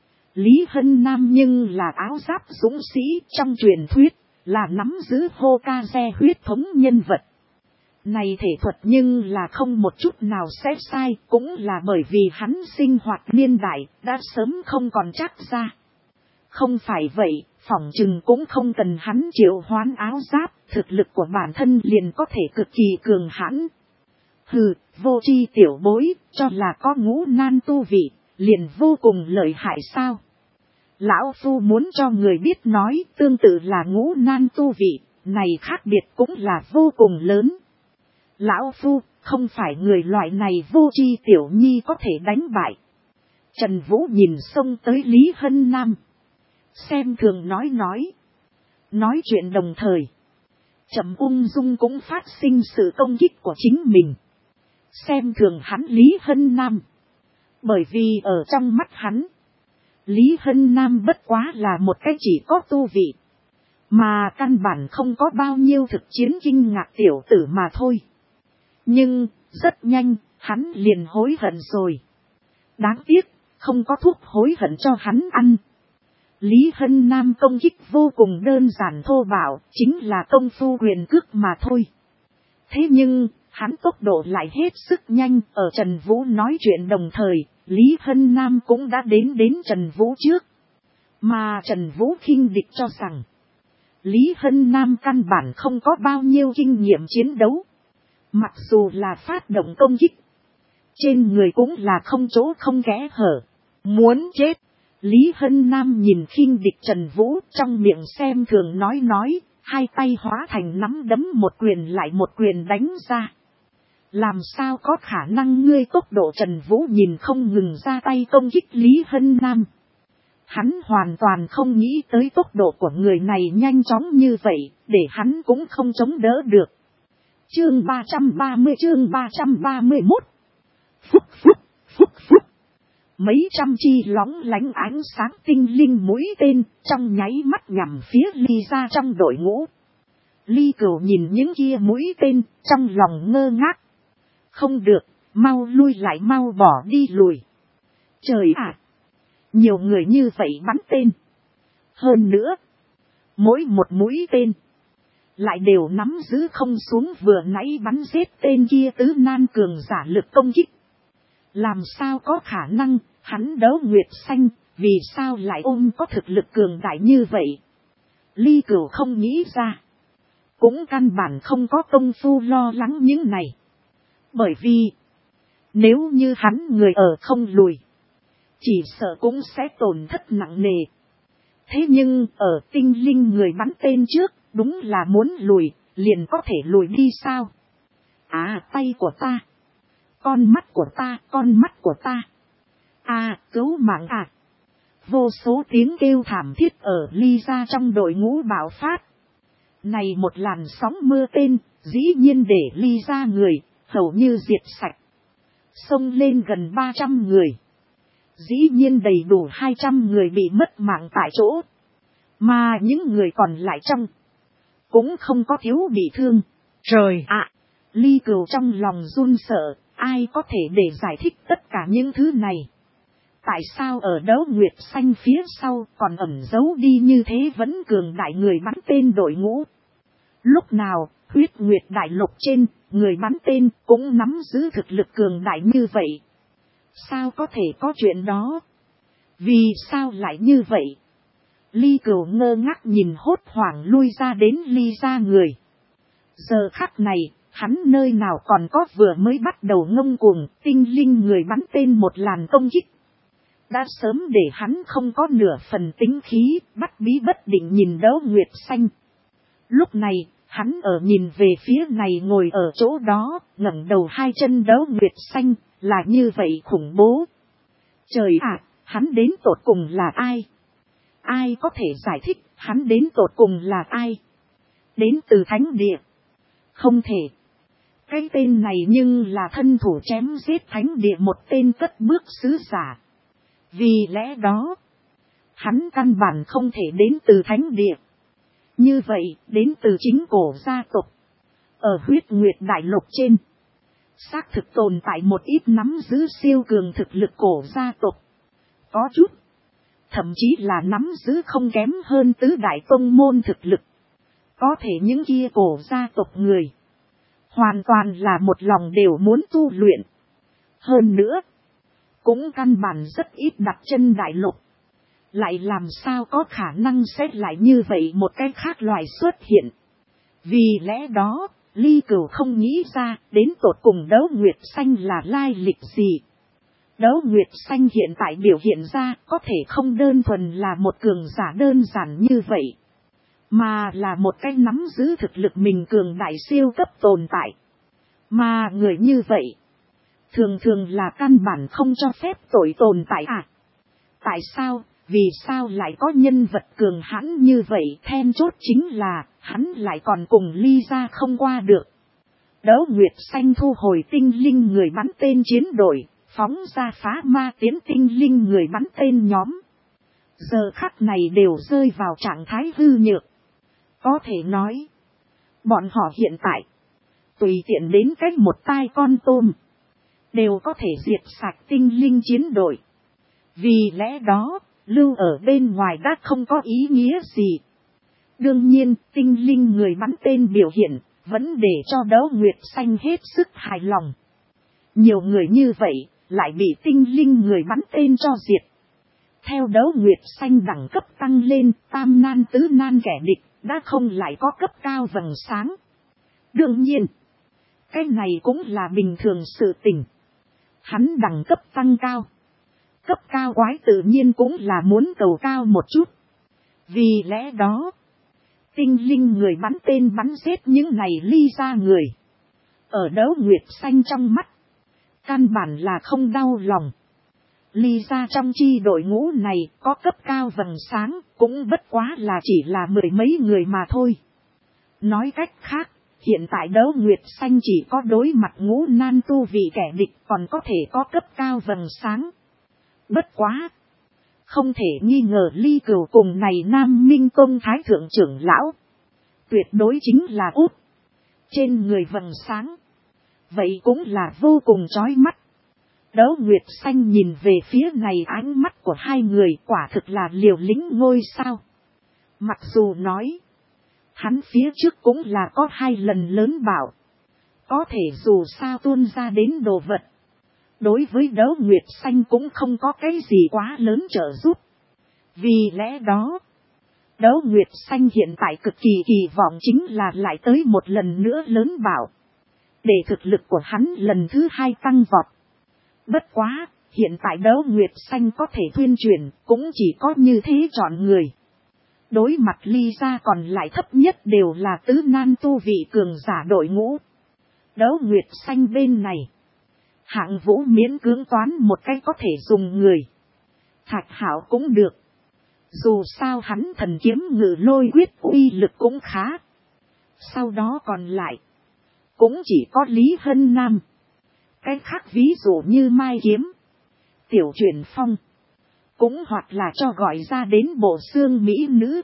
Lý Hân Nam nhưng là áo giáp dũng sĩ trong truyền thuyết, là nắm giữ Hokage huyết thống nhân vật. Này thể thuật nhưng là không một chút nào sẽ sai, cũng là bởi vì hắn sinh hoạt niên đại, đã sớm không còn chắc ra. Không phải vậy, phỏng chừng cũng không cần hắn triệu hoán áo giáp, thực lực của bản thân liền có thể cực kỳ cường hãn. Hừ, vô tri tiểu bối, cho là có ngũ nan tu vị, liền vô cùng lợi hại sao? Lão Phu muốn cho người biết nói, tương tự là ngũ nan tu vị, này khác biệt cũng là vô cùng lớn. Lão Phu, không phải người loại này vô tri tiểu nhi có thể đánh bại. Trần Vũ nhìn xông tới Lý Hân Nam. Xem thường nói nói. Nói chuyện đồng thời. Trầm ung dung cũng phát sinh sự công kích của chính mình. Xem thường hắn Lý Hân Nam. Bởi vì ở trong mắt hắn, Lý Hân Nam bất quá là một cái chỉ có tu vị. Mà căn bản không có bao nhiêu thực chiến kinh ngạc tiểu tử mà thôi. Nhưng, rất nhanh, hắn liền hối hận rồi. Đáng tiếc, không có thuốc hối hận cho hắn ăn. Lý Hân Nam công kích vô cùng đơn giản thô bạo, chính là công phu quyền cước mà thôi. Thế nhưng, hắn tốc độ lại hết sức nhanh, ở Trần Vũ nói chuyện đồng thời, Lý Hân Nam cũng đã đến đến Trần Vũ trước. Mà Trần Vũ khinh địch cho rằng, Lý Hân Nam căn bản không có bao nhiêu kinh nghiệm chiến đấu. Mặc dù là phát động công kích, trên người cũng là không chỗ không kẽ hở. Muốn chết, Lý Hân Nam nhìn khinh địch Trần Vũ trong miệng xem thường nói nói, hai tay hóa thành nắm đấm một quyền lại một quyền đánh ra. Làm sao có khả năng ngươi tốc độ Trần Vũ nhìn không ngừng ra tay công kích Lý Hân Nam. Hắn hoàn toàn không nghĩ tới tốc độ của người này nhanh chóng như vậy, để hắn cũng không chống đỡ được. Chương ba trăm ba mươi chương ba trăm ba mươi mốt. Phúc phúc, phúc phúc. Mấy trăm chi lóng lánh ánh sáng tinh linh mũi tên trong nháy mắt nhằm phía Ly ra trong đội ngũ. Ly Cửu nhìn những kia mũi tên, trong lòng ngơ ngác. Không được, mau lui lại, mau bỏ đi lùi. Trời ạ! Nhiều người như vậy bắn tên. Hơn nữa, mỗi một mũi tên lại đều nắm giữ không xuống vừa nãy bắn giết tên kia tứ nan cường giả lực công kích. Làm sao có khả năng, hắn Đấu Nguyệt Xanh, vì sao lại ôm có thực lực cường đại như vậy? Ly Cửu không nghĩ ra. Cũng căn bản không có công phu lo lắng những này. Bởi vì, nếu như hắn người ở không lùi, chỉ sợ cũng sẽ tổn thất nặng nề. Thế nhưng ở tinh linh người bắn tên trước, đúng là muốn lùi, liền có thể lùi đi sao? À, tay của ta, con mắt của ta, con mắt của ta. À, cứu mạng à. Vô số tiếng kêu thảm thiết ở Ly gia trong đội ngũ bạo phát. Này một làn sóng mưa tên, dĩ nhiên để Ly gia người, hầu như diệt sạch. Xông lên gần ba trăm người. Dĩ nhiên đầy đủ hai trăm người bị mất mạng tại chỗ. Mà những người còn lại trong, cũng không có thiếu bị thương. Trời ạ! Ly Cửu trong lòng run sợ, ai có thể để giải thích tất cả những thứ này? Tại sao ở Đấu Nguyệt Xanh phía sau còn ẩn giấu đi như thế vẫn cường đại người bắn tên đội ngũ? Lúc nào, Huyết Nguyệt Đại Lục trên, người bắn tên cũng nắm giữ thực lực cường đại như vậy? Sao có thể có chuyện đó? Vì sao lại như vậy? Ly Cửu ngơ ngác nhìn hốt hoảng lui ra đến Ly gia người. Giờ khắc này, hắn nơi nào còn có vừa mới bắt đầu ngông cuồng, tinh linh người bắn tên một làn công kích. Đã sớm để hắn không có nửa phần tính khí, bắt bí bất định nhìn Đấu Nguyệt Xanh. Lúc này, hắn ở nhìn về phía này ngồi ở chỗ đó, ngẩng đầu hai chân Đấu Nguyệt Xanh, là như vậy khủng bố. Trời ạ, hắn đến tột cùng là ai? Ai có thể giải thích hắn đến tột cùng là ai? Đến từ thánh địa. Không thể. Cái tên này nhưng là thân thủ chém giết thánh địa một tên cất bước sứ giả. Vì lẽ đó, hắn căn bản không thể đến từ thánh địa. Như vậy, đến từ chính cổ gia tộc. Ở Huyết Nguyệt Đại Lục trên, xác thực tồn tại một ít nắm giữ siêu cường thực lực cổ gia tộc. Có chút, thậm chí là nắm giữ không kém hơn tứ đại tông môn thực lực. Có thể những kia cổ gia tộc người, hoàn toàn là một lòng đều muốn tu luyện. Hơn nữa, cũng căn bản rất ít đặt chân đại lục. Lại làm sao có khả năng sẽ lại như vậy một cái khác loài xuất hiện. Vì lẽ đó, Ly Cửu không nghĩ ra đến tột cùng Đấu Nguyệt Xanh là lai lịch gì. Đấu Nguyệt Xanh hiện tại biểu hiện ra có thể không đơn thuần là một cường giả đơn giản như vậy. Mà là một cái nắm giữ thực lực mình cường đại siêu cấp tồn tại. Mà người như vậy, thường thường là căn bản không cho phép tội tồn tại à? Tại sao? Vì sao lại có nhân vật cường hãn như vậy? Then chốt chính là, hắn lại còn cùng Ly gia không qua được. Đấu Nguyệt Xanh thu hồi tinh linh người bắn tên chiến đội, phóng ra phá ma tiến tinh linh người bắn tên nhóm. Giờ khắc này đều rơi vào trạng thái hư nhược. Có thể nói, bọn họ hiện tại, tùy tiện đến cách một tai con tôm, đều có thể diệt sạch tinh linh chiến đội. Vì lẽ đó, lưu ở bên ngoài đã không có ý nghĩa gì. Đương nhiên, tinh linh người bắn tên biểu hiện, vẫn để cho Đấu Nguyệt Xanh hết sức hài lòng. Nhiều người như vậy, lại bị tinh linh người bắn tên cho diệt. Theo Đấu Nguyệt Xanh đẳng cấp tăng lên, tam nan tứ nan kẻ địch, đã không lại có cấp cao vầng sáng. Đương nhiên, cái này cũng là bình thường sự tình. Hắn đẳng cấp tăng cao. Cấp cao quái tự nhiên cũng là muốn cầu cao một chút. Vì lẽ đó, tinh linh người bắn tên bắn giết những này Ly gia người. Ở Đấu Nguyệt Xanh trong mắt, căn bản là không đau lòng. Ly gia trong chi đội ngũ này có cấp cao vầng sáng, cũng bất quá là chỉ là mười mấy người mà thôi. Nói cách khác, hiện tại Đấu Nguyệt Xanh chỉ có đối mặt ngũ nan tu vị kẻ địch còn có thể có cấp cao vầng sáng. Bất quá, không thể nghi ngờ Ly Cửu cùng này Nam Minh Tông Thái Thượng trưởng lão, tuyệt đối chính là út. Trên người vầng sáng, vậy cũng là vô cùng chói mắt. Đấu Nguyệt Xanh nhìn về phía này, ánh mắt của hai người quả thực là liều lĩnh ngôi sao. Mặc dù nói, hắn phía trước cũng là có hai lần lớn bảo, có thể dù sao tuôn ra đến đồ vật, đối với Đấu Nguyệt Xanh cũng không có cái gì quá lớn trợ giúp. Vì lẽ đó, Đấu Nguyệt Xanh hiện tại cực kỳ kỳ vọng chính là lại tới một lần nữa lớn bảo, để thực lực của hắn lần thứ hai tăng vọt. Bất quá, hiện tại Đấu Nguyệt Xanh có thể thuyên chuyển, cũng chỉ có như thế chọn người. Đối mặt Ly gia còn lại thấp nhất đều là tứ nan tu vị cường giả đội ngũ. Đấu Nguyệt Xanh bên này, Hạng Vũ miễn cưỡng toán một cách có thể dùng người. Thạch Hạo cũng được. Dù sao hắn thần kiếm ngự lôi quyết uy lực cũng khá. Sau đó còn lại, cũng chỉ có Lý Hân Nam. Cái khác ví dụ như Mai Kiếm, Tiểu Chuyển Phong, cũng hoặc là cho gọi ra đến bộ xương mỹ nữ.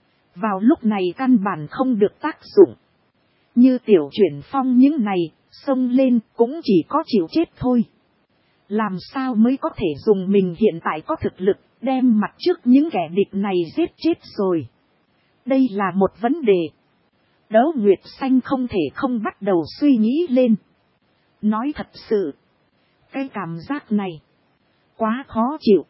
Vào lúc này căn bản không được tác dụng. Như Tiểu Chuyển Phong những này, xông lên cũng chỉ có chịu chết thôi. Làm sao mới có thể dùng mình hiện tại có thực lực, đem mặt trước những kẻ địch này giết chết rồi. Đây là một vấn đề. Đấu Nguyệt Xanh không thể không bắt đầu suy nghĩ lên. Nói thật sự, cái cảm giác này quá khó chịu.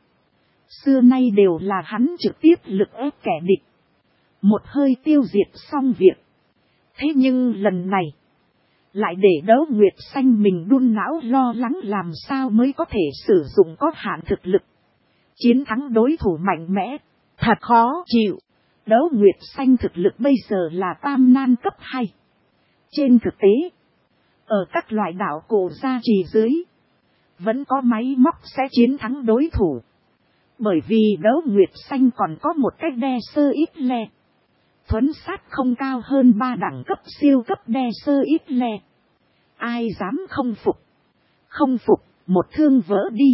Xưa nay đều là hắn trực tiếp lực ép kẻ địch, một hơi tiêu diệt xong việc. Thế nhưng lần này, lại để Đấu Nguyệt Xanh mình đun não lo lắng làm sao mới có thể sử dụng có hạn thực lực, chiến thắng đối thủ mạnh mẽ. Thật khó chịu. Đấu Nguyệt Xanh thực lực bây giờ là tam nan cấp hai. Trên thực tế, ở các loại đạo cổ gia trì dưới, vẫn có máy móc sẽ chiến thắng đối thủ. Bởi vì Đấu Nguyệt Xanh còn có một cách đe sơ ít le. Thuấn sát không cao hơn ba đẳng cấp siêu cấp đe sơ ít le. Ai dám không phục? Không phục, một thương vỡ đi.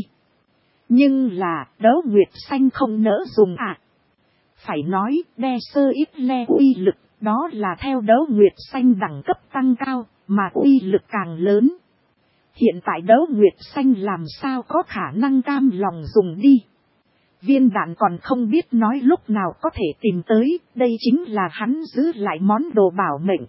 Nhưng là Đấu Nguyệt Xanh không nỡ dùng ạ. À. Phải nói đe sơ ít le uy lực, đó là theo Đấu Nguyệt Xanh đẳng cấp tăng cao, mà uy lực càng lớn. Hiện tại Đấu Nguyệt Xanh làm sao có khả năng cam lòng dùng đi. Viên đạn còn không biết nói lúc nào có thể tìm tới, đây chính là hắn giữ lại món đồ bảo mệnh.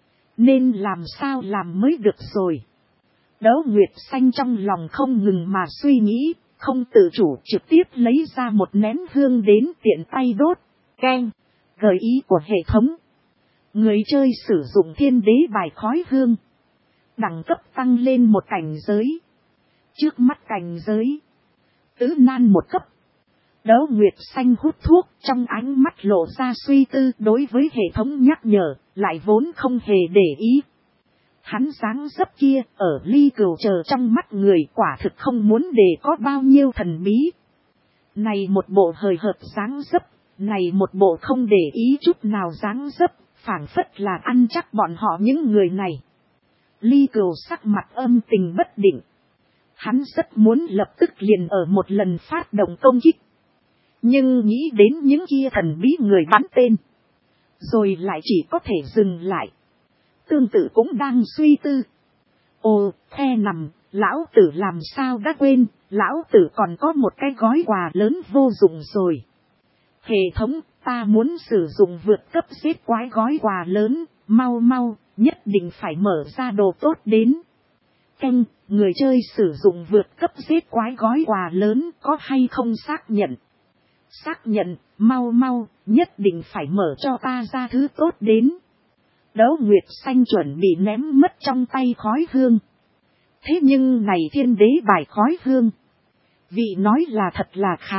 Nên làm sao làm mới được rồi. Đấu Nguyệt Xanh trong lòng không ngừng mà suy nghĩ, không tự chủ trực tiếp lấy ra một nén hương đến tiện tay đốt. Keng, gợi ý của hệ thống. Người chơi sử dụng thiên đế bài khói hương, đẳng cấp tăng lên một cảnh giới. Trước mắt cảnh giới tứ nan một cấp. Đấu Nguyệt Xanh hút thuốc, trong ánh mắt lộ ra suy tư, đối với hệ thống nhắc nhở, lại vốn không hề để ý. Hắn dáng dấp kia, ở Ly Cừu chờ trong mắt người quả thực không muốn để có bao nhiêu thần bí. Này một bộ hời hợt dáng dấp, này một bộ không để ý chút nào dáng dấp, phảng phất là ăn chắc bọn họ những người này. Ly Cừu sắc mặt âm tình bất định. Hắn rất muốn lập tức liền ở một lần phát động công kích. Nhưng nghĩ đến những kia thần bí người bắn tên, rồi lại chỉ có thể dừng lại. Tương tự cũng đang suy tư. Ồ, the nằm, lão tử làm sao đã quên, lão tử còn có một cái gói quà lớn vô dụng rồi. Hệ thống, ta muốn sử dụng vượt cấp giết quái gói quà lớn, mau mau, nhất định phải mở ra đồ tốt đến. Canh, người chơi sử dụng vượt cấp giết quái gói quà lớn có hay không xác nhận. Xác nhận, mau mau, nhất định phải mở cho ta ra thứ tốt đến. Đấu Nguyệt Xanh chuẩn bị ném mất trong tay khói hương. Thế nhưng này thiên đế bài khói hương, vị nói là thật là khá.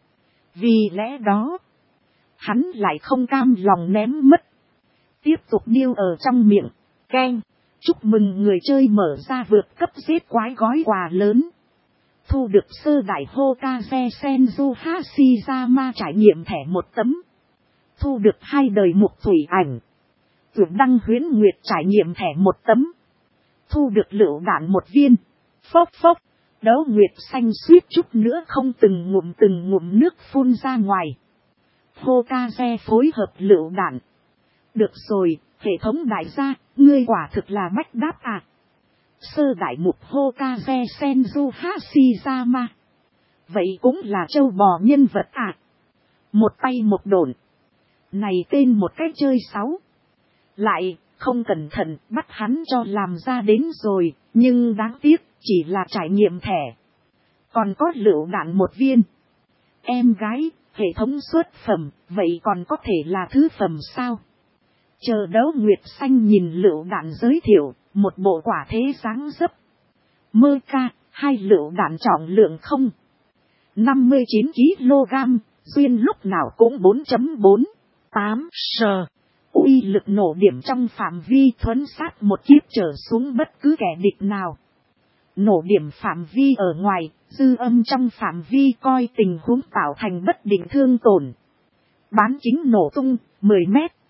Vì lẽ đó, hắn lại không cam lòng ném mất. Tiếp tục điêu ở trong miệng. Keng, chúc mừng người chơi mở ra vượt cấp giết quái gói quà lớn. Thu được sơ đại Hokage Senju Hashirama trải nghiệm thẻ một tấm. Thu được hai đời mục thủy ảnh. Tuyển đăng huyễn nguyệt trải nghiệm thẻ một tấm. Thu được lựu đạn một viên. Phốc phốc. Đấu Nguyệt Xanh suýt chút nữa không từng ngụm từng ngụm nước phun ra ngoài. Hokage phối hợp lựu đạn. Được rồi, hệ thống đại gia, ngươi quả thực là bách đáp à. Sơ đại mục Hokage Senju Hashirama. Vậy cũng là châu bò nhân vật à. Một tay một đồn. Này tên một cái chơi sáu. Lại, không cẩn thận bắt hắn cho làm ra đến rồi, nhưng đáng tiếc chỉ là trải nghiệm thẻ. Còn có lựu đạn một viên. Em gái, hệ thống xuất phẩm, vậy còn có thể là thứ phẩm sao? Chờ đấu Nguyệt Xanh nhìn lựu đạn giới thiệu, một bộ quả thế sáng dấp. Mơ ca, hai lựu đạn trọng lượng không. năm mươi chín ki lô gam, duyên lúc nào cũng bốn chấm bốn tám giờ. Uy lực nổ điểm trong phạm vi thuấn sát một kiếp trở xuống bất cứ kẻ địch nào. Nổ điểm phạm vi ở ngoài, dư âm trong phạm vi coi tình huống tạo thành bất định thương tổn. Bán kính nổ tung, mười mét.